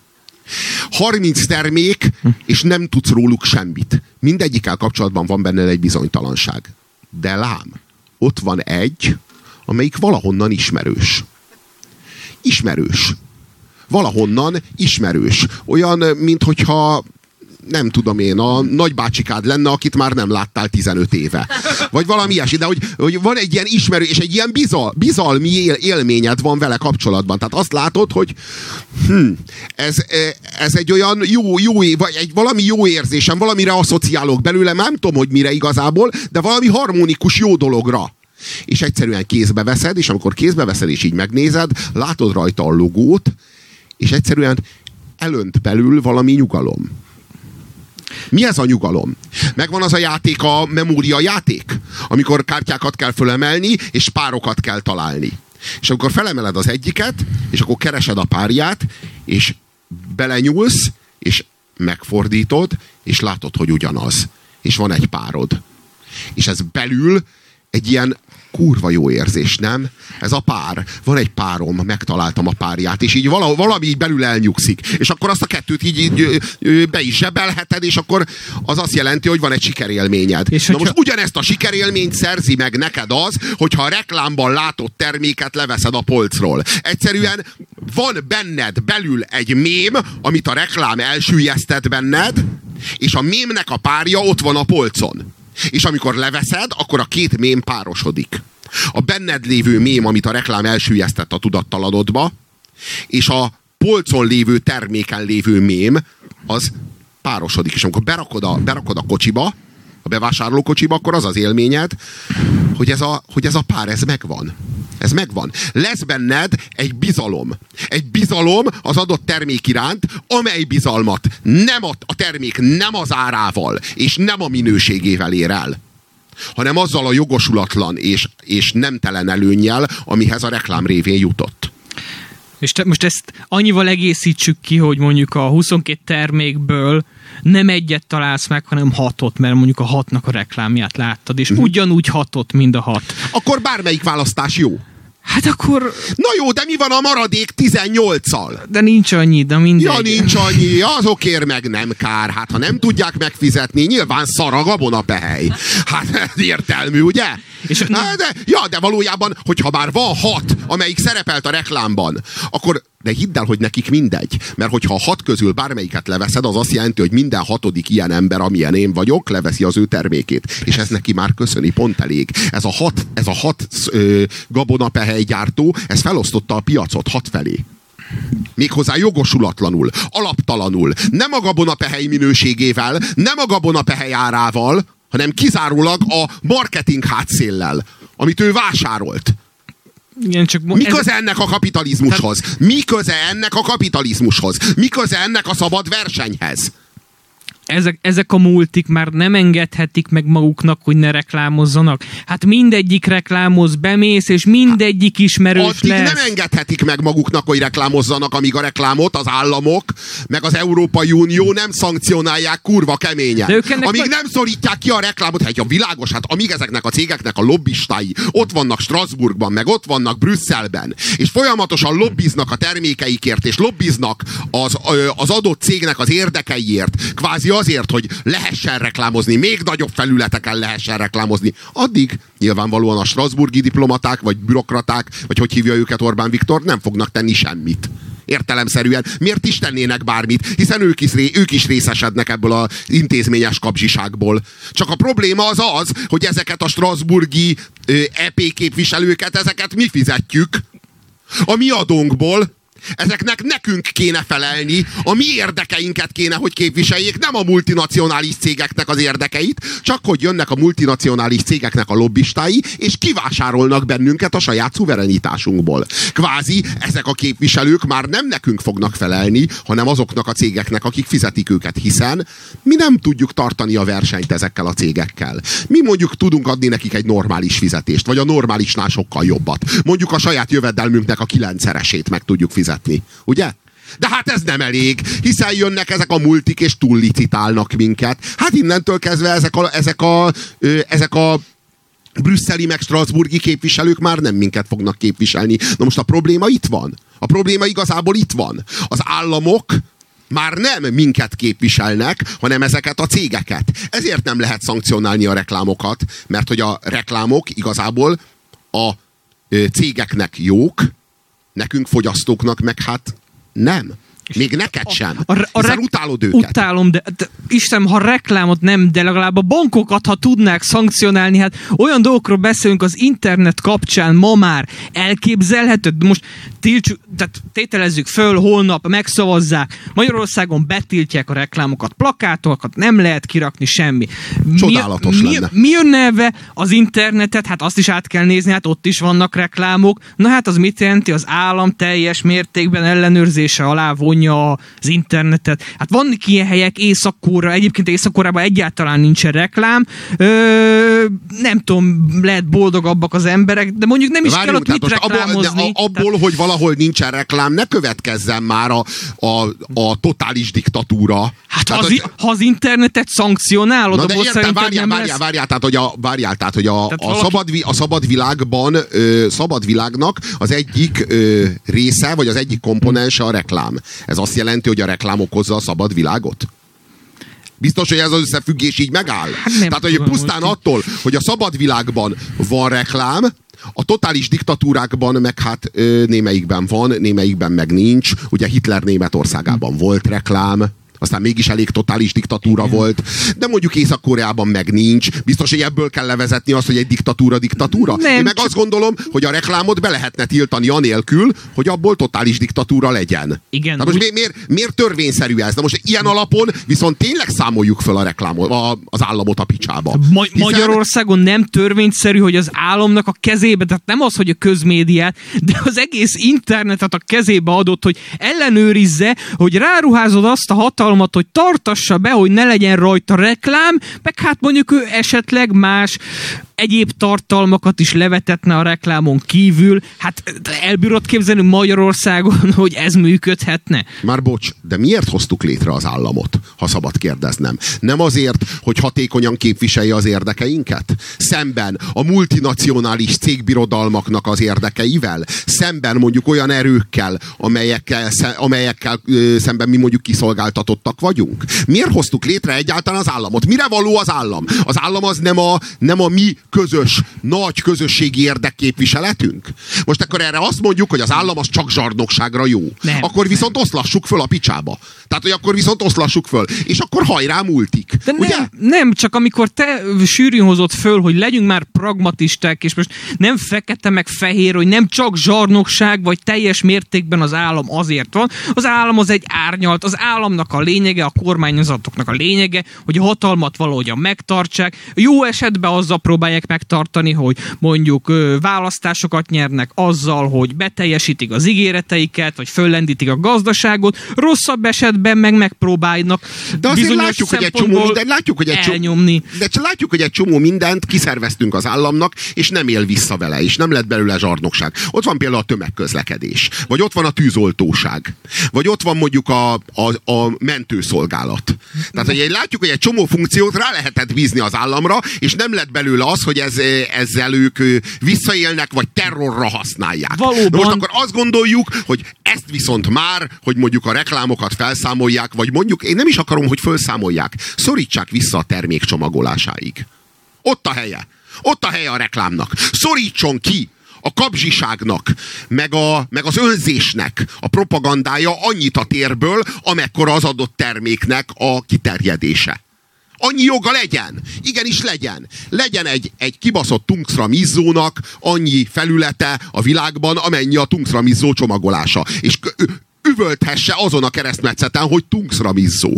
30 termék, és nem tudsz róluk semmit. Mindegyikkel kapcsolatban van benne egy bizonytalanság. De lám, ott van egy, amelyik valahonnan ismerős. Ismerős. Valahonnan ismerős. Olyan, minthogyha nem tudom én, a nagybácsikád lenne, akit már nem láttál 15 éve. Vagy valami ilyesmi, de hogy van egy ilyen ismerő, és egy ilyen bizalmi élményed van vele kapcsolatban. Tehát azt látod, hogy ez egy olyan jó vagy valami jó érzésem, valamire asszociálok belőle, nem tudom, hogy mire igazából, de valami harmonikus jó dologra. És egyszerűen kézbe veszed, és amikor kézbe veszed, és így megnézed, látod rajta a logót, és egyszerűen elönt belül valami nyugalom. Mi ez a nyugalom? Megvan az a játék, a memória játék, amikor kártyákat kell fölemelni, és párokat kell találni. És amikor felemeled az egyiket, és akkor keresed a párját, és belenyúlsz, és megfordítod, és látod, hogy ugyanaz. És van egy párod. És ez belül egy ilyen kurva jó érzés, nem? Ez a pár. Van egy párom, megtaláltam a párját, és így valami így belül elnyugszik. És akkor azt a kettőt így be is zsebelheted, és akkor az azt jelenti, hogy van egy sikerélményed. És na most ugyanezt a sikerélményt szerzi meg neked az, hogyha a reklámban látott terméket leveszed a polcról. Egyszerűen van benned belül egy mém, amit a reklám elsüllyesztett benned, és a mémnek a párja ott van a polcon. És amikor leveszed, akkor a két mém párosodik. A benned lévő mém, amit a reklám elsüllyesztett a tudattalanodba, és a polcon lévő terméken lévő mém, az párosodik. És amikor berakod a kocsiba, a bevásárlókocsiba, akkor az az élményed, hogy ez a pár, ez megvan. Ez megvan. Lesz benned egy bizalom. Egy bizalom az adott termék iránt, amely bizalmat nem a termék nem az árával, és nem a minőségével ér el, hanem azzal a jogosulatlan és nemtelen előnnyel, amihez a reklám révén jutott. És most ezt annyival egészítsük ki, hogy mondjuk a 22 termékből nem egyet találsz meg, hanem 6-ot, mert mondjuk a 6-nak a reklámját láttad, és ugyanúgy 6-ot, mind a 6. Akkor bármelyik választás jó. Hát akkor... Na jó, de mi van a maradék 18-al? De nincs annyi, de mindegy. Ja, nincs annyi, azokért meg nem kár. Hát ha nem tudják megfizetni, nyilván szar a gabonapehely. Hát ez értelmű, ugye? És de valójában, hogyha már van 6, amelyik szerepelt a reklámban, akkor de hidd el, hogy nekik mindegy. Mert hogyha a 6 közül bármelyiket leveszed, az azt jelenti, hogy minden 6. ilyen ember, amilyen én vagyok, leveszi az ő termékét. És ez neki már köszöni, pont elég. Ez a 6 gabonapehely gyártó, ez felosztotta a piacot 6 felé. Méghozzá jogosulatlanul, alaptalanul, nem a gabonapehely minőségével, nem a gabonapehely árával, hanem kizárólag a marketing hátszéllel, amit ő vásárolt. Igen, csak mi köze ennek a kapitalizmushoz? Mi köze ennek a kapitalizmushoz? Mi köze ennek a szabad versenyhez? Ezek a multik már nem engedhetik meg maguknak, hogy ne reklámozzanak. Hát mindegyik reklámoz, bemész, és mindegyik ismerős addig lesz. Nem engedhetik meg maguknak, hogy reklámozzanak, amíg a reklámot az államok, meg az Európai Unió nem szankcionálják kurva keményen. Amíg nem szorítják ki a reklámot, hát a világos, hát amíg ezeknek a cégeknek a lobbistái ott vannak Strasbourgban, meg ott vannak Brüsszelben, és folyamatosan lobbiznak a termékeikért, és lobbiznak az adott cégnek az érdekeiért, kvázi azért, hogy lehessen reklámozni, még nagyobb felületeken lehessen reklámozni. Addig nyilvánvalóan a strasbourgi diplomaták, vagy bürokraták, vagy hogy hívja őket Orbán Viktor, nem fognak tenni semmit. Értelemszerűen. Miért is tennének bármit? Hiszen ők is részesednek ebből az intézményes kapzsiságból. Csak a probléma az, hogy ezeket a strasbourgi EP képviselőket, ezeket mi fizetjük. A mi adónkból. Ezeknek nekünk kéne felelni, a mi érdekeinket kéne, hogy képviseljék, nem a multinacionális cégeknek az érdekeit, csak hogy jönnek a multinacionális cégeknek a lobbistái, és kivásárolnak bennünket a saját szuverenitásunkból. Kvázi ezek a képviselők már nem nekünk fognak felelni, hanem azoknak a cégeknek, akik fizetik őket, hiszen mi nem tudjuk tartani a versenyt ezekkel a cégekkel. Mi mondjuk tudunk adni nekik egy normális fizetést, vagy a normálisnál sokkal jobbat. Mondjuk a saját jövedelmünknek a 9-szeresét meg tudjuk fizetni. Ugye? De hát ez nem elég, hiszen jönnek ezek a multik és túllicitálnak minket. Hát innentől kezdve ezek a brüsszeli meg strasbourgi képviselők már nem minket fognak képviselni. Na most a probléma itt van. A probléma igazából itt van. Az államok már nem minket képviselnek, hanem ezeket a cégeket. Ezért nem lehet szankcionálni a reklámokat, mert hogy a reklámok igazából a cégeknek jók, nekünk fogyasztóknak meg hát nem. Még neked sem. Hiszen utálod őket. Utálom, de Istenem, ha reklámot nem, de legalább a bankokat, ha tudnák szankcionálni, hát olyan dolgokról beszélünk az internet kapcsán ma már elképzelhető. Most tehát tételezzük föl, holnap megszavazzák. Magyarországon betiltják a reklámokat, plakátokat, nem lehet kirakni semmi. Csodálatos lenne. Mi jönne ebbe az internetet? Hát azt is át kell nézni, hát ott is vannak reklámok. Na hát az mit jelenti? Az állam teljes mértékben ellenőrzése alá vonja az internetet. Hát vannak ilyen helyek, Észak-Korea, egyébként Észak-Koreában egyáltalán nincsen reklám. Nem tudom, lehet boldogabbak az emberek, de mondjuk nem is kell ott mit reklámozni. Abból, hogy valahol nincsen reklám, ne következzen már a totális diktatúra. Hát ha az internetet szankcionálod, abból szerintem várjál, tehát, hogy a szabad világnak az egyik része, vagy az egyik komponense a reklám. Ez azt jelenti, hogy a reklám okozza a szabad világot? Biztos, hogy ez az összefüggés így megáll? Hát tehát, hogy pusztán attól, hogy a szabad világban van reklám, a totális diktatúrákban meg hát némelyikben van, némelyikben meg nincs. Ugye Hitler Németországában volt reklám, aztán mégis elég totális diktatúra volt, de mondjuk Észak-Koreában meg nincs. Biztos, hogy ebből kell levezetni azt, hogy egy diktatúra. Nem, én meg azt gondolom, hogy a reklámot be lehetne tiltani anélkül, hogy abból totális diktatúra legyen. Igen. Na most miért törvényszerű ez? Na most ilyen alapon viszont tényleg számoljuk fel a reklámot, az államot a picsába. Magyarországon nem törvényszerű, hogy az államnak a kezébe, tehát nem az, hogy a közmédiát, de az egész internetet a kezébe adott, hogy ellenőrizze, hogy ráruházod azt a hatalmat, hogy tartassa be, hogy ne legyen rajta reklám, meg hát mondjuk ő esetleg más egyéb tartalmakat is levetetne a reklámon kívül. Hát elbírod képzelni Magyarországon, hogy ez működhetne? Már bocs, de miért hoztuk létre az államot, ha szabad kérdeznem? Nem azért, hogy hatékonyan képviselje az érdekeinket? Szemben a multinacionális cégbirodalmaknak az érdekeivel? Szemben mondjuk olyan erőkkel, amelyekkel szemben mi mondjuk kiszolgáltatottak vagyunk? Miért hoztuk létre egyáltalán az államot? Mire való az állam? Az állam az nem a mi közös, nagy közösségi érdekképviseletünk? Most akkor erre azt mondjuk, hogy az állam az csak zsarnokságra jó. Nem, akkor viszont oszlassuk föl a picsába. Tehát, hogy akkor viszont oszlassuk föl. És akkor hajrá multik. De ugye? nem, csak amikor te sűrűn hozott föl, hogy legyünk már pragmatisták, és most nem fekete meg fehér, hogy nem csak zsarnokság, vagy teljes mértékben az állam azért van. Az állam az egy árnyalt, az államnak a lényege, a kormányzatoknak a lényege, hogy a hatalmat valahogyan megtartsák. Jó esetben azzal próbálják megtartani, hogy mondjuk választásokat nyernek azzal, hogy beteljesítik az ígéreteiket, vagy föllendítik a gazdaságot. Rosszabb esetben meg megpróbálnak de azért bizonyos látjuk, hogy elnyomni. De látjuk, hogy egy csomó mindent kiszerveztünk az államnak, és nem él vissza vele, és nem lett belőle zsarnokság. Ott van például a tömegközlekedés, vagy ott van a tűzoltóság, vagy ott van mondjuk a mentőszolgálat. Tehát, hogy látjuk, hogy egy csomó funkciót rá lehetett bízni az államra, és nem lett belőle az, hogy ezzel ők visszaélnek, vagy terrorra használják. Valóban. De most akkor azt gondoljuk, hogy ezt viszont már, hogy mondjuk a reklámokat felszámolják, vagy mondjuk, én nem is akarom, hogy felszámolják, szorítsák vissza a termék csomagolásáig. Ott a helye. Ott a helye a reklámnak. Szorítson ki a kapzsiságnak, meg az önzésnek a propagandája annyit a térből, amekkora az adott terméknek a kiterjedése. Annyi joga legyen. Igenis legyen. Legyen egy kibaszott tungsramizzónak annyi felülete a világban, amennyi a tungsramizzó csomagolása. És üvölthesse azon a keresztmetszeten, hogy tungsramizzó.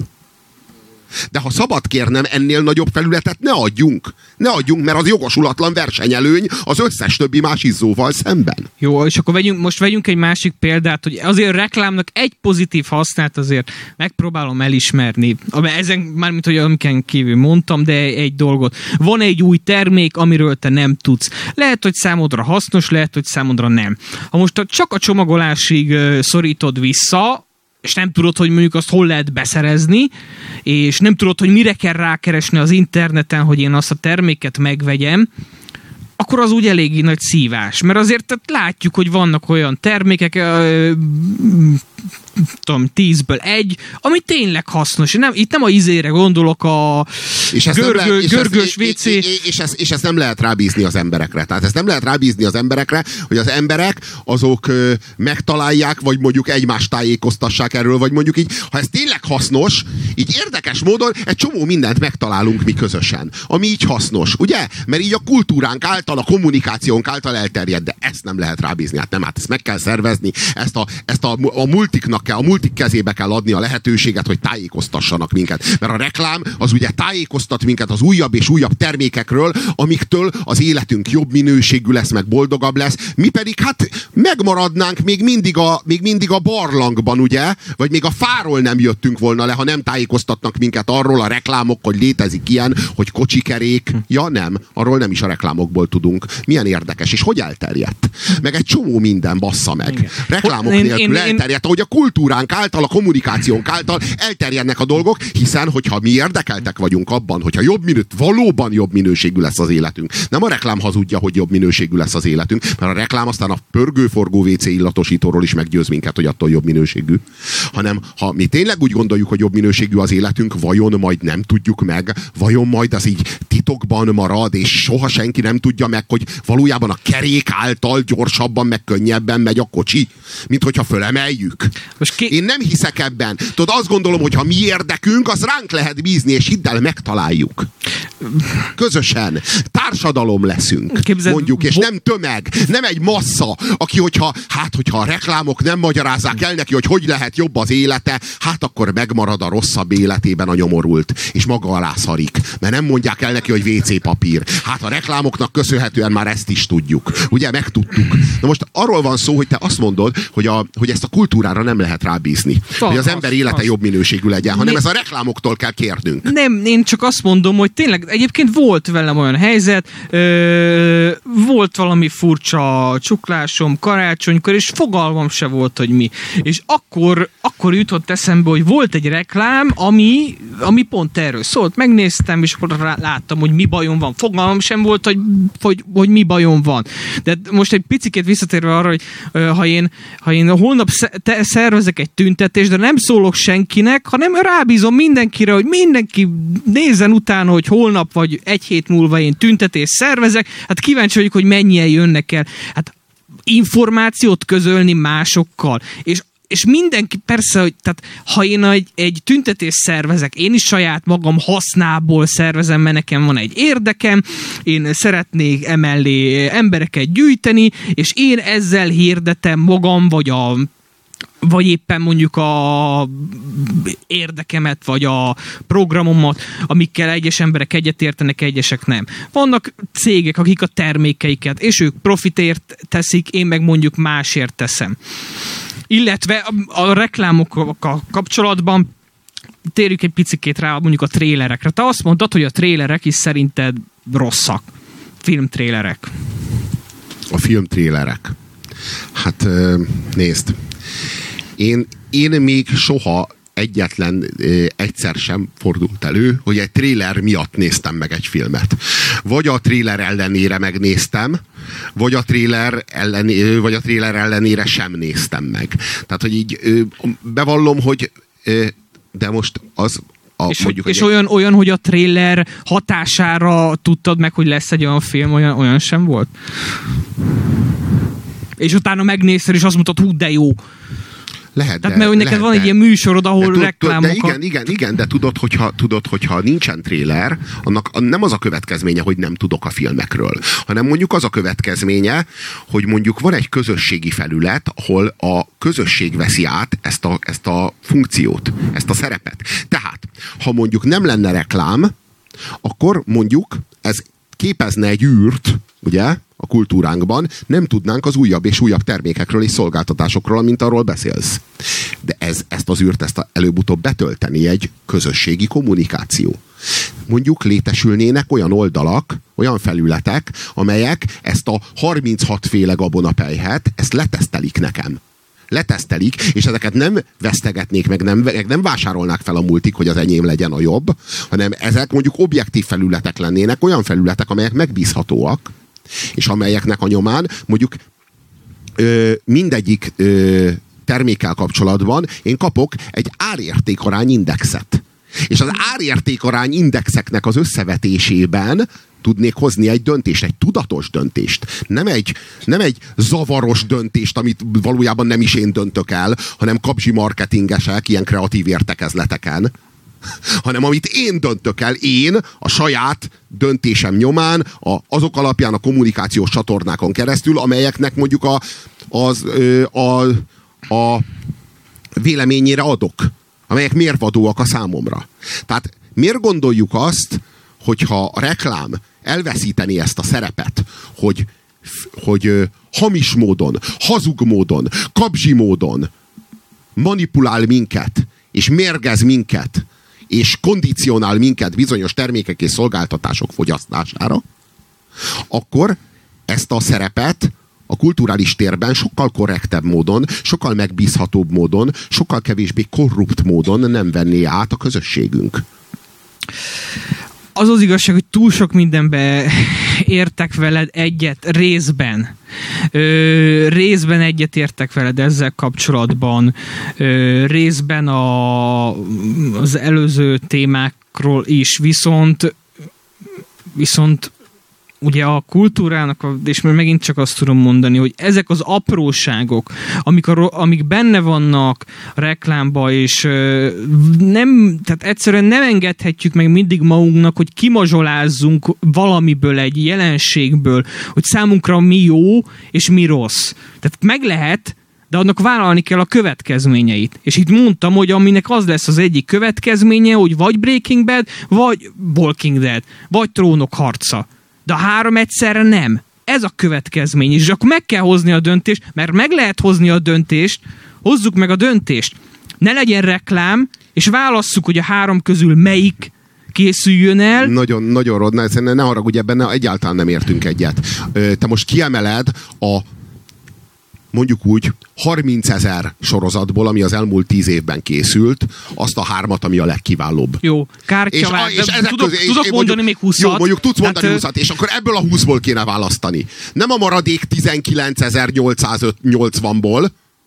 De ha szabad kérnem, ennél nagyobb felületet ne adjunk. Ne adjunk, mert az jogosulatlan versenyelőny az összes többi más izzóval szemben. Jó, és akkor vegyünk egy másik példát, hogy azért a reklámnak egy pozitív hasznát azért megpróbálom elismerni. Ezen mármint, hogy amiken kívül mondtam, de egy dolgot. Van egy új termék, amiről te nem tudsz. Lehet, hogy számodra hasznos, lehet, hogy számodra nem. Ha most csak a csomagolásig szorítod vissza, és nem tudod, hogy mondjuk azt hol lehet beszerezni, és nem tudod, hogy mire kell rákeresni az interneten, hogy én azt a terméket megvegyem, akkor az úgy eléggé nagy szívás. Mert azért látjuk, hogy vannak olyan termékek, tudom, 10-ből 1, ami tényleg hasznos. Itt nem a izére gondolok, a görgős WC. És ezt nem lehet rábízni az emberekre. Tehát ezt nem lehet rábízni az emberekre, hogy az emberek azok megtalálják, vagy mondjuk egymást tájékoztassák erről, vagy mondjuk így, ha ez tényleg hasznos, így érdekes módon egy csomó mindent megtalálunk mi közösen, ami így hasznos, ugye? Mert így a kultúránk által, a kommunikációnk által elterjed, de ezt nem lehet rábízni. Hát nem, hát ezt meg kell szervezni, ezt a multiknak kell, a multik kezébe kell adni a lehetőséget, hogy tájékoztassanak minket. Mert a reklám az ugye tájékoztat minket az újabb és újabb termékekről, amiktől az életünk jobb minőségű lesz, meg boldogabb lesz. Mi pedig hát megmaradnánk még mindig a barlangban, ugye? Vagy még a fáról nem jöttünk volna le, ha nem tájékoztatnak minket arról a reklámok, hogy létezik ilyen, hogy kocsikerék. Ja nem, arról nem is a reklámokból tudunk. Milyen érdekes, és hogy elterjedt? Meg egy csomó minden bassza meg. Igen. Reklámok nélkül elterjedt, ahogy a kultúránk által, a kommunikációnk által elterjednek a dolgok, hiszen, hogyha mi érdekeltek vagyunk abban, hogyha valóban jobb minőségű lesz az életünk. Nem a reklám hazudja, hogy jobb minőségű lesz az életünk, mert a reklám aztán a pörgőforgó WC illatosítóról is meggyőz minket, hogy attól jobb minőségű. Hanem, ha mi tényleg úgy gondoljuk, hogy jobb minőségű az életünk, vajon majd nem tudjuk meg, vajon majd az így titokban marad, és soha senki nem tudja meg, hogy valójában a kerék által gyorsabban, meg könnyebben megy a kocsi, mint hogyha fölemeljük. Én nem hiszek ebben. Tudod, azt gondolom, hogy ha mi érdekünk, az ránk lehet bízni, és hidd el, megtaláljuk. Közösen. Társadalom leszünk. Mondjuk, és nem tömeg. Nem egy massza, aki, hogyha a reklámok nem magyarázzák el neki, hogy lehet jobb az élete, hát akkor megmarad a rosszabb életében a nyomorult. És maga alá szarik. Mert nem mondják el neki, hogy WC papír. Hát a reklámoknak köszönhetően már ezt is tudjuk. Ugye, megtudtuk. Na most arról van szó, hogy te azt mondod, hogy ezt a kultúrára nem lehet rábízni. Hogy az ember élete jobb minőségű legyen, hanem ez a reklámoktól kell kérnünk. Nem, én csak azt mondom, hogy tényleg egyébként volt velem olyan helyzet, volt valami furcsa csuklásom karácsonykor, és fogalmam se volt, hogy mi. És akkor jutott eszembe, hogy volt egy reklám, ami pont erről szólt. Megnéztem, és akkor láttam, hogy mi bajom van. Fogalmam sem volt, hogy mi bajom van. De most egy picikét visszatérve arra, hogy ha én holnap szervezek egy tüntetést, de nem szólok senkinek, hanem rábízom mindenkire, hogy mindenki nézzen utána, hogy holnap holnap vagy egy hét múlva én tüntetést szervezek, hát kíváncsi vagyok, hogy mennyien jönnek el. Hát információt közölni másokkal, és mindenki, persze, hogy tehát, ha én egy tüntetést szervezek, én is saját magam hasznából szervezem, mert nekem van egy érdekem, én szeretnék emellé embereket gyűjteni, és én ezzel hirdetem magam, vagy éppen mondjuk a érdekemet, vagy a programomat, amikkel egyes emberek egyetértenek, egyesek nem. Vannak cégek, akik a termékeiket, és ők profitért teszik, én meg mondjuk másért teszem. Illetve a reklámokkal kapcsolatban térjük egy picikét rá mondjuk a trélerekre. Te azt mondtad, hogy a trélerek is szerinted rosszak. Filmtrélerek. A filmtrélerek. Hát nézd. Én még soha egyszer sem fordult elő, hogy egy tréler miatt néztem meg egy filmet. Vagy a tréler ellenére megnéztem, vagy a tréler ellenére sem néztem meg. Tehát, hogy így bevallom, hogy de most az és olyan, hogy a tréler hatására tudtad meg, hogy lesz egy olyan film, olyan sem volt? És utána megnézted, és azt mondtad, hú, de jó. Lehet, tehát mert neked van egy ilyen műsorod, ahol reklámok... Igen, de tudod, hogyha nincsen tréler, annak nem az a következménye, hogy nem tudok a filmekről, hanem mondjuk az a következménye, hogy mondjuk van egy közösségi felület, ahol a közösség veszi át ezt a funkciót, ezt a szerepet. Tehát, ha mondjuk nem lenne reklám, akkor mondjuk ez képezne egy űrt, ugye, a kultúránkban, nem tudnánk az újabb és újabb termékekről és szolgáltatásokról, amint arról beszélsz. De ezt az űrt előbb-utóbb betölteni egy közösségi kommunikáció. Mondjuk létesülnének olyan oldalak, olyan felületek, amelyek ezt a 36 féle gabonapelyhet, ezt letesztelik nekem. Letesztelik, és ezeket nem vesztegetnék, meg nem vásárolnák fel a multik, hogy az enyém legyen a jobb, hanem ezek mondjuk objektív felületek lennének, olyan felületek, amelyek megbízhatóak, és amelyeknek a nyomán mondjuk mindegyik termékkel kapcsolatban én kapok egy árértékarány indexet. És az árértékarány indexeknek az összevetésében tudnék hozni egy döntést, egy tudatos döntést. Nem egy zavaros döntést, amit valójában nem is én döntök el, hanem kapzsi marketingesek ilyen kreatív értekezleteken, hanem amit én döntök el, én a saját döntésem nyomán, azok alapján a kommunikációs csatornákon keresztül, amelyeknek mondjuk a véleményére adok, amelyek mérvadóak a számomra. Tehát miért gondoljuk azt, hogyha a reklám elveszíteni ezt a szerepet, hogy hamis módon, hazug módon, kapzsi módon manipulál minket, és mérgez minket, és kondicionál minket bizonyos termékek és szolgáltatások fogyasztására, akkor ezt a szerepet a kulturális térben sokkal korrektebb módon, sokkal megbízhatóbb módon, sokkal kevésbé korrupt módon nem venné át a közösségünk. Az az igazság, hogy túl sok mindenbe értek veled egyet részben. Részben egyet értek veled ezzel kapcsolatban. Részben az előző témákról is. Viszont ugye a kultúrának, és megint csak azt tudom mondani, hogy ezek az apróságok, amik benne vannak a reklámba, és tehát egyszerűen nem engedhetjük meg mindig magunknak, hogy kimazsolázzunk valamiből, egy jelenségből, hogy számunkra mi jó, és mi rossz. Tehát meg lehet, de annak vállalni kell a következményeit. És itt mondtam, hogy aminek az lesz az egyik következménye, hogy vagy Breaking Bad, vagy Walking Dead, vagy Trónok harca. De a három egyszerre nem. Ez a következmény. És akkor meg kell hozni a döntést, mert meg lehet hozni a döntést, hozzuk meg a döntést. Ne legyen reklám, és válasszuk, hogy a három közül melyik készüljön el. Nagyon, nagyon Rodnál, szerintem ne haragudj, ebben egyáltalán nem értünk egyet. Te most kiemeled mondjuk úgy 30 000 sorozatból, ami az elmúlt 10 évben készült, azt a 3, ami a legkiválóbb. Jó, tudok mondani még 20-at. Jó, mondjuk tudsz mondani 20-at, és akkor ebből a 20-ból kéne választani. Nem a maradék 19.880-ból,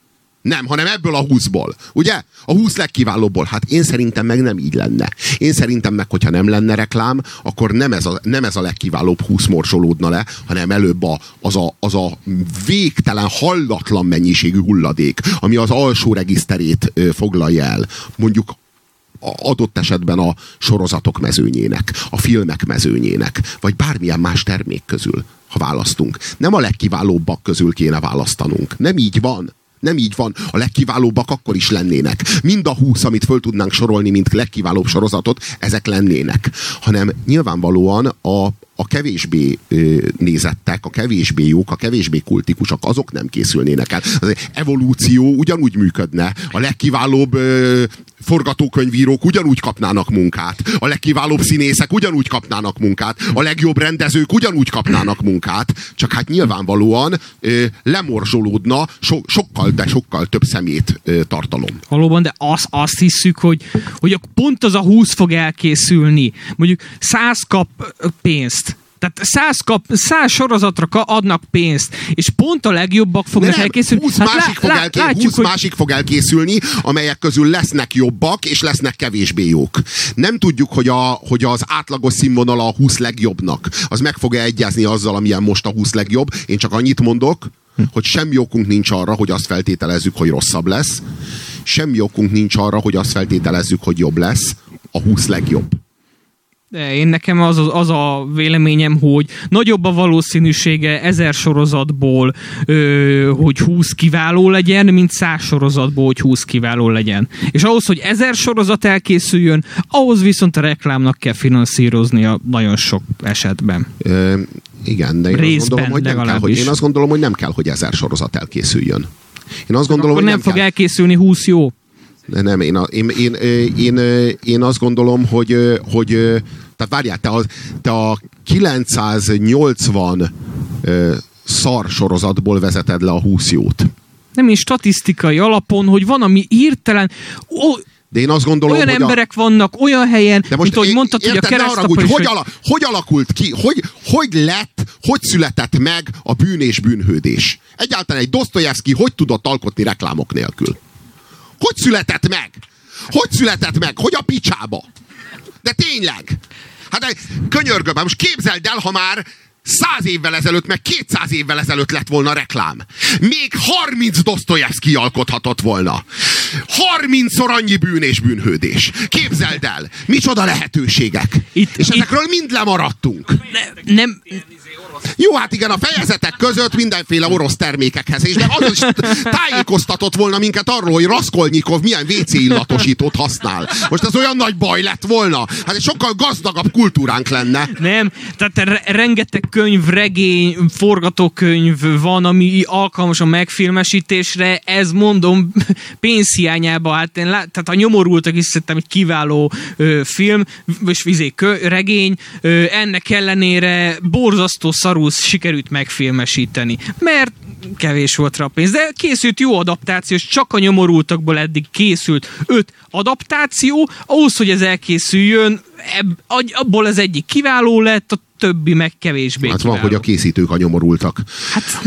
Nem, hanem ebből a 20-ból. Ugye? A 20 legkiválóbbból. Hát én szerintem meg nem így lenne. Én szerintem meg, hogyha nem lenne reklám, akkor nem ez a legkiválóbb 20 morzsolódna le, hanem előbb az a végtelen, hallatlan mennyiségű hulladék, ami az alsó regiszterét foglalja el. Mondjuk adott esetben a sorozatok mezőnyének, a filmek mezőnyének, vagy bármilyen más termék közül, ha választunk. Nem a legkiválóbbak közül kéne választanunk. Nem így van. Nem így van. A legkiválóbbak akkor is lennének. Mind a 20, amit föl tudnánk sorolni, mint legkiválóbb sorozatot, ezek lennének. Hanem nyilvánvalóan a kevésbé nézettek, a kevésbé jók, a kevésbé kultikusak, azok nem készülnének el. Az evolúció ugyanúgy működne. A legkiválóbb forgatókönyvírók ugyanúgy kapnának munkát. A legkiválóbb színészek ugyanúgy kapnának munkát. A legjobb rendezők ugyanúgy kapnának munkát. Csak hát nyilvánvalóan lemorzsolódna sokkal több szemét tartalom. Valóban, de azt hiszük, hogy pont az a 20 fog elkészülni. Mondjuk 100 kap pénzt. Tehát 100 sorozatra adnak pénzt, és pont a legjobbak fognak elkészülni. 20 másik fog elkészülni, amelyek közül lesznek jobbak, és lesznek kevésbé jók. Nem tudjuk, hogy az átlagos színvonal a 20 legjobbnak. Az meg fog egyezni azzal, amilyen most a 20 legjobb. Én csak annyit mondok, hogy semmi okunk nincs arra, hogy azt feltételezzük, hogy rosszabb lesz. Semmi okunk nincs arra, hogy azt feltételezzük, hogy jobb lesz a 20 legjobb. De én nekem az a véleményem, hogy nagyobb a valószínűsége 1000 sorozatból, hogy 20 kiváló legyen, mint 100 sorozatból, hogy 20 kiváló legyen. És ahhoz, hogy 1000 sorozat elkészüljön, ahhoz viszont a reklámnak kell finanszíroznia nagyon sok esetben. Igen, de én azt gondolom, hogy nem kell, hogy 1000 sorozat elkészüljön. Én azt gondolom, akkor hogy nem fog elkészülni 20 jó. Nem, én azt gondolom, hogy tehát várjál, te a 980 szar sorozatból vezeted le a 20 jót. Nem is statisztikai alapon, hogy van, ami hirtelen... De én azt gondolom, olyan hogy emberek vannak olyan helyen, de most, mint ahogy mondtad, hogy a keresztapa is... Hogy alakult ki, hogy született meg a bűn és bűnhődés? Egyáltalán egy Dosztojevszky hogy tudott alkotni reklámok nélkül? Hogy született meg? Hogy született meg? Hogy a picsába? De tényleg! Hát könyörgöm, most képzeld el, ha már 100 évvel ezelőtt, meg 200 évvel ezelőtt lett volna reklám. Még 30 Dosztojevszky alkothatott volna. 30-szor annyi bűn és bűnhődés. Képzeld el! Micsoda lehetőségek! És ezekről mind lemaradtunk. Nem... Jó, hát igen, a fejezetek között mindenféle orosz termékekhez, és az is tájékoztatott volna minket arról, hogy Raskolnikov milyen WC illatosítót használ. Most ez olyan nagy baj lett volna. Hát egy sokkal gazdagabb kultúránk lenne. Nem, tehát rengeteg könyv, regény, forgatókönyv van, ami alkalmas a megfilmesítésre, ez mondom pénzhiányában, hát tehát a Nyomorultak is szerintem egy kiváló film, és regény, ennek ellenére borzasztó szarul sikerült megfilmesíteni, mert kevés volt rá a pénz. De készült jó adaptáció, és csak a Nyomorultakból eddig készült 5 adaptáció, ahhoz, hogy ez elkészüljön, abból az egyik kiváló lett, a többi meg kevésbé hát kiváló. Van, hogy a készítők a Nyomorultak. Hát,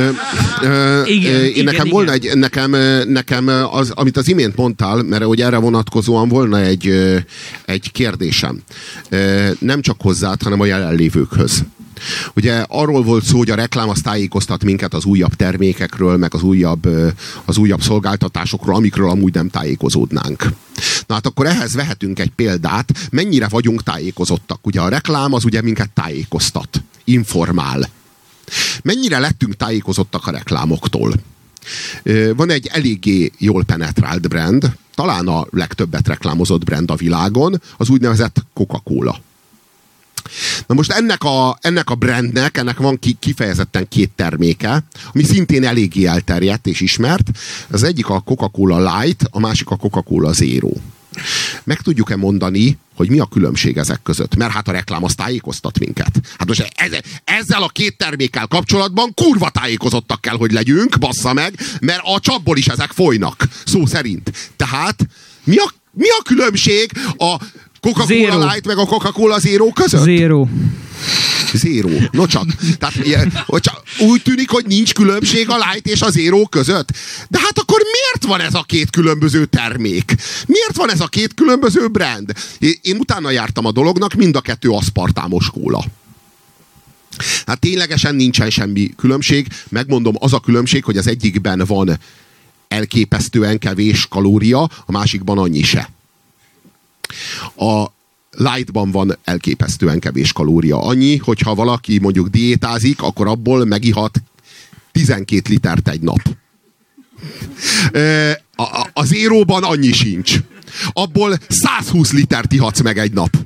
nekem volna nekem az, amit az imént mondtál, mert hogy erre vonatkozóan volna egy kérdésem. Nem csak hozzád, hanem a jelenlévőkhöz. Ugye arról volt szó, hogy a reklám az tájékoztat minket az újabb termékekről, meg az újabb szolgáltatásokról, amikről amúgy nem tájékozódnánk. Na hát akkor ehhez vehetünk egy példát, mennyire vagyunk tájékozottak. Ugye a reklám az ugye minket tájékoztat, informál. Mennyire lettünk tájékozottak a reklámoktól? Van egy eléggé jól penetrált brand, talán a legtöbbet reklámozott brand a világon, az úgynevezett Coca-Cola. Na most ennek a brandnek, ennek van kifejezetten 2 terméke, ami szintén eléggé elterjedt és ismert. Az egyik a Coca-Cola Light, a másik a Coca-Cola Zero. Meg tudjuk-e mondani, hogy mi a különbség ezek között? Mert hát a reklám az tájékoztat minket. Hát most ezzel a 2 termékkel kapcsolatban kurva tájékozottak kell, hogy legyünk, bassza meg, mert a csapból is ezek folynak, szó szerint. Tehát mi a különbség a Coca-Cola Light meg a Coca-Cola Zero között? Zero. No csak. Tehát, úgy tűnik, hogy nincs különbség a Light és a Zero között. De hát akkor miért van ez a két különböző termék? Miért van ez a két különböző brand? Én utána jártam a dolognak, mind a kettő aszpartámos kóla. Hát ténylegesen nincsen semmi különbség. Megmondom, az a különbség, hogy az egyikben van elképesztően kevés kalória, a másikban annyi se. A Lightban van elképesztően kevés kalória. Annyi, hogyha valaki mondjuk diétázik, akkor abból megihat 12 litert egy nap. A Zéróban annyi sincs. Abból 120 litert ihatsz meg egy nap.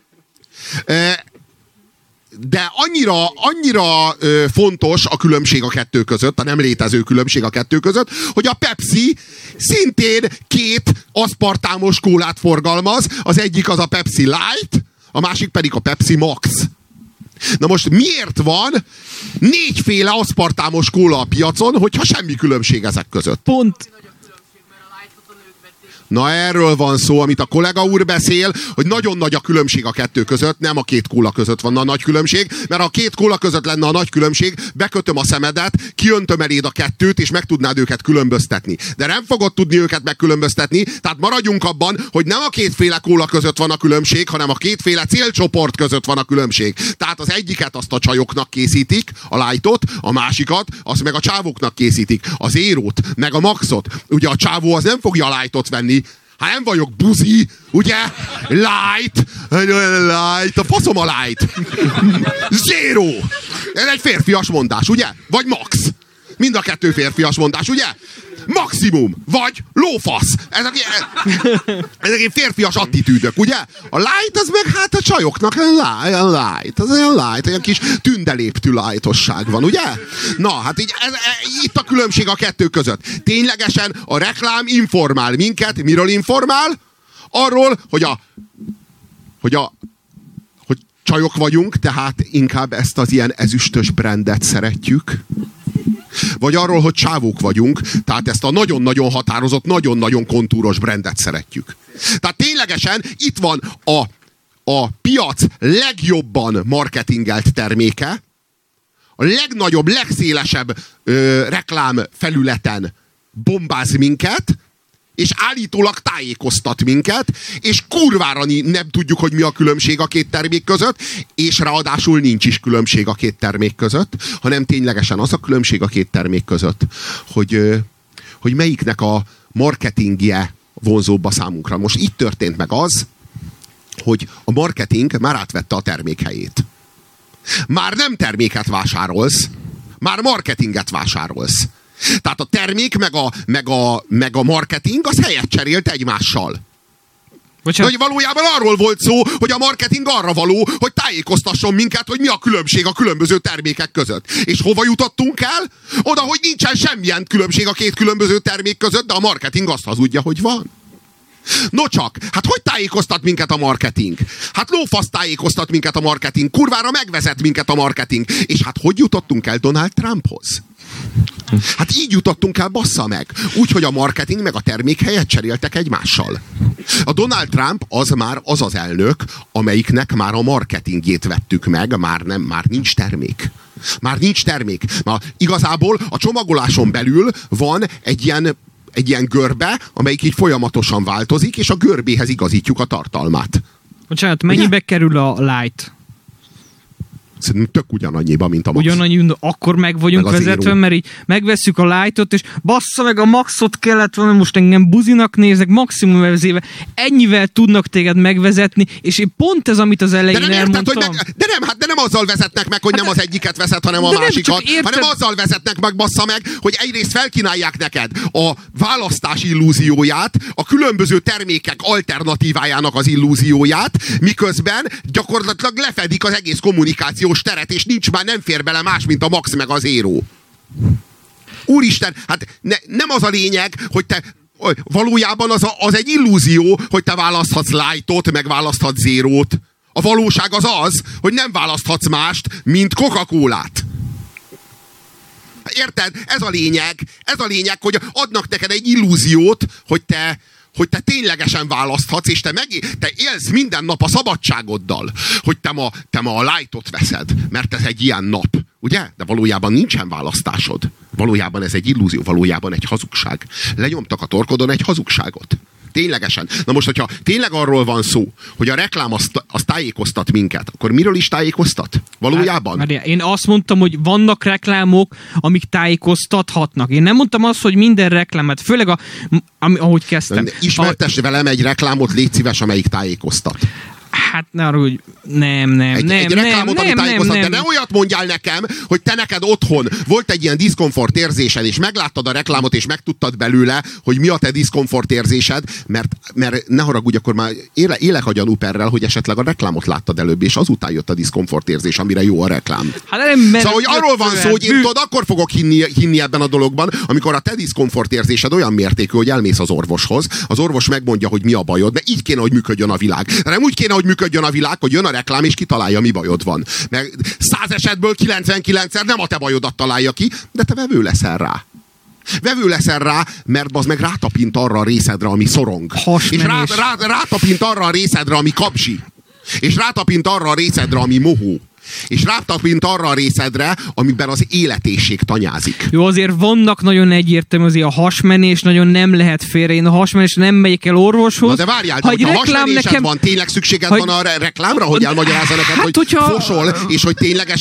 De annyira fontos a különbség a kettő között, a nem létező különbség a kettő között, hogy a Pepsi szintén két aszpartámos kólát forgalmaz, az egyik az a Pepsi Light, a másik pedig a Pepsi Max. Na most miért van 4 féle aszpartámos kóla a piacon, hogyha semmi különbség ezek között? Pont. Na erről van szó, amit a kollega úr beszél, hogy nagyon nagy a különbség a kettő között, nem a két kóla között van a nagy különbség, mert ha a két kóla között lenne a nagy különbség, bekötöm a szemedet, kiöntöm eléd a kettőt, és meg tudnád őket különböztetni. De nem fogod tudni őket megkülönböztetni, tehát maradjunk abban, hogy nem a kétféle kóla között van a különbség, hanem a kétféle célcsoport között van a különbség. Tehát az egyiket azt a csajoknak készítik, a Lightot, a másikat azt meg a csávóknak készítik. A Zérót, meg a Maxot. Ugye a csávó az nem fogja a Lightot venni. Hát nem vagyok buzi, ugye? Light, a faszom a Light. Zero. Ez egy férfias mondás, ugye? Vagy Max. Mind a kettő férfias mondás, ugye? Maximum, vagy lófasz. Ezek férfias attitűdök, ugye? A Light az meg hát a csajoknak light. Az olyan light, olyan kis tündeléptű lightosság van, ugye? Na, hát így, itt a különbség a kettő között. Ténylegesen a reklám informál minket. Miről informál? Arról, hogy csajok vagyunk, tehát inkább ezt az ilyen ezüstös brandet szeretjük. Vagy arról, hogy csávók vagyunk, tehát ezt a nagyon-nagyon határozott, nagyon-nagyon kontúros brandet szeretjük. Tehát ténylegesen itt van a piac legjobban marketingelt terméke, a legnagyobb, legszélesebb reklám felületen bombáz minket, és állítólag tájékoztat minket, és kurvára nem tudjuk, hogy mi a különbség a két termék között, és ráadásul nincs is különbség a két termék között, hanem ténylegesen az a különbség a két termék között, hogy melyiknek a marketingje vonzóbb a számunkra. Most itt történt meg az, hogy a marketing már átvette a termék helyét. Már nem terméket vásárolsz, már marketinget vásárolsz. Tehát a termék meg a marketing az helyet cserélt egymással. De hogy valójában arról volt szó, hogy a marketing arra való, hogy tájékoztasson minket, hogy mi a különbség a különböző termékek között. És hova jutottunk el? Oda, hogy nincsen semmilyen különbség a két különböző termék között, de a marketing azt hazudja, hogy van. No csak, hát hogy tájékoztat minket a marketing? Hát lófasz tájékoztat minket a marketing, kurvára megvezet minket a marketing. És hát hogy jutottunk el Donald Trumphoz? Hát így jutottunk el, bassza meg. Úgy, hogy a marketing meg a termék helyet cseréltek egymással. A Donald Trump az már az az elnök, amelyiknek már a marketingjét vettük meg, már nincs termék. Már nincs termék. Már igazából a csomagoláson belül van egy ilyen görbe, amelyik így folyamatosan változik, és a görbéhez igazítjuk a tartalmát. Bocsánat, mennyibe kerül a Light? Szerintem tök ugyanannyiba, mint a Max. Ugyanannyi, akkor meg vagyunk meg vezetve, mert így megvesszük a Lightot, és bassza meg a Maxot kellett volna, most engem buzinak néznek, maximum vezéve, ennyivel tudnak téged megvezetni, és én pont ez, amit az elején elmondtam. De nem azzal vezetnek meg, hogy nem az egyiket veszed, hanem a másikat, hanem azzal vezetnek meg, bassza meg, hogy egyrészt felkínálják neked a választás illúzióját, a különböző termékek alternatívájának az illúzióját, miközben gyakorlatilag lefedik az egész kommunikáció teret, és nem fér bele más, mint a Max meg az Zero. Úristen, hát nem az a lényeg, hogy te valójában az egy illúzió, hogy te választhatsz Lightot, meg választhatsz Zérót. A valóság az, hogy nem választhatsz mást, mint Coca-Colát. Érted? Ez a lényeg, hogy adnak neked egy illúziót, hogy te ténylegesen választhatsz, és te élsz minden nap a szabadságoddal, hogy te ma a lightot veszed, mert ez egy ilyen nap. Ugye? De valójában nincsen választásod. Valójában ez egy illúzió, valójában egy hazugság. Lenyomtak a torkodon egy hazugságot. Ténylegesen. Na most, hogyha tényleg arról van szó, hogy a reklám az tájékoztat minket, akkor miről is tájékoztat? Valójában? Hát, én azt mondtam, hogy vannak reklámok, amik tájékoztathatnak. Én nem mondtam azt, hogy minden reklámet, főleg ahogy kezdtem. Ismertess velem egy reklámot, légy szíves, amelyik tájékoztat. Hát ne arra, hogy nem. Egy reklámot, ami tájékoztat, de ne olyat mondjál nekem, hogy te neked otthon volt egy ilyen diszkomfort érzésed, és megláttad a reklámot, és megtudtad belőle, hogy mi a te diszkomfort érzésed, mert ne haragudj, akkor már élek a gyanúperrel, hogy esetleg a reklámot láttad előbb, és azután jött a diszkomfort érzés, amire jó a reklám. Hát nem, szóval, hogy arról van szó, hogy én tudod, akkor fogok hinni ebben a dologban, amikor a te diszkomfort érzésed olyan mértékű, hogy elmész az orvoshoz, az orvos megmondja, hogy mi a bajod, mert így kéne, hogy működjön a világ. De nem úgy kéne, hogy működjön a világ, hogy jön a reklám, és kitalálja, mi bajod van. Mert 100 esetből 99-szer nem a te bajodat találja ki, de te vevő leszel rá. Vevő leszel rá, mert az meg rátapint arra a részedre, ami szorong. És rátapint arra a részedre, ami kapzsi. És rátapint arra a részedre, ami mohó. És rátapint arra a részedre, amiben az életésség tanyázik. Jó, azért vannak nagyon egyértelmű, azért a hasmenés nagyon nem lehet félre. Én a hasmenés nem megyek el orvoshoz. Na de várjál, de hogyha hasmenésed van, tényleg szükséged van a reklámra, hogy elmagyarázza neked, hogy fosol, és hogy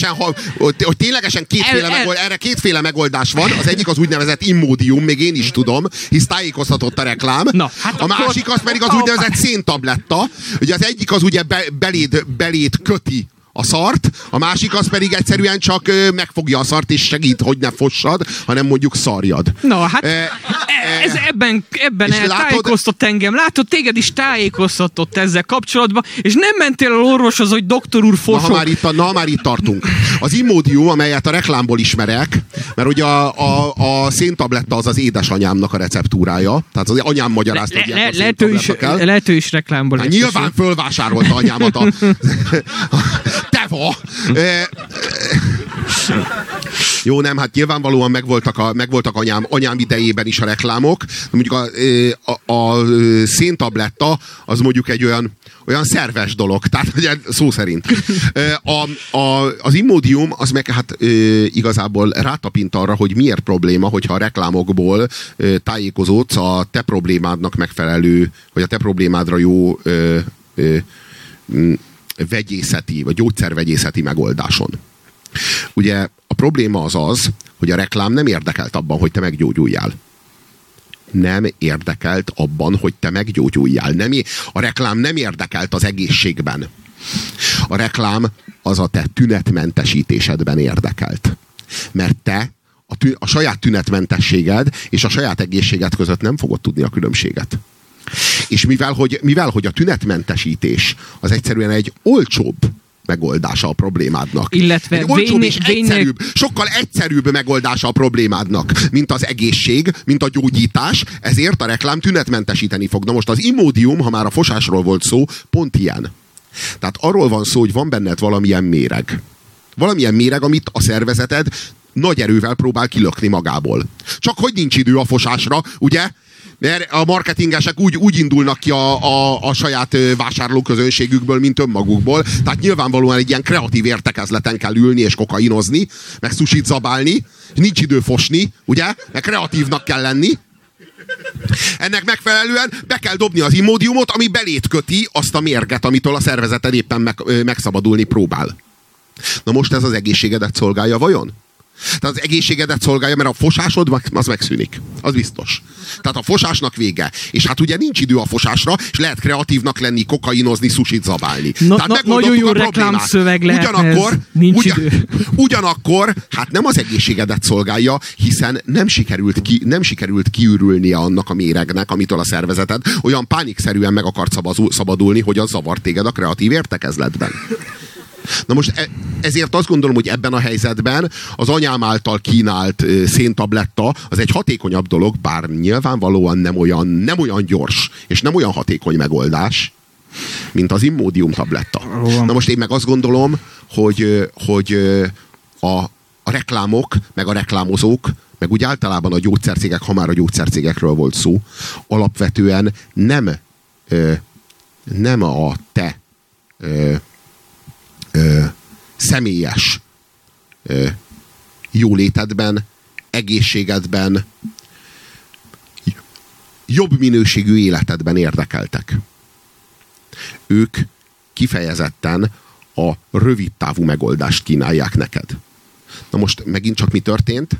ténylegesen erre kétféle megoldás van. Az egyik az úgynevezett immódium, még én is tudom, hisz tájékoztatott a reklám. Na, hát a másik az pedig az úgynevezett széntabletta. Ugye az egyik az ugye beléd köti a szart, a másik az pedig egyszerűen csak megfogja a szart, és segít, hogy ne fossad, hanem mondjuk szarjad. Na, hát ez ebben tájékoztat engem. Látod, téged is tájékoztatott ezzel kapcsolatban, és nem mentél el orvoshoz, hogy doktor úr fosok. Na, már itt tartunk. Az immódium, amelyet a reklámból ismerek, mert ugye a széntabletta az édesanyámnak a receptúrája, tehát az anyám magyarázta, hogy ilyen széntabletta kell. Lehet ő is reklámból. Hát nyilván fölvásárolta anyámat a teva. Jó, nem, hát nyilvánvalóan megvoltak anyám idejében is a reklámok. Mondjuk a széntabletta az mondjuk egy olyan szerves dolog, tehát szó szerint. Az immódium az meg hát igazából rátapint arra, hogy miért probléma, hogyha a reklámokból tájékozódsz a te problémádnak megfelelő, vagy a te problémádra jó vegyészeti, vagy gyógyszervegyészeti megoldáson. Ugye a probléma az, hogy a reklám nem érdekelt abban, hogy te meggyógyuljál. Nem érdekelt abban, hogy te meggyógyuljál. A reklám nem érdekelt az egészségben. A reklám az a te tünetmentesítésedben érdekelt. Mert te a saját tünetmentességed és a saját egészséged között nem fogod tudni a különbséget. És mivel hogy a tünetmentesítés az egyszerűen egy olcsóbb megoldása a problémádnak. Illetve egy olcsóbb és egyszerűbb, sokkal egyszerűbb megoldása a problémádnak, mint az egészség, mint a gyógyítás, ezért a reklám tünetmentesíteni fog. Na most az immódium, ha már a fosásról volt szó, pont ilyen. Tehát arról van szó, hogy van benned valamilyen méreg. Valamilyen méreg, amit a szervezeted nagy erővel próbál kilökni magából. Csak hogy nincs idő a fosásra, ugye? Mert a marketingesek úgy indulnak ki a saját vásárlóközönségükből, mint önmagukból. Tehát nyilvánvalóan egy ilyen kreatív értekezleten kell ülni és kokainozni, meg sushit zabálni. Nincs idő fosni, ugye? Mert kreatívnak kell lenni. Ennek megfelelően be kell dobni az immódiumot, ami belét köti azt a mérget, amitől a szervezeted éppen megszabadulni próbál. Na most ez az egészségedet szolgálja vajon? Tehát az egészségedet szolgálja, mert a fosásod az megszűnik. Az biztos. Tehát a fosásnak vége. És hát ugye nincs idő a fosásra, és lehet kreatívnak lenni, kokainozni, sushit zabálni. Nagyon jó reklámszöveg lehet. Ugyanakkor hát nem az egészségedet szolgálja, hiszen nem sikerült kiürülnie annak a méregnek, amitől a szervezeted olyan pánikszerűen meg akart szabadulni, hogy az zavart téged a kreatív értekezletben. Na most ezért azt gondolom, hogy ebben a helyzetben az anyám által kínált széntabletta az egy hatékonyabb dolog, bár nyilvánvalóan nem olyan gyors, és nem olyan hatékony megoldás, mint az immódium tabletta. Na most én meg azt gondolom, hogy a reklámok, meg a reklámozók meg úgy általában a gyógyszercégek, ha már a gyógyszercégekről volt szó, alapvetően nem a te személyes jólétedben, egészségedben, jobb minőségű életedben érdekeltek. Ők kifejezetten a rövidtávú megoldást kínálják neked. Na most megint csak mi történt?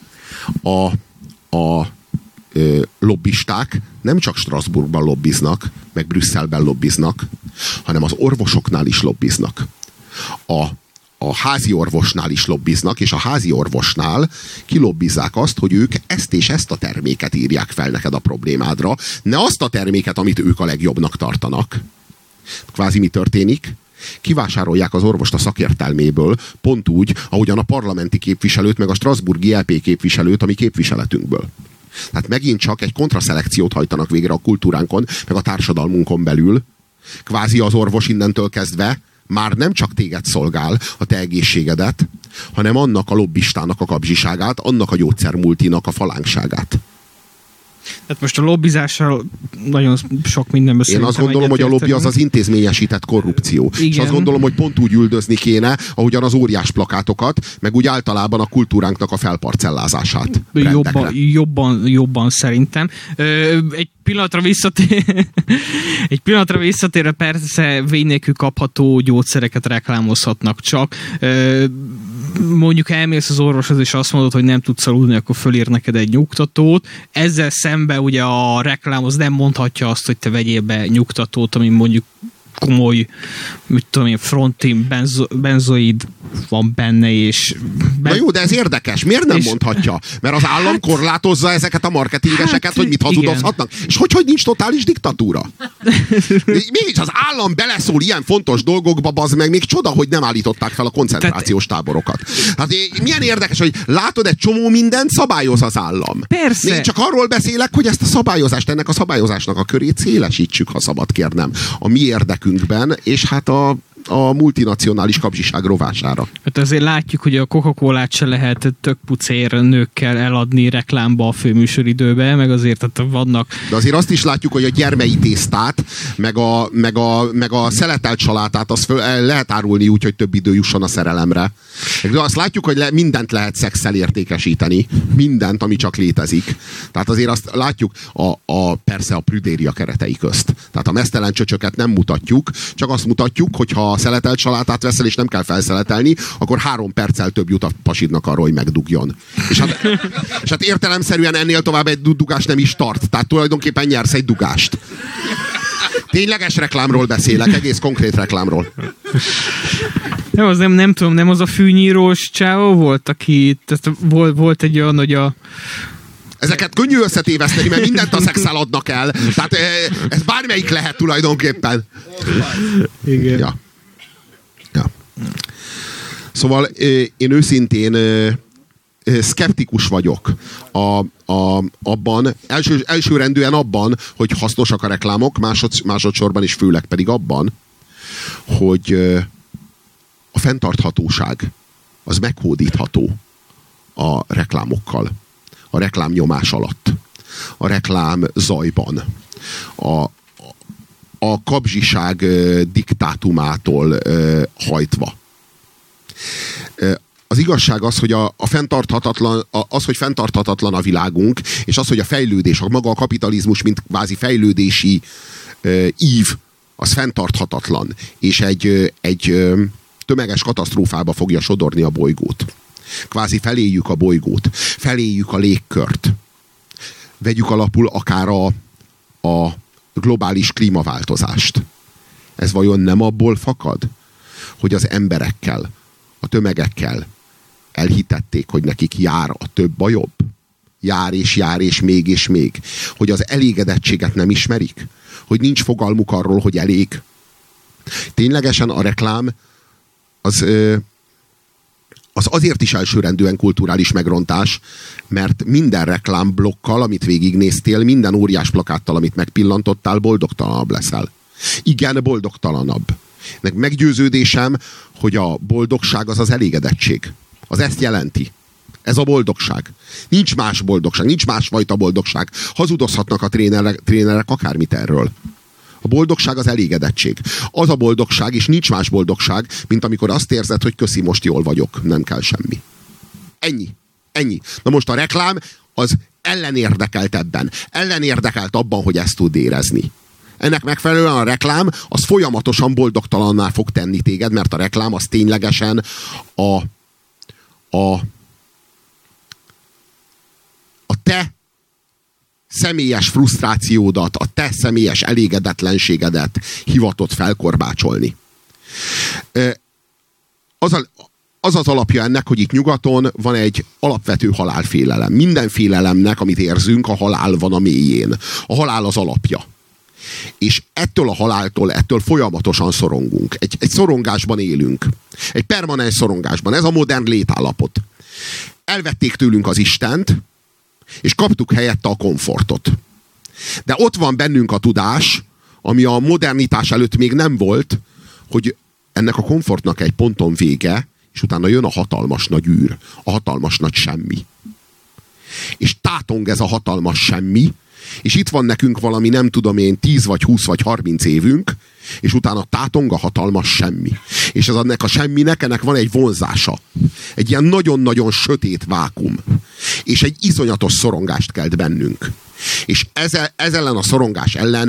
A lobbisták nem csak Strasbourgban lobbiznak, meg Brüsszelben lobbiznak, hanem az orvosoknál is lobbiznak. A házi orvosnál is lobbiznak, és a házi orvosnál kilobbizzák azt, hogy ők ezt és ezt a terméket írják fel neked a problémádra, ne azt a terméket, amit ők a legjobbnak tartanak. Kvázi mi történik? Kivásárolják az orvost a szakértelméből, pont úgy, ahogyan a parlamenti képviselőt, meg a strasbourgi LP képviselőt a mi képviseletünkből. Tehát megint csak egy kontraszelekciót hajtanak végre a kultúránkon, meg a társadalmunkon belül. Kvázi az orvos innentől kezdve már nem csak téged szolgál, a te egészségedet, hanem annak a lobbistának a kapzsiságát, annak a gyógyszermultinak a falánkságát. Tehát most a lobbizással nagyon sok mindenben Én azt gondolom, hogy a lobby az intézményesített korrupció. Igen. És azt gondolom, hogy pont úgy üldözni kéne, ahogyan az óriás plakátokat, meg úgy általában a kultúránknak a felparcellázását. Jobban szerintem. Egy pillanatra visszatérve persze vény nélkül kapható gyógyszereket reklámozhatnak csak. Mondjuk elmész az orvoshoz, és azt mondod, hogy nem tudsz aludni, akkor fölír neked egy nyugtatót. Ezzel szemben ugye a reklám az nem mondhatja azt, hogy te vegyél be nyugtatót, ami mondjuk komoly, mit tudom én, frontin, benzoid van benne, és... Na jó, de ez érdekes. Miért nem mondhatja? Mert az állam korlátozza ezeket a marketingeseket, hogy mit hazudozhatnak. És hogy nincs totális diktatúra? Mégis az állam beleszól ilyen fontos dolgokba, bazd meg, még csoda, hogy nem állították fel a koncentrációs táborokat. Hát milyen érdekes, hogy látod, egy csomó mindent szabályoz az állam. Persze. Én csak arról beszélek, hogy ezt a szabályozást, ennek a szabályozásnak a körét szélesítsük, ha szabad kérnem. A mi érdekünkben, és hát a multinacionális kapzsiság rovására. Hát azért látjuk, hogy a Coca-Colát se lehet tök pucér nőkkel eladni reklámba a főműsoridőbe, meg azért tehát vannak... De azért azt is látjuk, hogy a gyermei tésztát, meg a szeletelt salátát azt lehet árulni úgy, hogy több idő jusson a szerelemre. De azt látjuk, hogy mindent lehet szexszel értékesíteni. Mindent, ami csak létezik. Tehát azért azt látjuk persze a prüdéria keretei közt. Tehát a meztelen csöcsöket nem mutatjuk, csak azt mutatjuk, hogy ha szeletelt salátát veszel, és nem kell felszeletelni, akkor 3 perccel több jut a pasidnak arról, hogy megdugjon. És hát értelemszerűen ennél tovább egy dugás nem is tart. Tehát tulajdonképpen nyersz egy dugást. Tényleges reklámról beszélek, egész konkrét reklámról. Nem tudom, nem az a fűnyírós csávó volt, aki volt egy olyan, hogy ezeket könnyű összetéveszteni, mert mindent a szexel adnak el. Tehát ez bármelyik lehet tulajdonképpen. Igen. Ja. Szóval én őszintén szkeptikus vagyok abban, elsőrendűen abban, hogy hasznosak a reklámok, másodszorban és főleg pedig abban, hogy a fenntarthatóság az meghódítható a reklámokkal, a reklámnyomás alatt, a reklám zajban, a kapzsiság diktátumától hajtva. Az igazság az, hogy hogy fenntarthatatlan a világunk, és az, hogy a fejlődés, maga a kapitalizmus, mint kvázi fejlődési ív, az fenntarthatatlan, és egy tömeges katasztrófába fogja sodorni a bolygót. Kvázi feléljük a bolygót, feléljük a légkört. Vegyük alapul akár a globális klímaváltozást. Ez vajon nem abból fakad, hogy az emberekkel, a tömegekkel elhitették, hogy nekik jár a több a jobb? Jár és még és még. Hogy az elégedettséget nem ismerik? Hogy nincs fogalmuk arról, hogy elég? Ténylegesen a reklám az azért is elsőrendűen kulturális megrontás, mert minden reklámblokkal, amit végignéztél, minden óriás plakáttal, amit megpillantottál, boldogtalanabb leszel. Igen, boldogtalanabb. Meggyőződésem, hogy a boldogság az elégedettség. Az ezt jelenti. Ez a boldogság. Nincs más boldogság, nincs másfajta boldogság. Hazudozhatnak a trénerek akármit erről. A boldogság az elégedettség. Az a boldogság, és nincs más boldogság, mint amikor azt érzed, hogy köszi, most jól vagyok, nem kell semmi. Ennyi. Na most a reklám az ellenérdekelt ebben. Ellenérdekelt abban, hogy ezt tud érezni. Ennek megfelelően a reklám az folyamatosan boldogtalanná fog tenni téged, mert a reklám az ténylegesen a te személyes frusztrációdat, a te személyes elégedetlenségedet hivatott felkorbácsolni. Az az alapja ennek, hogy itt nyugaton van egy alapvető halálfélelem. Minden félelemnek, amit érzünk, a halál van a mélyén. A halál az alapja. És ettől a haláltól, ettől folyamatosan szorongunk. Egy szorongásban élünk. Egy permanens szorongásban. Ez a modern létállapot. Elvették tőlünk az Istent, és kaptuk helyette a komfortot. De ott van bennünk a tudás, ami a modernitás előtt még nem volt, hogy ennek a komfortnak egy ponton vége, és utána jön a hatalmas nagy űr, a hatalmas nagy semmi. És tátong ez a hatalmas semmi, és itt van nekünk valami, nem tudom én, 10 vagy 20 vagy 30 évünk, és utána tátong a hatalmas semmi. És ez ennek a semminek, ennek van egy vonzása. Egy ilyen nagyon-nagyon sötét vákum. És egy iszonyatos szorongást kelt bennünk. És ez ellen a szorongás ellen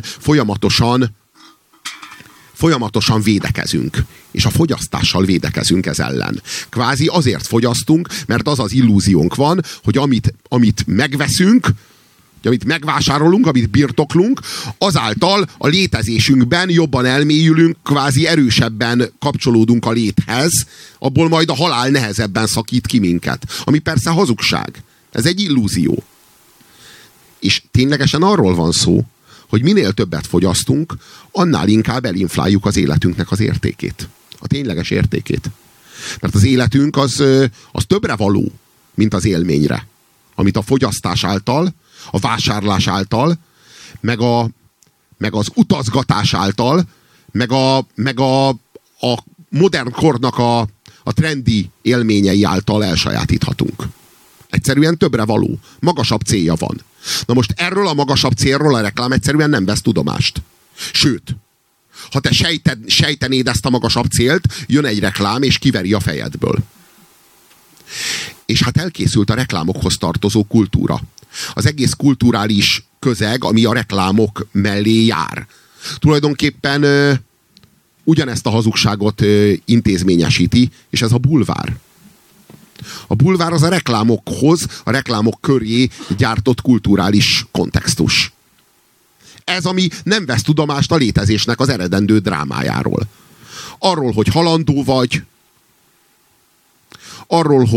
folyamatosan védekezünk. És a fogyasztással védekezünk ez ellen. Kvázi azért fogyasztunk, mert az az illúziónk van, hogy amit megveszünk, amit megvásárolunk, amit birtoklunk, azáltal a létezésünkben jobban elmélyülünk, kvázi erősebben kapcsolódunk a léthez, abból majd a halál nehezebben szakít ki minket. Ami persze hazugság. Ez egy illúzió. És ténylegesen arról van szó, hogy minél többet fogyasztunk, annál inkább elinfláljuk az életünknek az értékét. A tényleges értékét. Mert az életünk az többre való, mint az élményre. Amit a fogyasztás által, a vásárlás által, meg az utazgatás által, meg a modern kornak a trendi élményei által elsajátíthatunk. Egyszerűen többre való. Magasabb célja van. Na most erről a magasabb célról a reklám egyszerűen nem vesz tudomást. Sőt, ha te sejtenéd ezt a magasabb célt, jön egy reklám és kiveri a fejedből. És hát elkészült a reklámokhoz tartozó kultúra. Az egész kulturális közeg, ami a reklámok mellé jár. Tulajdonképpen ugyanezt a hazugságot intézményesíti, és ez a bulvár. A bulvár az a reklámokhoz, a reklámok köré gyártott kulturális kontextus. Ez, ami nem vesz tudomást a létezésnek az eredendő drámájáról. Arról, hogy halandó vagy, arról,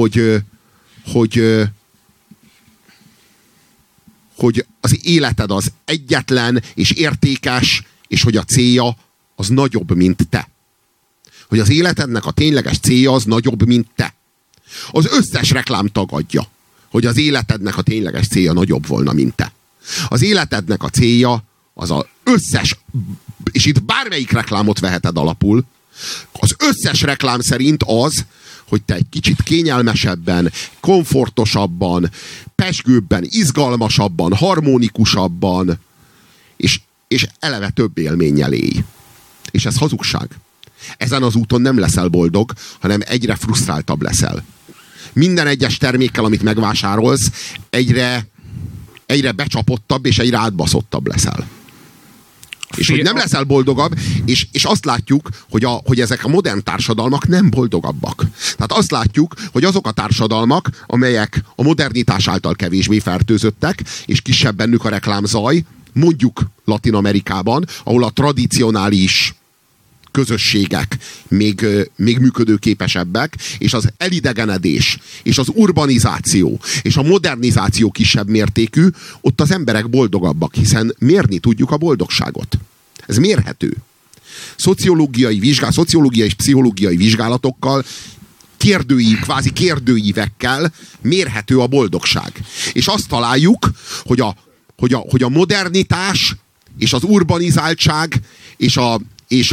hogy az életed az egyetlen és értékes, és hogy a célja az nagyobb, mint te. Hogy az életednek a tényleges célja az nagyobb, mint te. Az összes reklám tagadja, hogy az életednek a tényleges célja nagyobb volna, mint te. Az életednek a célja az az összes, és itt bármelyik reklámot veheted alapul, az összes reklám szerint az, hogy te egy kicsit kényelmesebben, komfortosabban, pezsgőbben, izgalmasabban, harmonikusabban, és eleve több élménnyel élj. És ez hazugság. Ezen az úton nem leszel boldog, hanem egyre frusztráltabb leszel. Minden egyes termékkel, amit megvásárolsz, egyre becsapottabb és egyre átbaszottabb leszel. És hogy nem leszel boldogabb, és azt látjuk, hogy ezek a modern társadalmak nem boldogabbak. Tehát azt látjuk, hogy azok a társadalmak, amelyek a modernitás által kevésbé fertőzöttek, és kisebb bennük a reklámzaj, mondjuk Latin Amerikában, ahol a tradicionális közösségek még működőképesebbek, és az elidegenedés, és az urbanizáció, és a modernizáció kisebb mértékű, ott az emberek boldogabbak, hiszen mérni tudjuk a boldogságot. Ez mérhető. Szociológiai és pszichológiai vizsgálatokkal, kvázi kérdőívekkel mérhető a boldogság. És azt találjuk, hogy a modernitás, és az urbanizáltság, és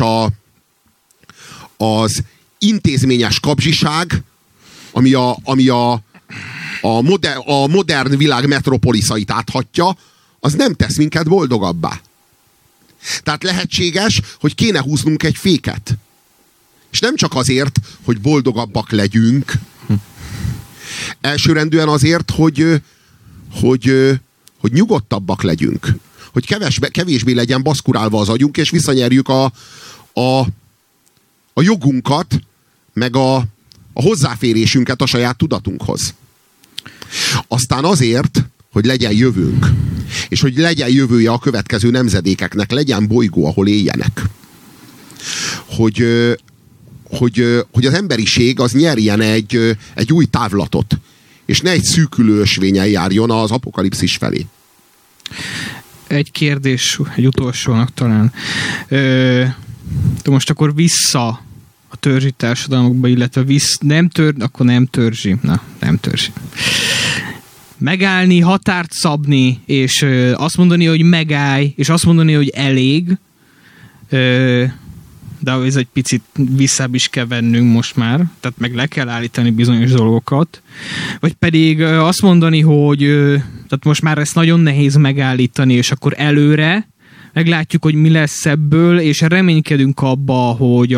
az intézményes kapzsiság, ami a a modern világ metropoliszait áthatja, az nem tesz minket boldogabbá. Tehát lehetséges, hogy kéne húznunk egy féket. És nem csak azért, hogy boldogabbak legyünk, elsőrendűen azért, hogy nyugodtabbak legyünk. Hogy kevésbé legyen baszkurálva az agyunk, és visszanyerjük a jogunkat, meg a hozzáférésünket a saját tudatunkhoz. Aztán azért, hogy legyen jövőnk. És hogy legyen jövője a következő nemzedékeknek, legyen bolygó, ahol éljenek. Hogy az emberiség az nyerjen egy új távlatot, és ne egy szűkülő ösvényen járjon az apokalipszis felé. Egy kérdés, egy utolsónak talán. De most akkor vissza a törzsi társadalmakba, illetve akkor nem törzsi. Nem törzsi. Megállni, határt szabni, és azt mondani, hogy megállj, és azt mondani, hogy elég, de ez egy picit visszább is kell vennünk most már, tehát meg le kell állítani bizonyos dolgokat, vagy pedig azt mondani, hogy tehát most már ezt nagyon nehéz megállítani, és akkor előre meglátjuk, hogy mi lesz ebből, és reménykedünk abba, hogy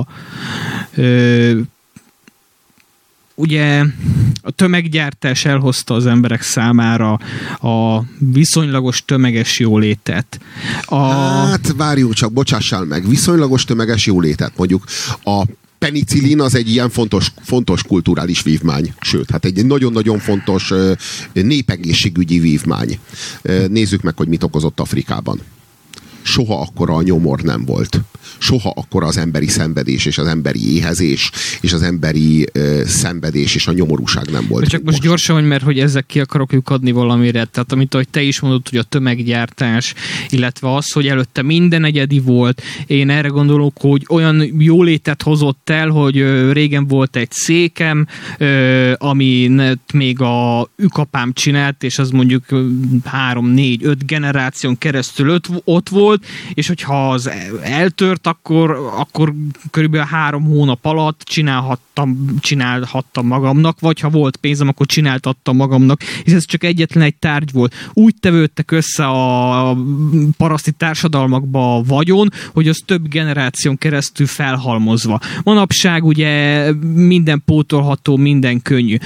ugye a tömeggyártás elhozta az emberek számára a viszonylagos tömeges jólétet. Hát várjunk csak, bocsássál meg, viszonylagos tömeges jólétet. Mondjuk a penicillin az egy ilyen fontos kulturális vívmány. Sőt, hát egy nagyon-nagyon fontos népegészségügyi vívmány. Nézzük meg, hogy mit okozott Afrikában. Soha akkora a nyomor nem volt. Soha akkora az emberi szenvedés, és az emberi éhezés, és az emberi szenvedés, és a nyomorúság nem volt. De csak most gyorsan, mert hogy ezek ki akarok lyukadni valamire. Tehát amit ahogy te is mondod, hogy a tömeggyártás, illetve az, hogy előtte minden egyedi volt. Én erre gondolok, hogy olyan jólétet hozott el, hogy régen volt egy székem, ami még a ükapám csinált, és az mondjuk 3-4-5 generáción keresztül ott volt, és hogyha az eltört, akkor körülbelül 3 hónap alatt csinálhattam magamnak, vagy ha volt pénzem, akkor csináltattam magamnak, és ez csak egyetlen egy tárgy volt. Úgy tevődtek össze a paraszti társadalmakba a vagyon, hogy az több generáción keresztül felhalmozva. Manapság ugye minden pótolható, minden könnyű.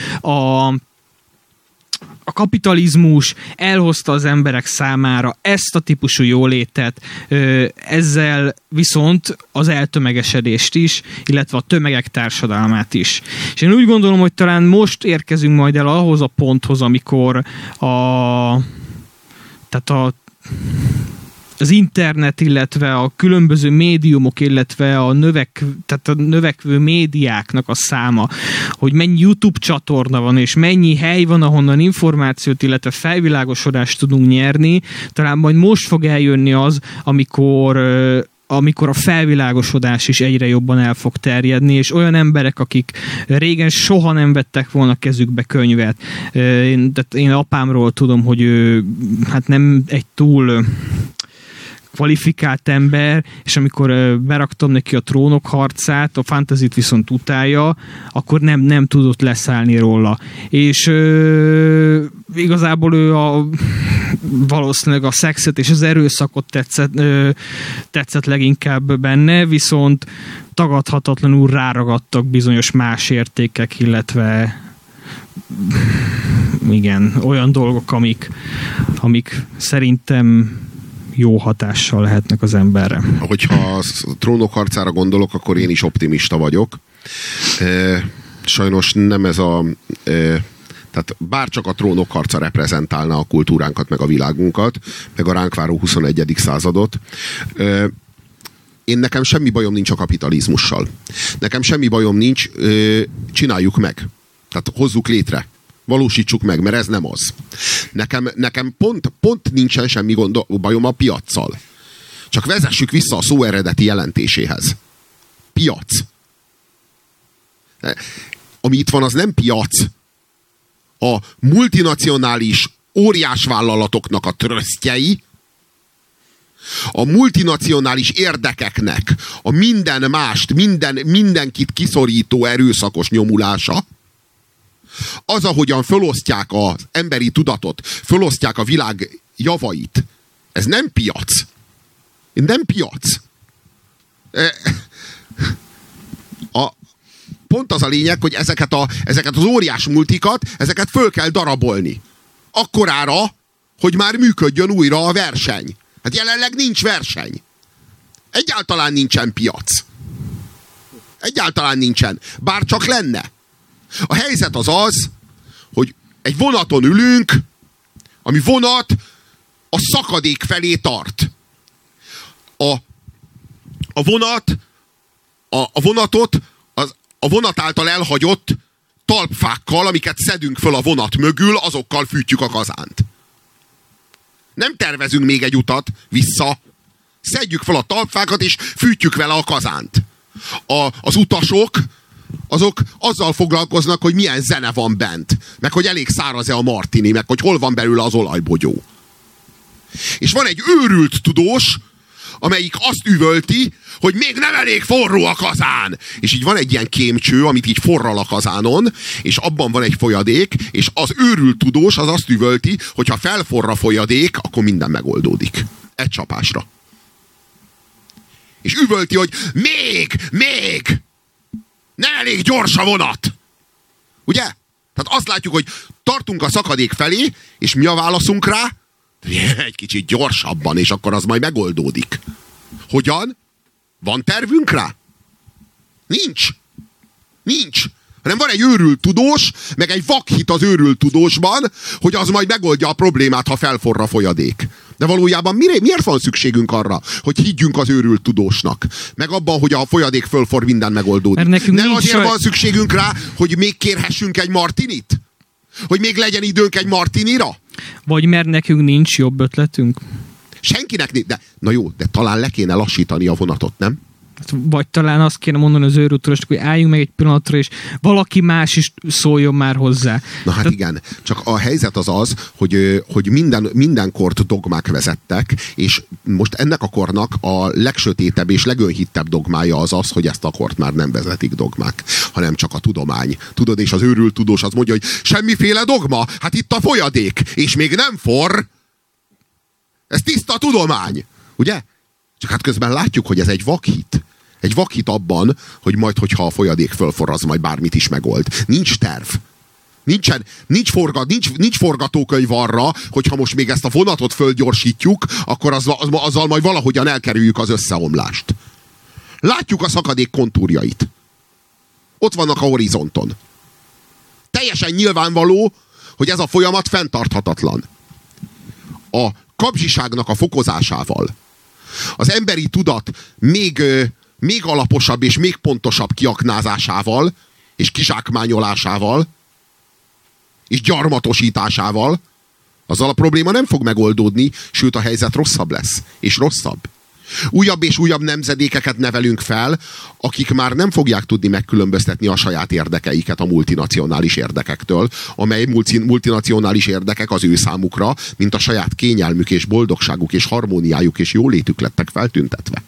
A kapitalizmus elhozta az emberek számára ezt a típusú jólétet, ezzel viszont az eltömegesedést is, illetve a tömegek társadalmát is. És én úgy gondolom, hogy talán most érkezünk majd el ahhoz a ponthoz, amikor az internet, illetve a különböző médiumok, illetve a növekvő médiáknak a száma, hogy mennyi YouTube csatorna van, és mennyi hely van, ahonnan információt, illetve felvilágosodást tudunk nyerni, talán majd most fog eljönni az, amikor a felvilágosodás is egyre jobban el fog terjedni, és olyan emberek, akik régen soha nem vettek volna kezükbe könyvet. Én apámról tudom, hogy ő hát nem egy túl kvalifikált ember, és amikor beraktam neki a Trónok harcát, a fantasyt viszont utálja, akkor nem tudott leszállni róla. És igazából ő valószínűleg a szexet és az erőszakot tetszett leginkább benne, viszont tagadhatatlanul ráragadtak bizonyos más értékek, illetve igen, olyan dolgok, amik szerintem jó hatással lehetnek az emberre. Hogyha a Trónok harcára gondolok, akkor én is optimista vagyok. Sajnos nem ez tehát bárcsak a Trónok harca reprezentálna a kultúránkat, meg a világunkat, meg a ránk váró 21. századot. Nekem semmi bajom nincs a kapitalizmussal. Nekem semmi bajom nincs, csináljuk meg. Tehát hozzuk létre. Valósítsuk meg, mert ez nem az. Nekem pont nincsen semmi bajom a piaccal. Csak vezessük vissza a szó eredeti jelentéséhez. Piac. Ami itt van, az nem piac. A multinacionális óriásvállalatoknak a trösztjei, a multinacionális érdekeknek a minden mást, mindenkit kiszorító erőszakos nyomulása, Az, ahogyan fölosztják az emberi tudatot, fölosztják a világ javait, ez nem piac. Nem piac. Pont az a lényeg, hogy ezeket az óriás multikat, ezeket föl kell darabolni. Akkorára, hogy már működjön újra a verseny. Hát jelenleg nincs verseny. Egyáltalán nincsen piac. Egyáltalán nincsen. Bár csak lenne. A helyzet az, hogy egy vonaton ülünk, ami vonat a szakadék felé tart. A vonatot a vonat által elhagyott talpfákkal, amiket szedünk föl a vonat mögül, azokkal fűtjük a kazánt. Nem tervezünk még egy utat vissza. Szedjük fel a talpfákat, és fűtjük vele a kazánt. Az utasok, azok azzal foglalkoznak, hogy milyen zene van bent, meg hogy elég száraz-e a martini, meg hogy hol van belőle az olajbogyó. És van egy őrült tudós, amelyik azt üvölti, hogy még nem elég forró a kazán. És így van egy ilyen kémcső, amit így forral a kazánon, és abban van egy folyadék, és az őrült tudós az azt üvölti, hogy ha felforra a folyadék, akkor minden megoldódik. Egy csapásra. És üvölti, hogy még! Nem elég gyors a vonat! Ugye? Tehát azt látjuk, hogy tartunk a szakadék felé, és mi a válaszunk rá? Egy kicsit gyorsabban, és akkor az majd megoldódik. Hogyan? Van tervünk rá? Nincs. Hanem van egy őrült tudós, meg egy vakhit az őrült tudósban, hogy az majd megoldja a problémát, ha felforra a folyadék. De valójában miért van szükségünk arra, hogy higgyünk az őrült tudósnak? Meg abban, hogy a folyadék fölfor, minden megoldódik. Nem azért van szükségünk rá, hogy még kérhessünk egy martinit? Hogy még legyen időnk egy martinira? Vagy mert nekünk nincs jobb ötletünk? Senkinek nincs. Na jó, de talán le kéne lassítani a vonatot, nem? Vagy talán azt kéne mondani az őrútosnak, hogy álljunk meg egy pillanatra, és valaki más is szóljon már hozzá. Na hát igen, csak a helyzet az, hogy minden kort dogmák vezettek, és most ennek a kornak a legsötétebb és legönhittebb dogmája az, hogy ezt a kort már nem vezetik dogmák, hanem csak a tudomány. Tudod, és az őrült tudós az mondja, hogy semmiféle dogma, hát itt a folyadék, és még nem forr. Ez tiszta tudomány, ugye? Csak hát közben látjuk, hogy ez egy vakhit. Egy vakhit abban, hogy majd, hogyha a folyadék fölforr, az majd bármit is megold. Nincs terv. Nincs forgatókönyv arra, hogyha most még ezt a vonatot fölgyorsítjuk, akkor azzal majd valahogyan elkerüljük az összeomlást. Látjuk a szakadék kontúrjait. Ott vannak a horizonton. Teljesen nyilvánvaló, hogy ez a folyamat fenntarthatatlan. A kapzsiságnak a fokozásával, az emberi tudat még alaposabb és még pontosabb kiaknázásával, és kizsákmányolásával, és gyarmatosításával, azzal a probléma nem fog megoldódni, sőt a helyzet rosszabb lesz, és rosszabb. Újabb és újabb nemzedékeket nevelünk fel, akik már nem fogják tudni megkülönböztetni a saját érdekeiket a multinacionális érdekektől, amely multinacionális érdekek az ő számukra, mint a saját kényelmük és boldogságuk és harmóniájuk és jólétük lettek feltüntetve.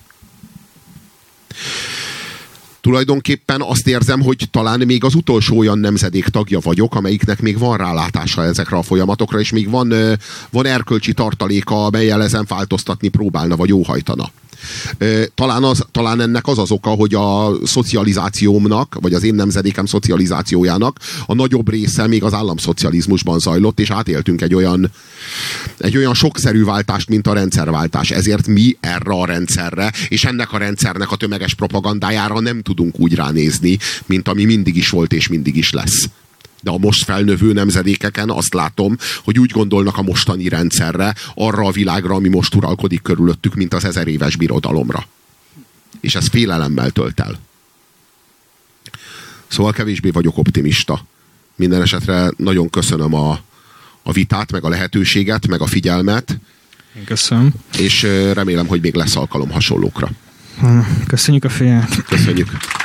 Tulajdonképpen azt érzem, hogy talán még az utolsó olyan nemzedék tagja vagyok, amelyiknek még van rálátása ezekre a folyamatokra, és még van erkölcsi tartaléka, amellyel ezen változtatni próbálna, vagy óhajtana. Talán ennek az oka, hogy a szocializációmnak, vagy az én nemzedékem szocializációjának a nagyobb része még az államszocializmusban zajlott, és átéltünk egy olyan sokszerű váltást, mint a rendszerváltás. Ezért mi erre a rendszerre, és ennek a rendszernek a tömeges propagandájára nem tudunk úgy ránézni, mint ami mindig is volt, és mindig is lesz. De a most felnövő nemzedékeken azt látom, hogy úgy gondolnak a mostani rendszerre, arra a világra, ami most uralkodik körülöttük, mint az 1000 éves birodalomra. És ez félelemmel tölt el. Szóval kevésbé vagyok optimista. Minden esetre nagyon köszönöm a vitát, meg a lehetőséget, meg a figyelmet. Én köszönöm. És remélem, hogy még lesz alkalom hasonlókra. Köszönjük a figyelmet. Köszönjük.